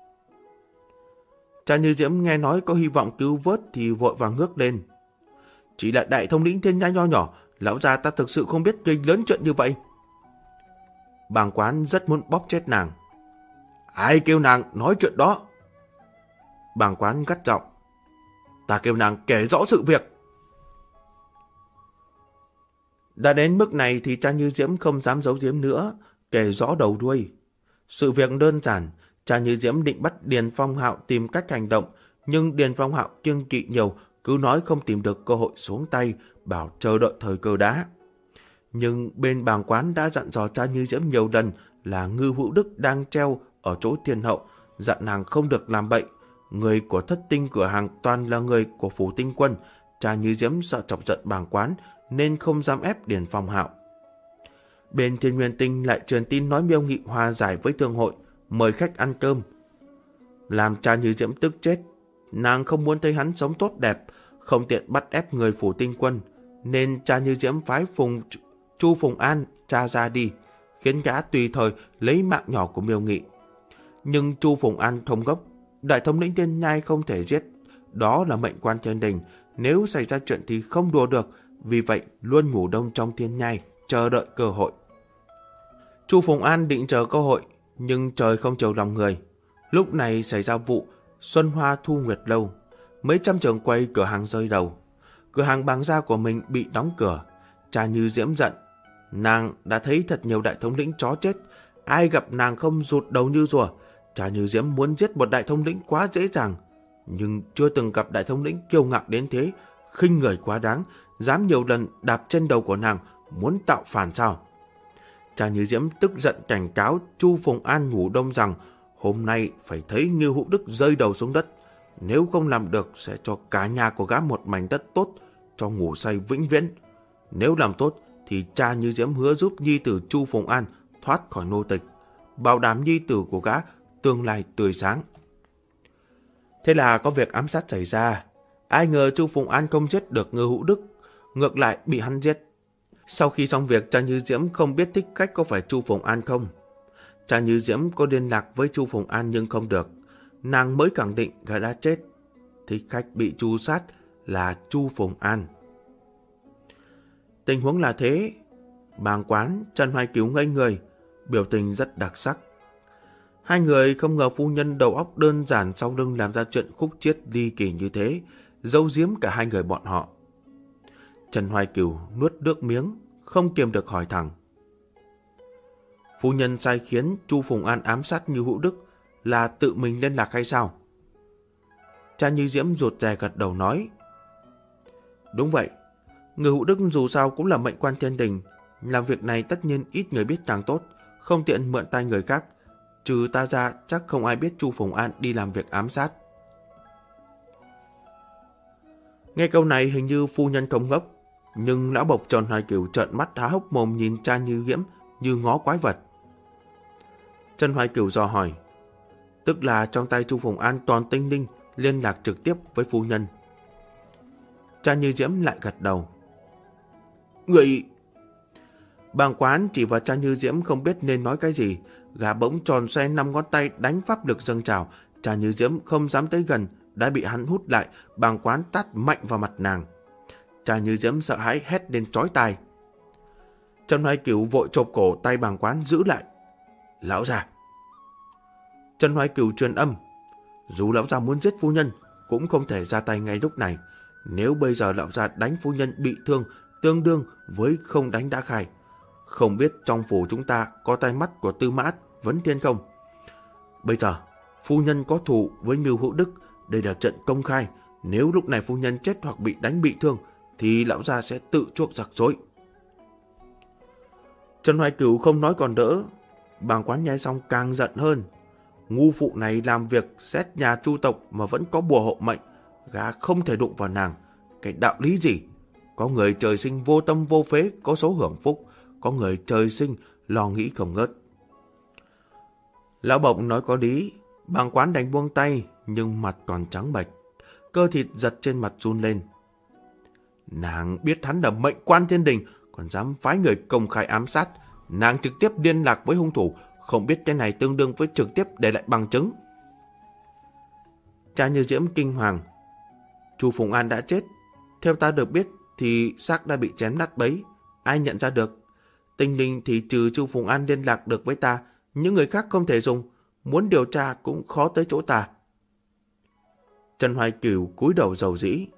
Cha Như Diễm nghe nói có hy vọng cứu vớt thì vội vàng ngước lên. Chỉ là đại thống lĩnh Thiên Nhai nho nhỏ, lão già ta thực sự không biết gây lớn chuyện như vậy. Bàng Quán rất muốn bóp chết nàng. Ai kêu nàng nói chuyện đó? Bàng Quán gắt giọng. Ta kêu nàng kể rõ sự việc. Đã đến mức này thì cha Như Diễm không dám giấu giếm nữa, kể rõ đầu đuôi. Sự việc đơn giản, cha Như Diễm định bắt Điền Phong Hạo tìm cách hành động, nhưng Điền Phong Hạo kiêng kỵ nhiều, cứ nói không tìm được cơ hội xuống tay, bảo chờ đợi thời cơ đã. Nhưng bên Bàng Quán đã dặn dò cha Như Diễm nhiều lần là Ngưu Hữu Đức đang treo ở chỗ Thiên Hậu, dặn nàng không được làm bậy. Người của Thất Tinh cửa hàng toàn là người của Phủ Tinh Quân. Cha Như Diễm sợ chọc giận Bàng Quán nên không dám ép Điền Phong Hạo. Bên Thiên Nguyên Tinh lại truyền tin nói Miêu Nghị hòa giải với thương hội, mời khách ăn cơm. Làm cha Như Diễm tức chết. Nàng không muốn thấy hắn sống tốt đẹp, không tiện bắt ép người Phủ Tinh Quân, nên cha Như Diễm phái Chu Phùng An cha ra đi, khiến gã tùy thời lấy mạng nhỏ của Miêu Nghị. Nhưng Chu Phùng An thông gốc, đại thống lĩnh Thiên Nhai không thể giết, đó là mệnh quan thiên đình, nếu xảy ra chuyện thì không đùa được, vì vậy luôn ngủ đông trong Thiên Nhai, chờ đợi cơ hội. Chu Phùng An định chờ cơ hội, nhưng trời không chiều lòng người. Lúc này xảy ra vụ Xuân Hoa Thu Nguyệt Lâu, mấy trăm trường quay cửa hàng rơi đầu. Cửa hàng Bàng gia của mình bị đóng cửa. Cha Như Diễm giận. Nàng đã thấy thật nhiều đại thống lĩnh chó chết, ai gặp nàng không rụt đầu như rùa. Cha Như Diễm muốn giết một đại thống lĩnh quá dễ dàng, nhưng chưa từng gặp đại thống lĩnh kiêu ngạo đến thế, khinh người quá đáng, dám nhiều lần đạp trên đầu của nàng, muốn tạo phản sao? Cha Như Diễm tức giận cảnh cáo Chu Phùng An ngủ đông rằng hôm nay phải thấy Ngưu Hữu Đức rơi đầu xuống đất, nếu không làm được sẽ cho cả nhà của gã một mảnh đất tốt, cho ngủ say vĩnh viễn. Nếu làm tốt thì cha Như Diễm hứa giúp nhi tử Chu Phùng An thoát khỏi nô tịch, bảo đảm nhi tử của gã tương lai tươi sáng. Thế là có việc ám sát xảy ra. Ai ngờ Chu Phùng An không giết được Ngưu Hữu Đức, ngược lại bị hắn giết. Sau khi xong việc, cha Như Diễm không biết thích khách có phải Chu Phùng An không. Cha Như Diễm có liên lạc với Chu Phùng An nhưng không được. Nàng mới khẳng định gã đã chết. Thích khách bị tru sát là Chu Phùng An. Tình huống là thế. Bàng Quán, Trần Hoài Cứu ngây người, biểu tình rất đặc sắc. Hai người không ngờ phu nhân đầu óc đơn giản sau lưng làm ra chuyện khúc chiết ly kỳ như thế, giấu giếm cả hai người bọn họ. Trần Hoài Cửu nuốt nước miếng, không kiềm được hỏi thẳng. Phu nhân sai khiến Chu Phùng An ám sát Ngưu Hữu Đức là tự mình liên lạc hay sao? Cha Như Diễm rụt rè gật đầu nói. Đúng vậy, Ngưu Hữu Đức dù sao cũng là mệnh quan thiên đình, làm việc này tất nhiên ít người biết càng tốt, không tiện mượn tay người khác. Trừ ta ra chắc không ai biết Chu Phùng An đi làm việc ám sát. Nghe câu này hình như phu nhân không ngốc, nhưng lão bộc Trần Hoài Cửu trợn mắt há hốc mồm nhìn cha Như Diễm như ngó quái vật. Trần Hoài Cửu dò hỏi, tức là trong tay Chu Phùng An toàn tinh linh liên lạc trực tiếp với phu nhân. Cha Như Diễm lại gật đầu. Người... Bàng Quán chỉ vào cha Như Diễm không biết nên nói cái gì, gã bỗng tròn xoay 5 ngón tay đánh pháp lực dâng trào. Cha Như Diễm không dám tới gần, đã bị hắn hút lại. Bàng Quán tát mạnh vào mặt nàng. Cha Như Diễm sợ hãi hét lên chói tai. Trần Hoài Cửu vội chộp cổ tay Bàng Quán giữ lại. Lão già. Trần Hoài Cửu truyền âm. Dù lão già muốn giết phu nhân cũng không thể ra tay ngay lúc này. Nếu bây giờ lão già đánh phu nhân bị thương, tương đương với không đánh đã khai. Không biết trong phủ chúng ta có tai mắt của Tư Mã Vấn Thiên không? Bây giờ phu nhân có thù với Ngưu Hữu Đức, đây là trận công khai. Nếu lúc này phu nhân chết hoặc bị đánh bị thương thì lão gia sẽ tự chuốc giặc dối. Trần Hoài Cửu không nói còn đỡ. Bàng Quán nghe xong càng giận hơn. Ngu phụ này làm việc xét nhà chu tộc mà vẫn có bùa hộ mệnh, gã không thể đụng vào nàng. Cái đạo lý gì? Có người trời sinh vô tâm vô phế, có số hưởng phúc, có người trời sinh lo nghĩ không ngớt. Lão Bộng nói có lý. Bàng Quán đành buông tay, nhưng mặt còn trắng bệch, cơ thịt giật trên mặt run lên. Nàng biết hắn là mệnh quan thiên đình, còn dám phái người công khai ám sát. Nàng trực tiếp liên lạc với hung thủ, không biết cái này tương đương với trực tiếp để lại bằng chứng. Cha Như Diễm kinh hoàng. Chu Phùng An đã chết. Theo ta được biết thì xác đã bị chém nát bấy. Ai nhận ra được? Tình hình thì trừ Chu Phùng An liên lạc được với ta, những người khác không thể dùng. Muốn điều tra cũng khó tới chỗ ta. Trần Hoài Cửu cúi đầu rầu rĩ.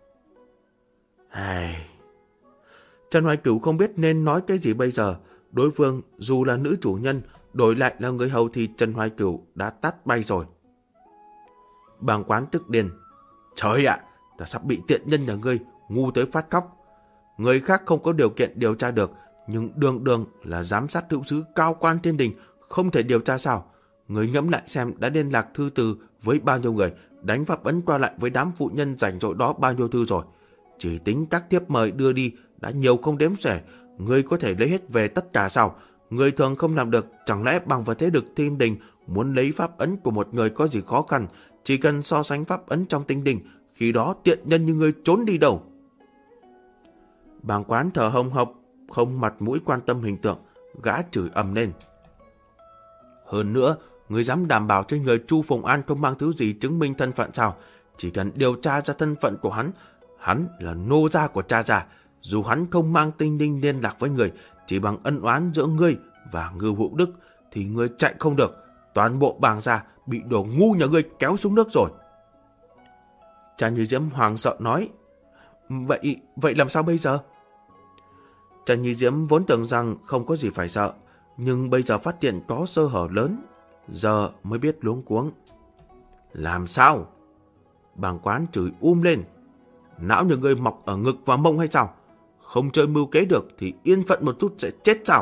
Trần Hoài Cửu không biết nên nói cái gì bây giờ. Đối phương dù là nữ chủ nhân, đổi lại là người hầu thì Trần Hoài Cửu đã tát bay rồi. Bàng Quán tức điên. Trời ạ, ta sắp bị tiện nhân nhà ngươi ngu tới phát khóc. Người khác không có điều kiện điều tra được, nhưng đường đường là giám sát hữu sứ cao quan thiên đình, không thể điều tra sao? Người ngẫm lại xem đã liên lạc thư từ với bao nhiêu người, đánh pháp ấn qua lại với đám phụ nhân rảnh rỗi đó bao nhiêu thư rồi. Chỉ tính các thiếp mời đưa đi đã nhiều không đếm xuể. Người có thể lấy hết về tất cả sao? Người thường không làm được, chẳng lẽ bằng vào thế lực thiên đình muốn lấy pháp ấn của một người có gì khó khăn? Chỉ cần so sánh pháp ấn trong tinh đình, khi đó tiện nhân như người trốn đi đâu? Bàng Quán thở hồng hộc, không mặt mũi quan tâm hình tượng, gã chửi ầm lên. Hơn nữa, người dám đảm bảo trên người Chu Phùng An không mang thứ gì chứng minh thân phận sao? Chỉ cần điều tra ra thân phận của hắn là nô gia của cha già. Dù hắn không mang tinh linh liên lạc với người, chỉ bằng ân oán giữa ngươi và Ngưu Hữu Đức thì ngươi chạy không được. Toàn bộ Bàng gia bị đồ ngu nhà ngươi kéo xuống nước rồi. Cha Như Diễm hoảng sợ nói. Vậy làm sao bây giờ? Cha Như Diễm vốn tưởng rằng không có gì phải sợ, nhưng bây giờ phát hiện có sơ hở lớn, giờ mới biết luống cuống. Làm sao? Bàng Quán chửi lên. Não nhà ngươi mọc ở ngực và mông hay sao? Không chơi mưu kế được thì yên phận một chút sẽ chết sao?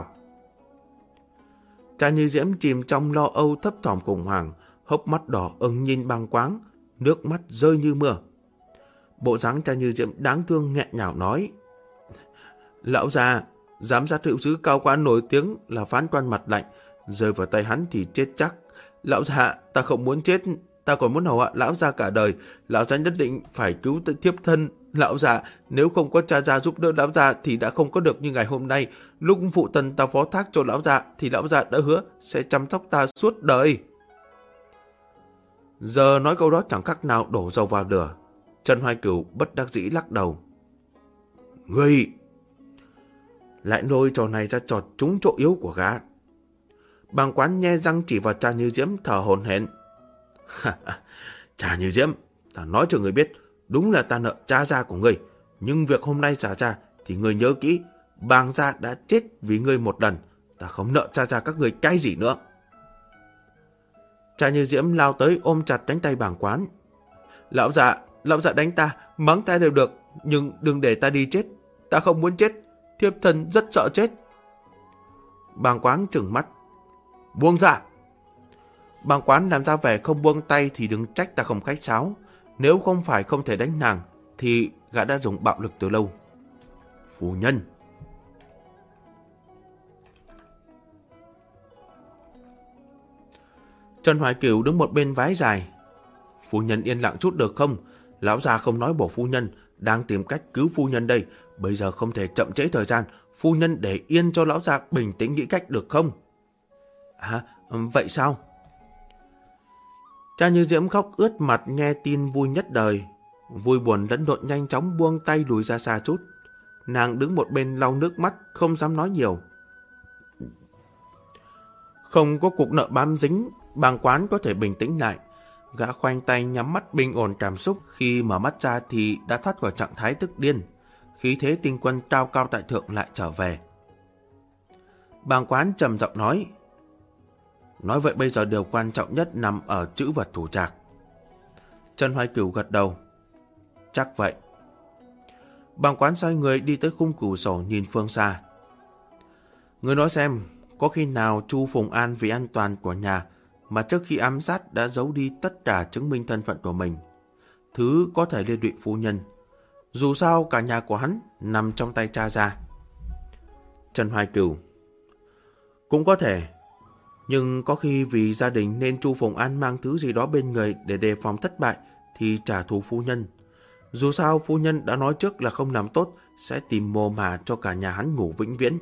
Cha Như Diễm chìm trong lo âu thấp thỏm khủng hoảng, hốc mắt đỏ ửng nhìn Bàng Quán, nước mắt rơi như mưa. Bộ dáng Cha Như Diễm đáng thương nghẹn ngào nói. Lão già, giám sát hữu sứ cao quan nổi tiếng là phán quan mặt lạnh, rơi vào tay hắn thì chết chắc. Lão già, ta không muốn chết, ta còn muốn hầu hạ lão già cả đời. Lão già nhất định phải cứu thiếp thân. Lão già, nếu không có cha già giúp đỡ lão già thì đã không có được như ngày hôm nay. Lúc phụ thân ta phó thác cho lão già thì lão già đã hứa sẽ chăm sóc ta suốt đời. Giờ nói câu đó chẳng khác nào đổ dầu vào lửa. Trần Hoài Cửu bất đắc dĩ lắc đầu. Ngươi lại lôi trò này ra trò trúng chỗ yếu của gã. Bàng Quán nhe răng chỉ vào Cha Như Diễm thở hổn hển. Cha Như Diễm, ta nói cho người biết, đúng là ta nợ cha gia của ngươi, nhưng việc hôm nay xảy ra thì ngươi nhớ kỹ, Bàng gia đã chết vì ngươi một lần, ta không nợ cha gia các ngươi cái gì nữa. Cha Như Diễm lao tới ôm chặt cánh tay Bàng Quán. Lão già đánh ta, mắng ta đều được, nhưng đừng để ta đi chết, ta không muốn chết, thiếp thân rất sợ chết. Bàng Quán trừng mắt. Buông ra! Bàng Quán làm ra vẻ không buông tay thì đừng trách ta không khách sáo. Nếu không phải không thể đánh nàng thì gã đã dùng bạo lực từ lâu. Phu nhân! Trần Hoài Cửu đứng một bên vái dài. Phu nhân yên lặng chút được không? Lão già không nói bỏ phu nhân, đang tìm cách cứu phu nhân đây. Bây giờ không thể chậm trễ thời gian. Phu nhân để yên cho lão già bình tĩnh nghĩ cách được không? Vậy sao? Cha Như Diễm khóc ướt mặt nghe tin vui nhất đời. Vui buồn lẫn lộn nhanh chóng buông tay lùi ra xa chút. Nàng đứng một bên lau nước mắt, không dám nói nhiều. Không có cục nợ bám dính, Bàng Quán có thể bình tĩnh lại. Gã khoanh tay nhắm mắt bình ổn cảm xúc, khi mở mắt ra thì đã thoát khỏi trạng thái tức điên. Khí thế tinh quân cao cao tại thượng lại trở về. Bàng Quán trầm giọng nói. Nói vậy bây giờ điều quan trọng nhất nằm ở chữ vật thủ trạc. Trần Hoài Cửu gật đầu. Chắc vậy. Bàng Quán xoay người đi tới khung cửa sổ nhìn phương xa. Người nói xem, Có khi nào Chu Phùng An vì an toàn của nhà mà trước khi ám sát đã giấu đi tất cả chứng minh thân phận của mình, thứ có thể liên lụy phu nhân. Dù sao cả nhà của hắn nằm trong tay cha Gia. Trần Hoài Cửu: cũng có thể, nhưng có khi vì gia đình nên Chu Phùng An mang thứ gì đó bên người để đề phòng thất bại thì trả thù phu nhân. Dù sao phu nhân đã nói trước là không làm tốt sẽ tìm mồ mả cho cả nhà hắn ngủ vĩnh viễn.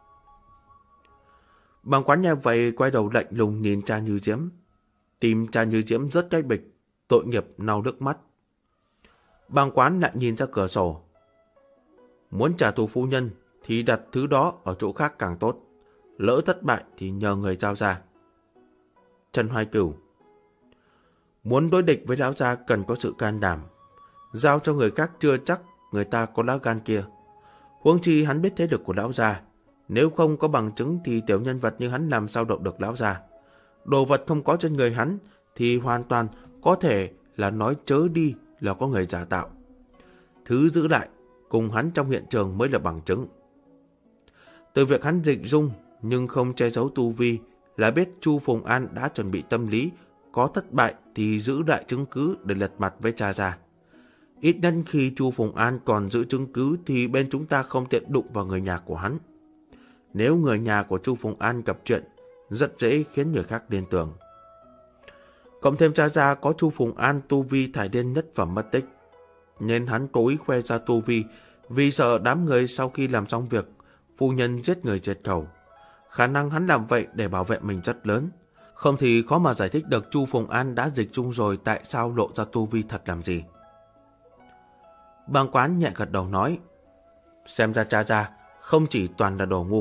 Bàng Quán nghe vậy quay đầu lạnh lùng nhìn cha Như Diễm. Tim cha Như Diễm rất cái bịch, tội nghiệp lau nước mắt. Bàng Quán lại nhìn ra cửa sổ. Muốn trả thù phu nhân thì đặt thứ đó ở chỗ khác càng tốt. Lỡ thất bại thì nhờ người giao ra. Trần Hoài Cửu: muốn đối địch với lão gia cần có sự can đảm. Giao cho người khác chưa chắc người ta có lá gan kia. Huống chi hắn biết thế lực của lão gia. Nếu không có bằng chứng thì tiểu nhân vật như hắn làm sao động được lão gia. Đồ vật không có trên người hắn thì hoàn toàn có thể là nói chớ đi là có người giả tạo. Thứ giữ lại cùng hắn trong hiện trường mới là bằng chứng. Từ việc hắn dịch dung nhưng không che giấu tu vi là biết Chu Phùng An đã chuẩn bị tâm lý, có thất bại thì giữ lại chứng cứ để lật mặt với cha Gia. Ít nhất khi Chu Phùng An còn giữ chứng cứ thì bên chúng ta không tiện đụng vào người nhà của hắn. Nếu người nhà của Chu Phùng An gặp chuyện, rất dễ khiến người khác liên tưởng. Cộng thêm cha Gia có Chu Phùng An tu vi thải điên nhất phẩm mất tích, nên hắn cố ý khoe ra tu vi vì sợ đám người sau khi làm xong việc phu nhân giết người diệt khẩu. Khả năng hắn làm vậy để bảo vệ mình rất lớn. Không thì khó mà giải thích được Chu Phùng An đã dịch dung rồi tại sao lộ ra tu vi thật làm gì. Bàng Quán nhẹ gật đầu nói: xem ra cha Gia không chỉ toàn là đồ ngu.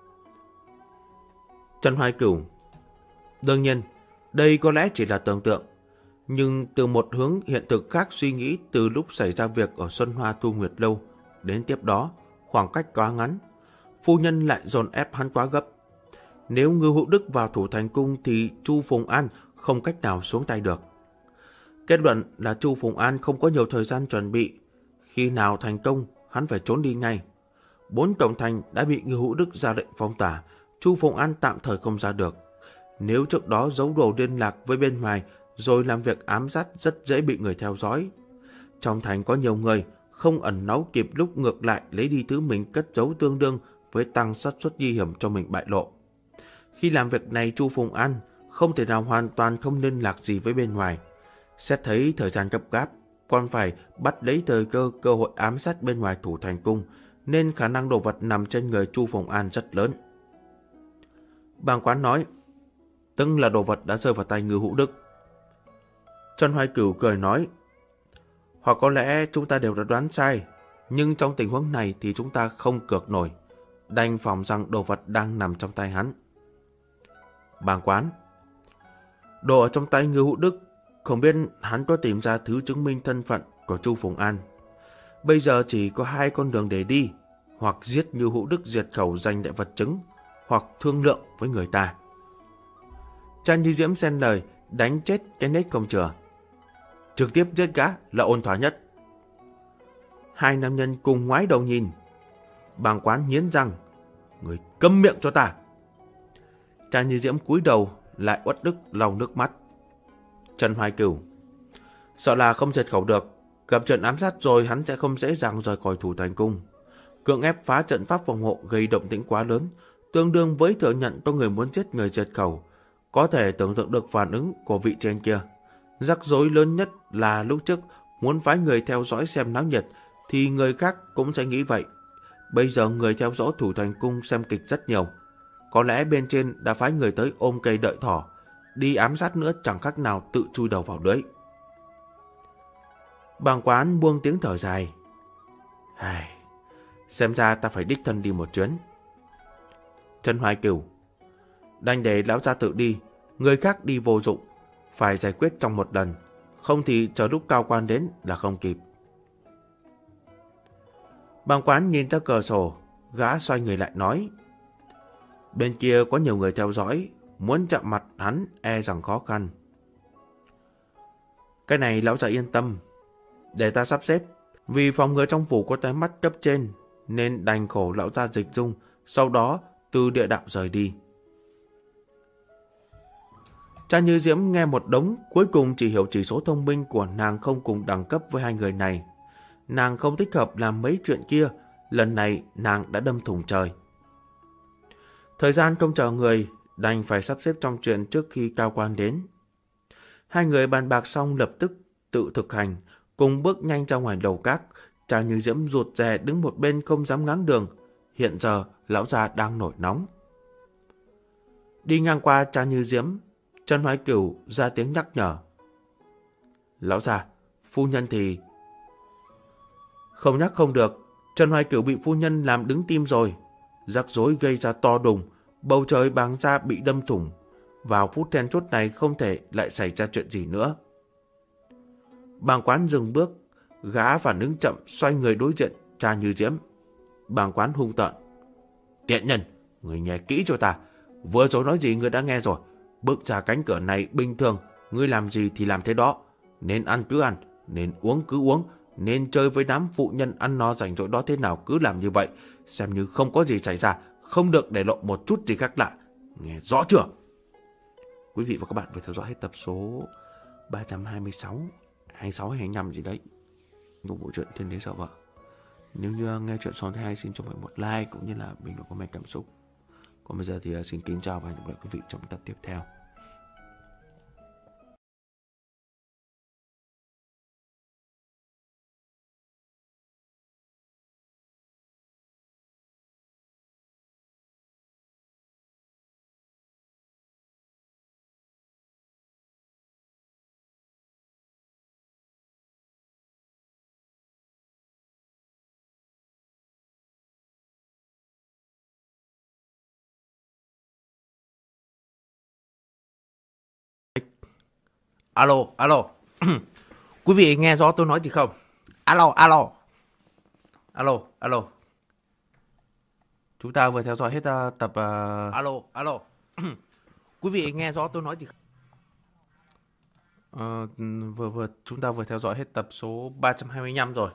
Trần Hoài Cửu: đương nhiên, đây có lẽ chỉ là tưởng tượng. Nhưng từ một hướng hiện thực khác suy nghĩ, từ lúc xảy ra việc ở Xuân Hoa Thu Nguyệt Lâu đến tiếp đó, khoảng cách quá ngắn, phu nhân lại dồn ép hắn quá gấp. Nếu Ngưu Hữu Đức vào thủ thành cung thì Chu Phùng An không cách nào xuống tay được. Kết luận là Chu Phùng An không có nhiều thời gian chuẩn bị. Khi nào thành công, hắn phải trốn đi ngay. 4 cổng thành đã bị Ngưu Hữu Đức ra lệnh phong tỏa, Chu Phùng An tạm thời không ra được. Nếu trước đó giấu đồ liên lạc với bên ngoài rồi làm việc ám sát rất dễ bị người theo dõi. Trong thành có nhiều người, không ẩn náu kịp lúc ngược lại lấy đi thứ mình cất giấu tương đương với tăng xác suất nguy hiểm cho mình bại lộ. Khi làm việc này Chu Phùng An không thể nào hoàn toàn không liên lạc gì với bên ngoài. Xét thấy thời gian gấp gáp, còn phải bắt lấy thời cơ hội ám sát bên ngoài thủ thành cung, nên khả năng đồ vật nằm trên người Chu Phùng An rất lớn. Bàng Quán nói: tức là đồ vật đã rơi vào tay Ngưu Hữu Đức. Trần Hoài Cửu cười nói: hoặc có lẽ chúng ta đều đã đoán sai, nhưng trong tình huống này thì chúng ta không cược nổi, đành phòng rằng đồ vật đang nằm trong tay hắn. Bàng Quán: đồ ở trong tay Ngưu Hữu Đức, không biết hắn có tìm ra thứ chứng minh thân phận của Chu Phùng An. Bây giờ chỉ có 2 con đường để đi, hoặc giết Ngưu Hữu Đức diệt khẩu giành đại vật chứng, hoặc thương lượng với người ta. Cha Như Diễm xen lời, đánh chết cái nết không chừa. Trực tiếp giết gã là ôn thỏa nhất. 2 nam nhân cùng ngoái đầu nhìn. Bàng Quán nghiến răng: người câm miệng cho ta. Cha Như Diễm cúi đầu lại uất ức lau nước mắt. Trần Hoài Cửu: sợ là không diệt khẩu được. Gặp trận ám sát rồi hắn sẽ không dễ dàng rời khỏi thủ thành cung. Cưỡng ép phá trận pháp phòng hộ gây động tĩnh quá lớn, tương đương với thừa nhận có người muốn giết người diệt khẩu. Có thể tưởng tượng được phản ứng của vị trên kia. Rắc rối lớn nhất là lúc trước muốn phái người theo dõi xem náo nhiệt thì người khác cũng sẽ nghĩ vậy. Bây giờ người theo dõi thủ thành cung xem kịch rất nhiều. Có lẽ bên trên đã phái người tới ôm cây đợi thỏ. Đi ám sát nữa chẳng khác nào tự chui đầu vào lưới. Bàng Quán buông tiếng thở dài: xem ra ta phải đích thân đi một chuyến. Trần Hoài Cửu: đành để lão gia tự đi, người khác đi vô dụng, phải giải quyết trong một lần, không thì chờ lúc cao quan đến là không kịp. Bàng Quán nhìn ra cửa sổ, gã xoay người lại nói: bên kia có nhiều người theo dõi, muốn chạm mặt hắn e rằng khó khăn. Cái này lão gia yên tâm, để ta sắp xếp. Vì phòng ngừa trong phủ có tai mắt cấp trên, nên đành khổ lão gia dịch dung, sau đó từ địa đạo rời đi. Cha Như Diễm nghe một đống, cuối cùng chỉ hiểu chỉ số thông minh của nàng không cùng đẳng cấp với hai người này. Nàng không thích hợp làm mấy chuyện kia, lần này nàng đã đâm thủng trời. Thời gian không chờ người, đành phải sắp xếp trong chuyện trước khi cao quan đến. Hai người bàn bạc xong lập tức tự thực hành, cùng bước nhanh ra ngoài lầu các. Cha Như Diễm rụt rè đứng một bên không dám ngáng đường. Hiện giờ lão già đang nổi nóng. Đi ngang qua Cha Như Diễm, Trần Hoài Cửu ra tiếng nhắc nhở. Lão già, phu nhân thì... Không nhắc không được, Trần Hoài Cửu bị phu nhân làm đứng tim rồi. Rắc rối gây ra to đùng, bầu trời bàng ra bị đâm thủng. Vào phút then chốt này không thể lại xảy ra chuyện gì nữa. Bàng Quán dừng bước, gã phản ứng chậm xoay người đối diện Cha Như Diễm. Bàng Quán hung tợn. Tiện nhân, người nghe kỹ cho ta. Vừa rồi nói gì người đã nghe rồi. Bước ra cánh cửa này bình thường, ngươi làm gì thì làm thế đó. Nên ăn cứ ăn, nên uống cứ uống, nên chơi với đám phụ nhân ăn no rảnh rỗi đó thế nào cứ làm như vậy. Xem như không có gì xảy ra, không được để lộ một chút gì khác lạ. Nghe rõ chưa? Quý vị và các bạn vừa theo dõi hết tập số 326, 26 hay 25 gì đấy của bộ truyện Thiên Đế Sợ Vợ. Nếu như nghe chuyện xong thì hay xin cho mọi một like cũng như là bình luận comment cảm xúc. Còn bây giờ thì xin kính chào và hẹn gặp lại quý vị trong tập tiếp theo. Alo, alo. Quý vị nghe rõ tôi nói gì không? Alo, alo. Alo, alo. Chúng ta vừa theo dõi hết tập... Alo, alo. Quý vị nghe rõ tôi nói gì không? Chúng ta vừa theo dõi hết tập số 325 rồi.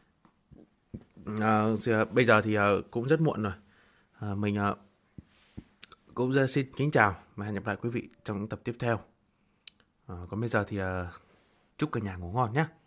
Bây giờ thì cũng rất muộn rồi. Mình cũng xin kính chào và hẹn gặp lại quý vị trong những tập tiếp theo. Còn bây giờ thì chúc cả nhà ngủ ngon nhé.